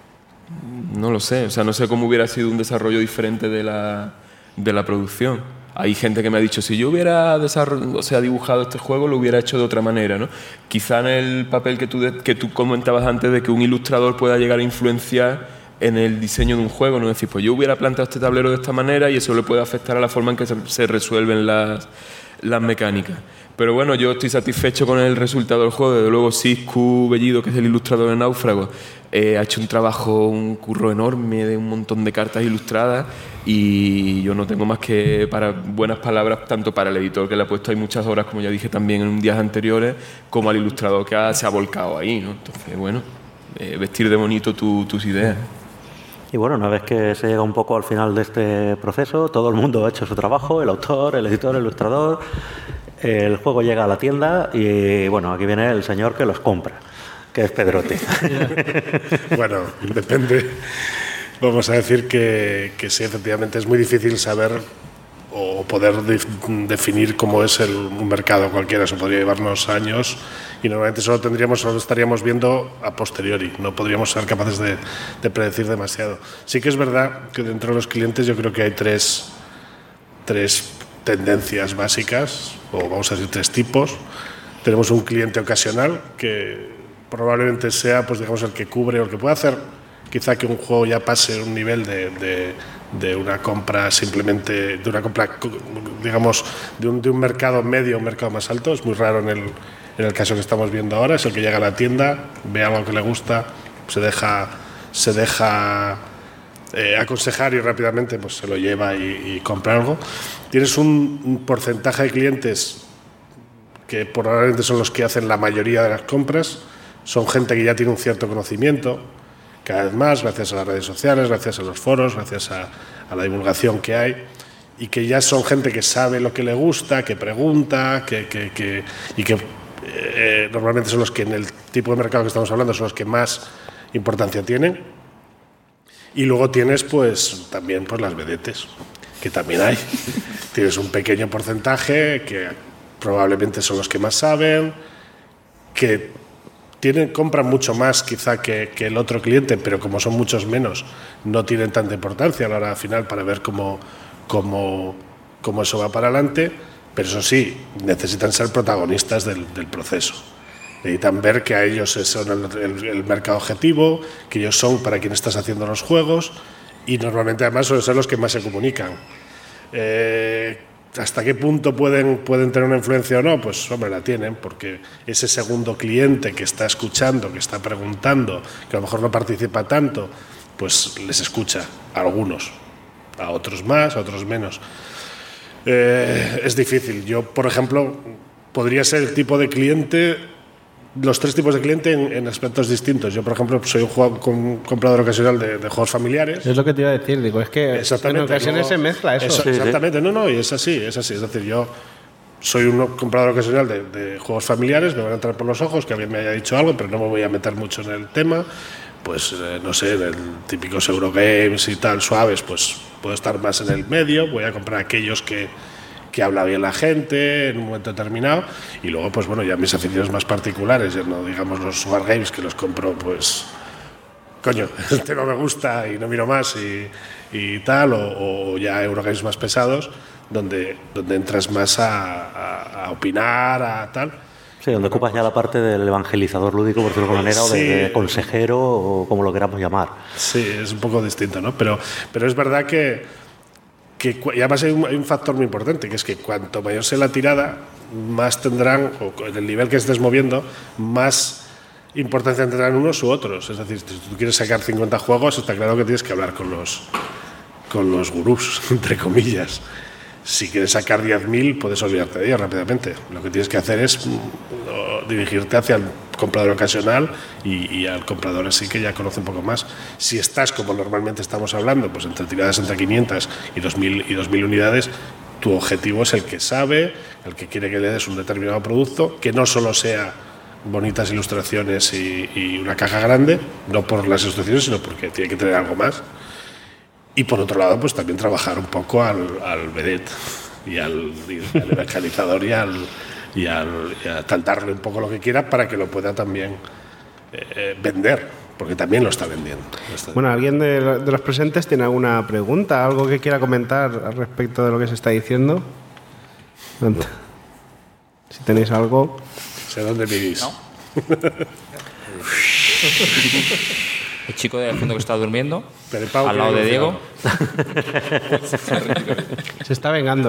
O sea, no sé cómo hubiera sido un desarrollo diferente de la producción. Hay gente que me ha dicho, si yo hubiera dibujado este juego, lo hubiera hecho de otra manera, ¿no? Quizá en el papel que tú comentabas antes de que un ilustrador pueda llegar a influenciar en el diseño de un juego, ¿no? Es decir, pues yo hubiera planteado este tablero de esta manera y eso le puede afectar a la forma en que se resuelven las mecánicas. Pero bueno, yo estoy satisfecho con el resultado del juego. Desde luego, Siscu Bellido, que es el ilustrador de Náufragos, ha hecho un curro enorme de un montón de cartas ilustradas y yo no tengo más que buenas palabras tanto para el editor, que le ha puesto ahí muchas horas, como ya dije también en días anteriores, como al ilustrador que se ha volcado ahí, ¿no? Entonces, bueno, vestir de bonito tus ideas. Y bueno, una vez que se llega un poco al final de este proceso, todo el mundo ha hecho su trabajo, el autor, el editor, el ilustrador, el juego llega a la tienda y bueno, aquí viene el señor que los compra, que es Pedrote. Bueno, depende. Vamos a decir que sí, efectivamente es muy difícil saber o poder definir cómo es un mercado cualquiera. Eso podría llevarnos años y normalmente solo estaríamos viendo a posteriori, no podríamos ser capaces de predecir demasiado. Sí que es verdad que dentro de los clientes yo creo que hay tres tendencias básicas, o vamos a decir tres tipos. Tenemos un cliente ocasional que probablemente sea, pues digamos, el que cubre o el que puede hacer quizá que un juego ya pase un nivel de una compra simplemente, de una compra, digamos, de un mercado medio, un mercado más alto. Es muy raro en el caso que estamos viendo ahora. Es el que llega a la tienda, ve algo que le gusta, se deja aconsejar y rápidamente pues se lo lleva y compra algo. Tienes un porcentaje de clientes que probablemente son los que hacen la mayoría de las compras. Son gente que ya tiene un cierto conocimiento, cada vez más, gracias a las redes sociales, gracias a los foros, gracias a la divulgación que hay, y que ya son gente que sabe lo que le gusta, que pregunta, y que normalmente son los que en el tipo de mercado que estamos hablando son los que más importancia tienen. Y luego tienes pues también pues las vedetes, que también hay. Tienes un pequeño porcentaje que probablemente son los que más saben, que compran mucho más quizá que el otro cliente, pero como son muchos menos, no tienen tanta importancia a la hora final para ver cómo eso va para adelante, pero eso sí, necesitan ser protagonistas del proceso. Necesitan ver que a ellos son el mercado objetivo, que ellos son para quien estás haciendo los juegos, y normalmente además suelen ser los que más se comunican. ¿Hasta qué punto pueden tener una influencia o no? Pues hombre, la tienen, porque ese segundo cliente que está escuchando, que está preguntando, que a lo mejor no participa tanto, pues les escucha a algunos, a otros más, a otros menos. Es difícil. Yo, por ejemplo, podría ser el tipo de cliente, los tres tipos de cliente en aspectos distintos. Yo, por ejemplo, soy un comprador ocasional de juegos familiares. Es lo que te iba a decir, digo, es que en ocasiones se mezcla eso. Exactamente, no, y es así. Es decir, yo soy un comprador ocasional de juegos familiares, me van a entrar por los ojos, que alguien me haya dicho algo, pero no me voy a meter mucho en el tema. Pues, no sé, en el típicos Eurogames y tal, suaves, pues puedo estar más en el medio, voy a comprar aquellos que habla bien la gente en un momento determinado, y luego pues bueno, ya mis aficiones más particulares, ya no digamos los Wargames, que los compro pues coño, el tema me gusta y no miro más y tal, o ya Eurogames más pesados donde entras más a opinar, a tal. Sí, donde ocupas ya la parte del evangelizador lúdico, por decirlo de alguna manera, o de consejero, o como lo queramos llamar. Sí, es un poco distinto, ¿no? Pero es verdad que y además hay un factor muy importante, que es que cuanto mayor sea la tirada, más tendrán, o en el nivel que estés moviendo, más importancia tendrán unos u otros. Es decir, si tú quieres sacar 50 juegos, está claro que tienes que hablar con los gurús, entre comillas. Si quieres sacar 10.000, puedes olvidarte de ellos rápidamente. Lo que tienes que hacer es dirigirte hacia el comprador ocasional y al comprador así que ya conoce un poco más. Si estás, como normalmente estamos hablando, pues entre tiradas entre 500 y 2.000 unidades, tu objetivo es el que sabe, el que quiere que le des un determinado producto, que no solo sea bonitas ilustraciones y una caja grande, no por las ilustraciones, sino porque tiene que tener algo más. Y por otro lado, pues también trabajar un poco al vedette y al evangelizador y a darle un poco lo que quiera para que lo pueda también vender, porque también lo está vendiendo. Bueno, ¿alguien de los presentes tiene alguna pregunta, algo que quiera comentar al respecto de lo que se está diciendo? Si tenéis algo. Sé dónde vivís. ¿No? El chico del fondo que está durmiendo, al lado de Diego. Se está vengando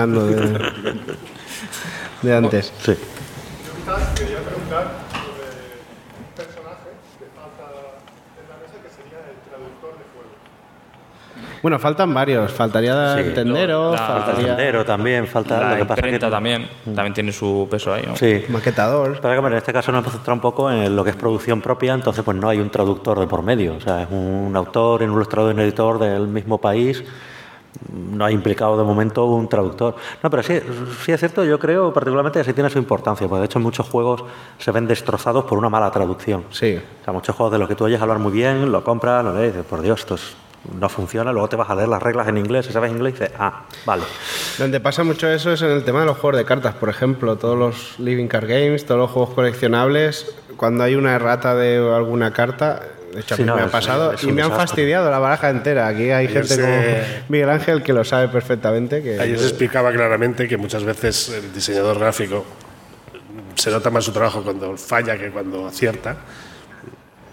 de antes. Sí. Yo quizás quería preguntar sobre un personaje que falta en la mesa, que sería el traductor de juegos. Bueno, faltan varios. Faltaría el tendero, falta el tendero también, falta La lo que pasa imprenta que también tiene su peso ahí, ¿no? Sí. maquetador. Pero en este caso nos hemos centrado un poco en lo que es producción propia, entonces pues no hay un traductor de por medio, o sea, es un autor, un ilustrador y un editor del mismo país, no ha implicado de momento un traductor. No, pero sí es cierto, yo creo particularmente que sí tiene su importancia, porque de hecho muchos juegos se ven destrozados por una mala traducción. Sí. O sea, muchos juegos de los que tú oyes hablar muy bien, lo compras, lo lees y dices, por Dios, no funciona, luego te vas a leer las reglas en inglés, si sabes inglés, y dices, vale. Donde pasa mucho eso es en el tema de los juegos de cartas, por ejemplo, todos los Living Card Games, todos los juegos coleccionables, cuando hay una errata de alguna carta, de hecho a mí me ha pasado y me han fastidiado la baraja entera. Aquí hay gente como Miguel Ángel que lo sabe perfectamente. Ayer se explicaba claramente que muchas veces el diseñador gráfico se nota más su trabajo cuando falla que cuando acierta.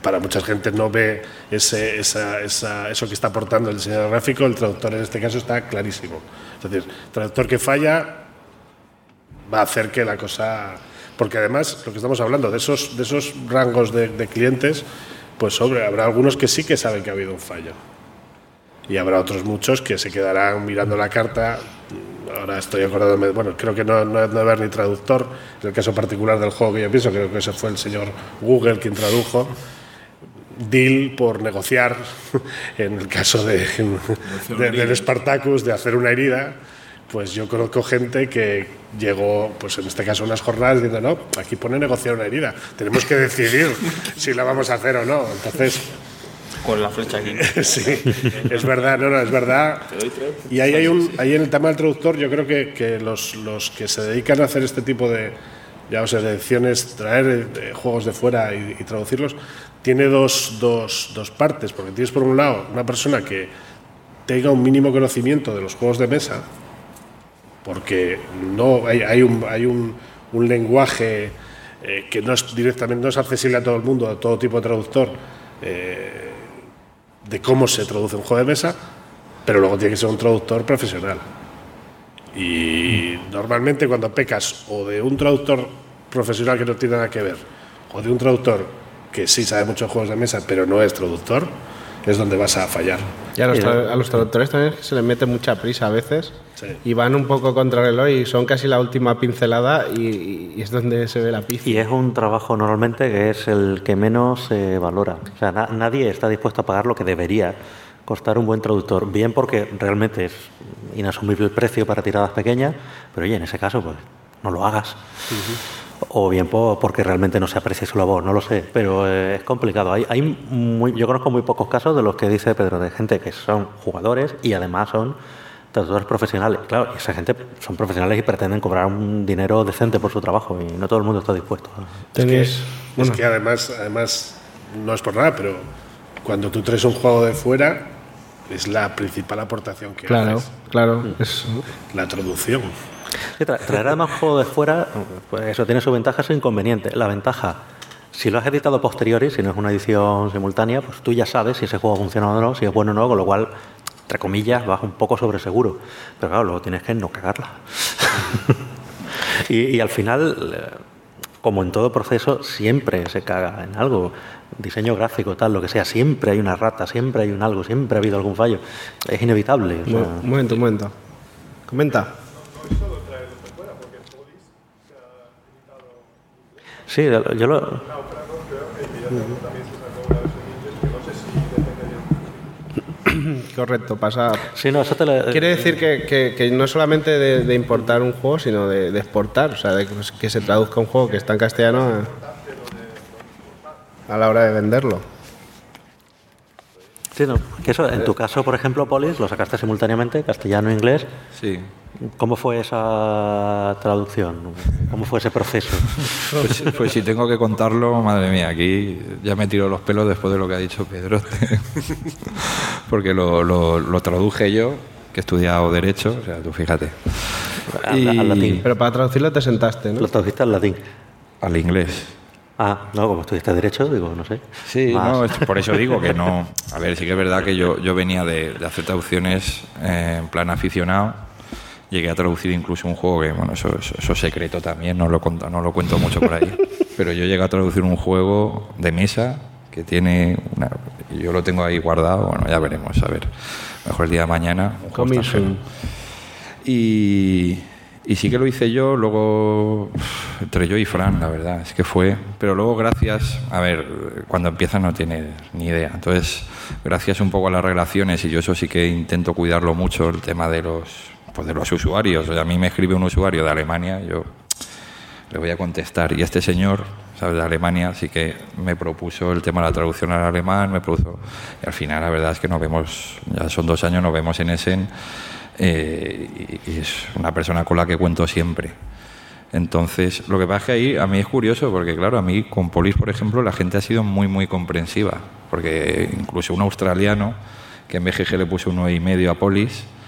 para mucha gente no ve eso que está aportando el diseñador gráfico. El traductor en este caso está clarísimo. Es decir, el traductor que falla va a hacer que la cosa... Porque además, lo que estamos hablando, de esos rangos de clientes, pues habrá algunos que sí que saben que ha habido un fallo. Y habrá otros muchos que se quedarán mirando la carta. Ahora estoy acordándome, bueno, creo que no haber ni traductor. En el caso particular del juego que yo pienso, creo que ese fue el señor Google quien tradujo. Deal por negociar, en el caso del Spartacus, de hacer una herida. Pues yo conozco gente que llegó, pues en este caso, unas jornadas diciendo, no, aquí pone negociar una herida. Tenemos que decidir si la vamos a hacer o no. Entonces... Con la flecha aquí. Sí, es verdad, es verdad. Y ahí en el tema del traductor, yo creo que los que se dedican a hacer este tipo de, ediciones, traer juegos de fuera y traducirlos, tiene dos partes, porque tienes por un lado una persona que tenga un mínimo conocimiento de los juegos de mesa, porque no hay un lenguaje que no es accesible a todo el mundo, a todo tipo de traductor, de cómo se traduce un juego de mesa, pero luego tiene que ser un traductor profesional. Y normalmente cuando pecas o de un traductor profesional que no tiene nada que ver, o de un traductor que sí sabe muchos juegos de mesa pero no es traductor, es donde vas a fallar. Y a los traductores también se les mete mucha prisa a veces, sí, y van un poco contra el reloj y son casi la última pincelada y es donde se ve la pizza. Y es un trabajo normalmente que es el que menos se valora. O sea, nadie está dispuesto a pagar lo que debería costar un buen traductor, bien porque realmente es inasumible el precio para tiradas pequeñas, pero oye, en ese caso pues no lo hagas. O bien porque realmente no se aprecia su labor, no lo sé, pero es complicado. Yo conozco muy pocos casos de los que dice Pedro, de gente que son jugadores y además son traductores profesionales. Claro, esa gente son profesionales y pretenden cobrar un dinero decente por su trabajo y no todo el mundo está dispuesto. Es que además no es por nada, pero cuando tú traes un juego de fuera es la principal aportación que haces. Claro, es la traducción. Sí, traer además un juego de fuera, pues eso tiene sus ventajas e inconvenientes. La ventaja, si lo has editado a posteriori, si no es una edición simultánea, pues tú ya sabes si ese juego funciona o no, si es bueno o no, con lo cual, entre comillas, vas un poco sobre seguro. Pero claro, luego tienes que no cagarla. y al final, como en todo proceso, siempre se caga en algo. Diseño gráfico, tal, lo que sea, siempre hay una rata, siempre hay un algo, siempre ha habido algún fallo. Es inevitable. O sea... Un momento. Comenta. Sí, yo lo... Correcto, pasa... Sí, no, eso Quiere decir que no solamente de importar un juego, sino de exportar, o sea, de que se traduzca un juego que está en castellano a la hora de venderlo. Sí, no, que eso, en tu caso, por ejemplo, Polis, lo sacaste simultáneamente, castellano e inglés. Sí. ¿Cómo fue esa traducción? ¿Cómo fue ese proceso? Pues si tengo que contarlo, madre mía, aquí ya me tiro los pelos después de lo que ha dicho Pedro. Porque lo traduje yo, que he estudiado Derecho, o sea, tú fíjate. Al latín. Pero para traducirlo te sentaste, ¿no? Lo tradujiste al latín. Al inglés. Ah, no, como estudiaste Derecho, digo, no sé. Sí, no, por eso digo que no. A ver, sí que es verdad que yo venía de hacer traducciones en plan aficionado. Llegué a traducir incluso un juego que, bueno, eso es secreto también, no lo cuento mucho por ahí. Pero yo llegué a traducir un juego de mesa que tiene yo lo tengo ahí guardado, bueno, ya veremos, a ver. Mejor el día de mañana. Y sí que lo hice yo, luego entre yo y Fran, la verdad, es que fue. Pero luego gracias, a ver, cuando empiezas no tienes ni idea. Entonces, gracias un poco a las relaciones, y yo eso sí que intento cuidarlo mucho, el tema de los usuarios. O sea, a mí me escribe un usuario de Alemania, yo le voy a contestar. Y este señor, ¿sabes?, de Alemania, sí que me propuso el tema de la traducción al alemán, y al final la verdad es que nos vemos, ya son 2 años, nos vemos en Essen. Y es una persona con la que cuento siempre. Entonces, lo que pasa es que ahí a mí es curioso, porque claro, a mí con Polis, por ejemplo, la gente ha sido muy, muy comprensiva, porque incluso un australiano que en BGG le puso 1,5 a Polis,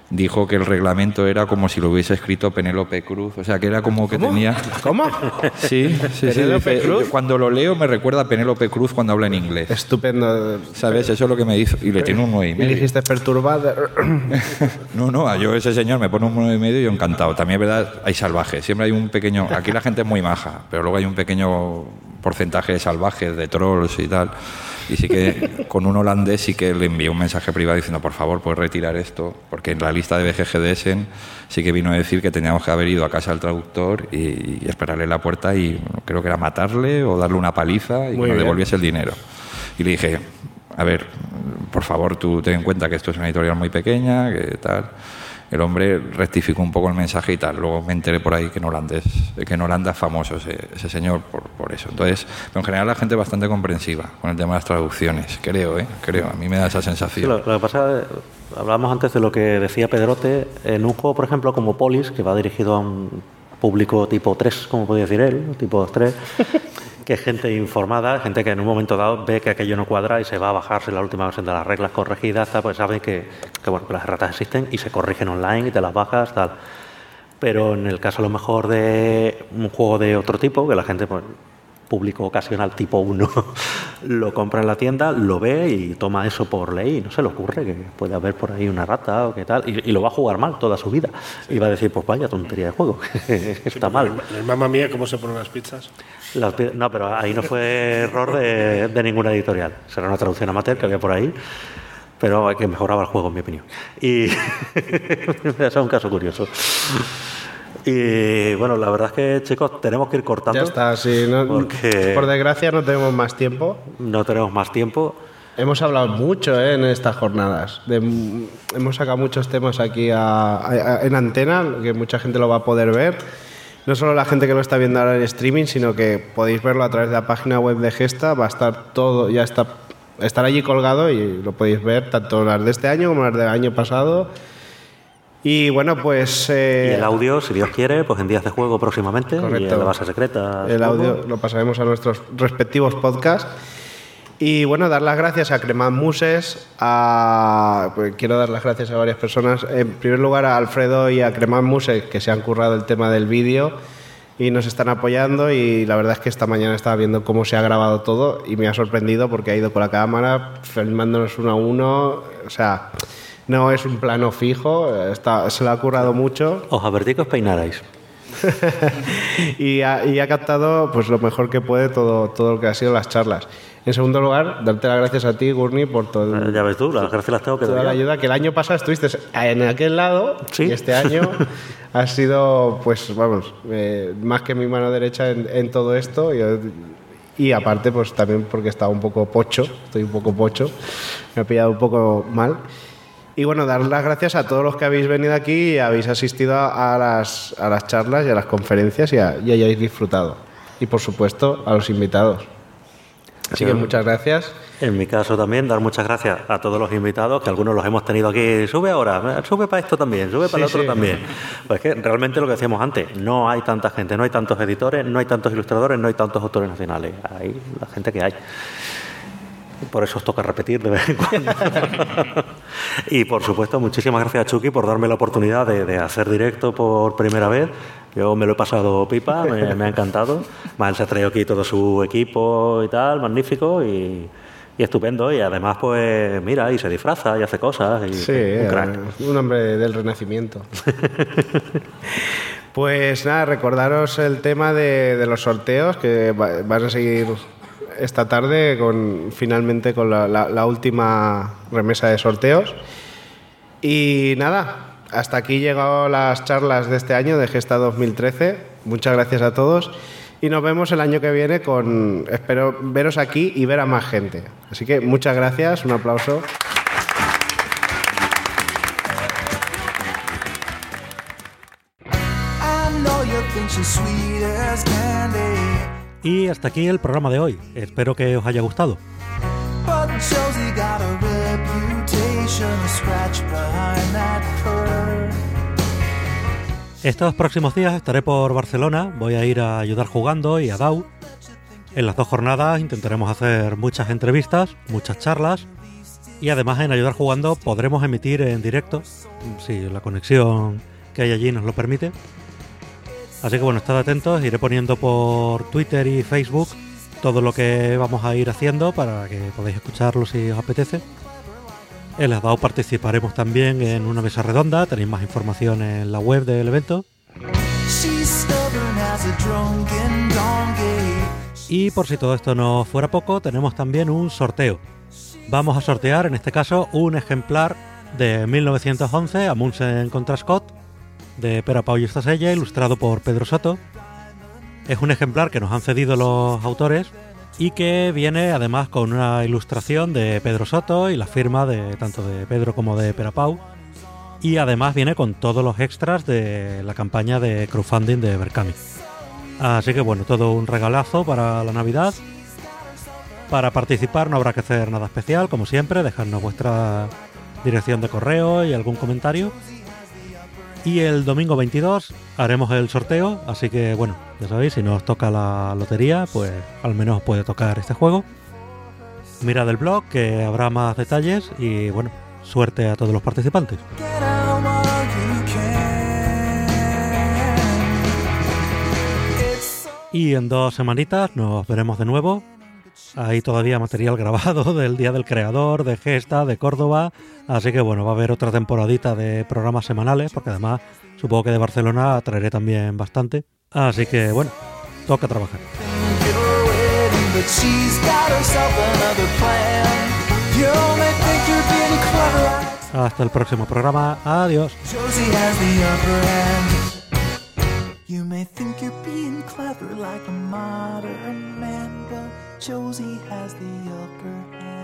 dijo que el reglamento era como si lo hubiese escrito Penélope Cruz. O sea, que era como que tenía... ¿Cómo? Sí. ¿Penélope Cruz? Cuando lo leo me recuerda a Penélope Cruz cuando habla en inglés. Estupendo. ¿Sabes? Eso es lo que me hizo. Y le tiene un 9,5. Y dijiste perturbada. No, yo ese señor me pone un 9,5 y yo encantado. También es verdad, hay salvajes. Siempre hay un pequeño... Aquí la gente es muy maja, pero luego hay un pequeño porcentaje de salvajes, de trolls y tal. Y sí que con un holandés sí que le envié un mensaje privado diciendo, por favor, puedes retirar esto, porque en la lista de BGG de Essen sí que vino a decir que teníamos que haber ido a casa del traductor y esperarle en la puerta y creo que era matarle o darle una paliza y que nos devolviese el dinero. Y le dije, a ver, por favor, tú ten en cuenta que esto es una editorial muy pequeña, que tal... El hombre rectificó un poco el mensaje y tal. Luego me enteré por ahí que en Holanda es famoso ese señor por eso. Entonces, pero en general la gente es bastante comprensiva con el tema de las traducciones. Creo. A mí me da esa sensación. Sí, lo que pasa, hablábamos antes de lo que decía Pedrote. En un juego, por ejemplo, como Polis, que va dirigido a un público tipo 3, como podía decir él, tipo 3, que es gente informada, gente que en un momento dado ve que aquello no cuadra y se va a bajarse la última versión de las reglas corregidas, tal, pues sabe que las erratas existen y se corrigen online y te las bajas, tal. Pero en el caso a lo mejor de un juego de otro tipo, que la gente, pues, público ocasional tipo 1, lo compra en la tienda, lo ve y toma eso por ley y no se le ocurre que puede haber por ahí una rata o qué tal, y lo va a jugar mal toda su vida y va a decir, pues vaya tontería de juego, está mal. Mamma mía, ¿cómo se ponen las pizzas? No, pero ahí no fue error de ninguna editorial, será una traducción amateur que había por ahí, pero que mejoraba el juego en mi opinión, y ese es un caso curioso. Y bueno, la verdad es que, chicos, tenemos que ir cortando. Ya está, sí. Porque por desgracia no tenemos más tiempo. No tenemos más tiempo. Hemos hablado mucho en estas jornadas. Hemos sacado muchos temas aquí en antena, que mucha gente lo va a poder ver. No solo la gente que lo está viendo ahora en streaming, sino que podéis verlo a través de la página web de Gesta. Va a estar todo, ya estar allí colgado y lo podéis ver, tanto las de este año como las del año pasado. Y bueno, pues... y el audio, si Dios quiere, pues en días de juego próximamente. Correcto. Y en la base secreta. El audio lo pasaremos a nuestros respectivos podcasts. Y bueno, dar las gracias a Cremant Muses, pues quiero dar las gracias a varias personas. En primer lugar a Alfredo y a Cremant Muses, que se han currado el tema del vídeo y nos están apoyando, y la verdad es que esta mañana estaba viendo cómo se ha grabado todo y me ha sorprendido porque ha ido con la cámara filmándonos uno a uno, o sea... No es un plano fijo, se lo ha currado mucho. Os advertí que os peinarais. y ha captado pues lo mejor que puede todo lo que ha sido las charlas. En segundo lugar, darte las gracias a ti, Gurney, por todo. Ya ves tú, las gracias las tengo que dar. Toda la ayuda, que el año pasado estuviste en aquel lado, ¿sí? Y este año has sido, pues vamos, más que mi mano derecha en todo esto. Y aparte, pues también porque estaba un poco pocho, estoy un poco pocho, me ha pillado un poco mal. Y bueno, dar las gracias a todos los que habéis venido aquí y habéis asistido a las charlas y a las conferencias y hayáis disfrutado. Y por supuesto a los invitados. Así que muchas gracias. En mi caso también, dar muchas gracias a todos los invitados, que algunos los hemos tenido aquí. Sube ahora, sube para esto también, sube para el otro también. Pues que realmente lo que decíamos antes, no hay tanta gente, no hay tantos editores, no hay tantos ilustradores, no hay tantos autores nacionales. Hay la gente que hay. Por eso os toca repetir de vez en cuando. Y por supuesto, muchísimas gracias a Chucky por darme la oportunidad de hacer directo por primera vez. Yo me lo he pasado pipa, me ha encantado. Más se ha traído aquí todo su equipo y tal, magnífico y estupendo. Y además, pues mira, y se disfraza y hace cosas. Y sí, un crack. Un hombre del Renacimiento. Pues nada, recordaros el tema de los sorteos que van a seguir esta tarde finalmente con la última remesa de sorteos. Y nada, hasta aquí llegan las charlas de este año de Gesta 2013. Muchas gracias a todos y nos vemos el año que viene espero veros aquí y ver a más gente. Así que muchas gracias, un aplauso. Y hasta aquí el programa de hoy. Espero que os haya gustado. Estos próximos días estaré por Barcelona. Voy a ir a ayudar jugando y a DAO. En las dos jornadas intentaremos hacer muchas entrevistas, muchas charlas Y además en Ayudar Jugando podremos emitir en directo, si la conexión que hay allí nos lo permite. Así que bueno, estad atentos, iré poniendo por Twitter y Facebook todo lo que vamos a ir haciendo para que podáis escucharlo si os apetece. En las DAO participaremos también en una mesa redonda, tenéis más información en la web del evento. Y por si todo esto no fuera poco, tenemos también un sorteo. Vamos a sortear, en este caso, un ejemplar de 1911, Amundsen contra Scott, de Pere Pau i Estacella, ilustrado por Pedro Soto. Es un ejemplar que nos han cedido los autores y que viene además con una ilustración de Pedro Soto y la firma de tanto de Pedro como de Pere Pau. Y además viene con todos los extras de la campaña de crowdfunding de Berkami. Así que bueno, todo un regalazo para la Navidad. Para participar no habrá que hacer nada especial, como siempre, dejadnos vuestra dirección de correo y algún comentario. Y el domingo 22 haremos el sorteo, así que bueno, ya sabéis, si no os toca la lotería, pues al menos os puede tocar este juego. Mirad el blog, que habrá más detalles y bueno, suerte a todos los participantes. Y en 2 semanitas nos veremos de nuevo. Hay todavía material grabado del Día del Creador, de Gesta, de Córdoba, así que bueno, va a haber otra temporadita de programas semanales, porque además supongo que de Barcelona traeré también bastante, así que bueno, toca trabajar. Hasta el próximo programa, adiós. You may think you're being clever like a modern man, but Josie has the upper hand.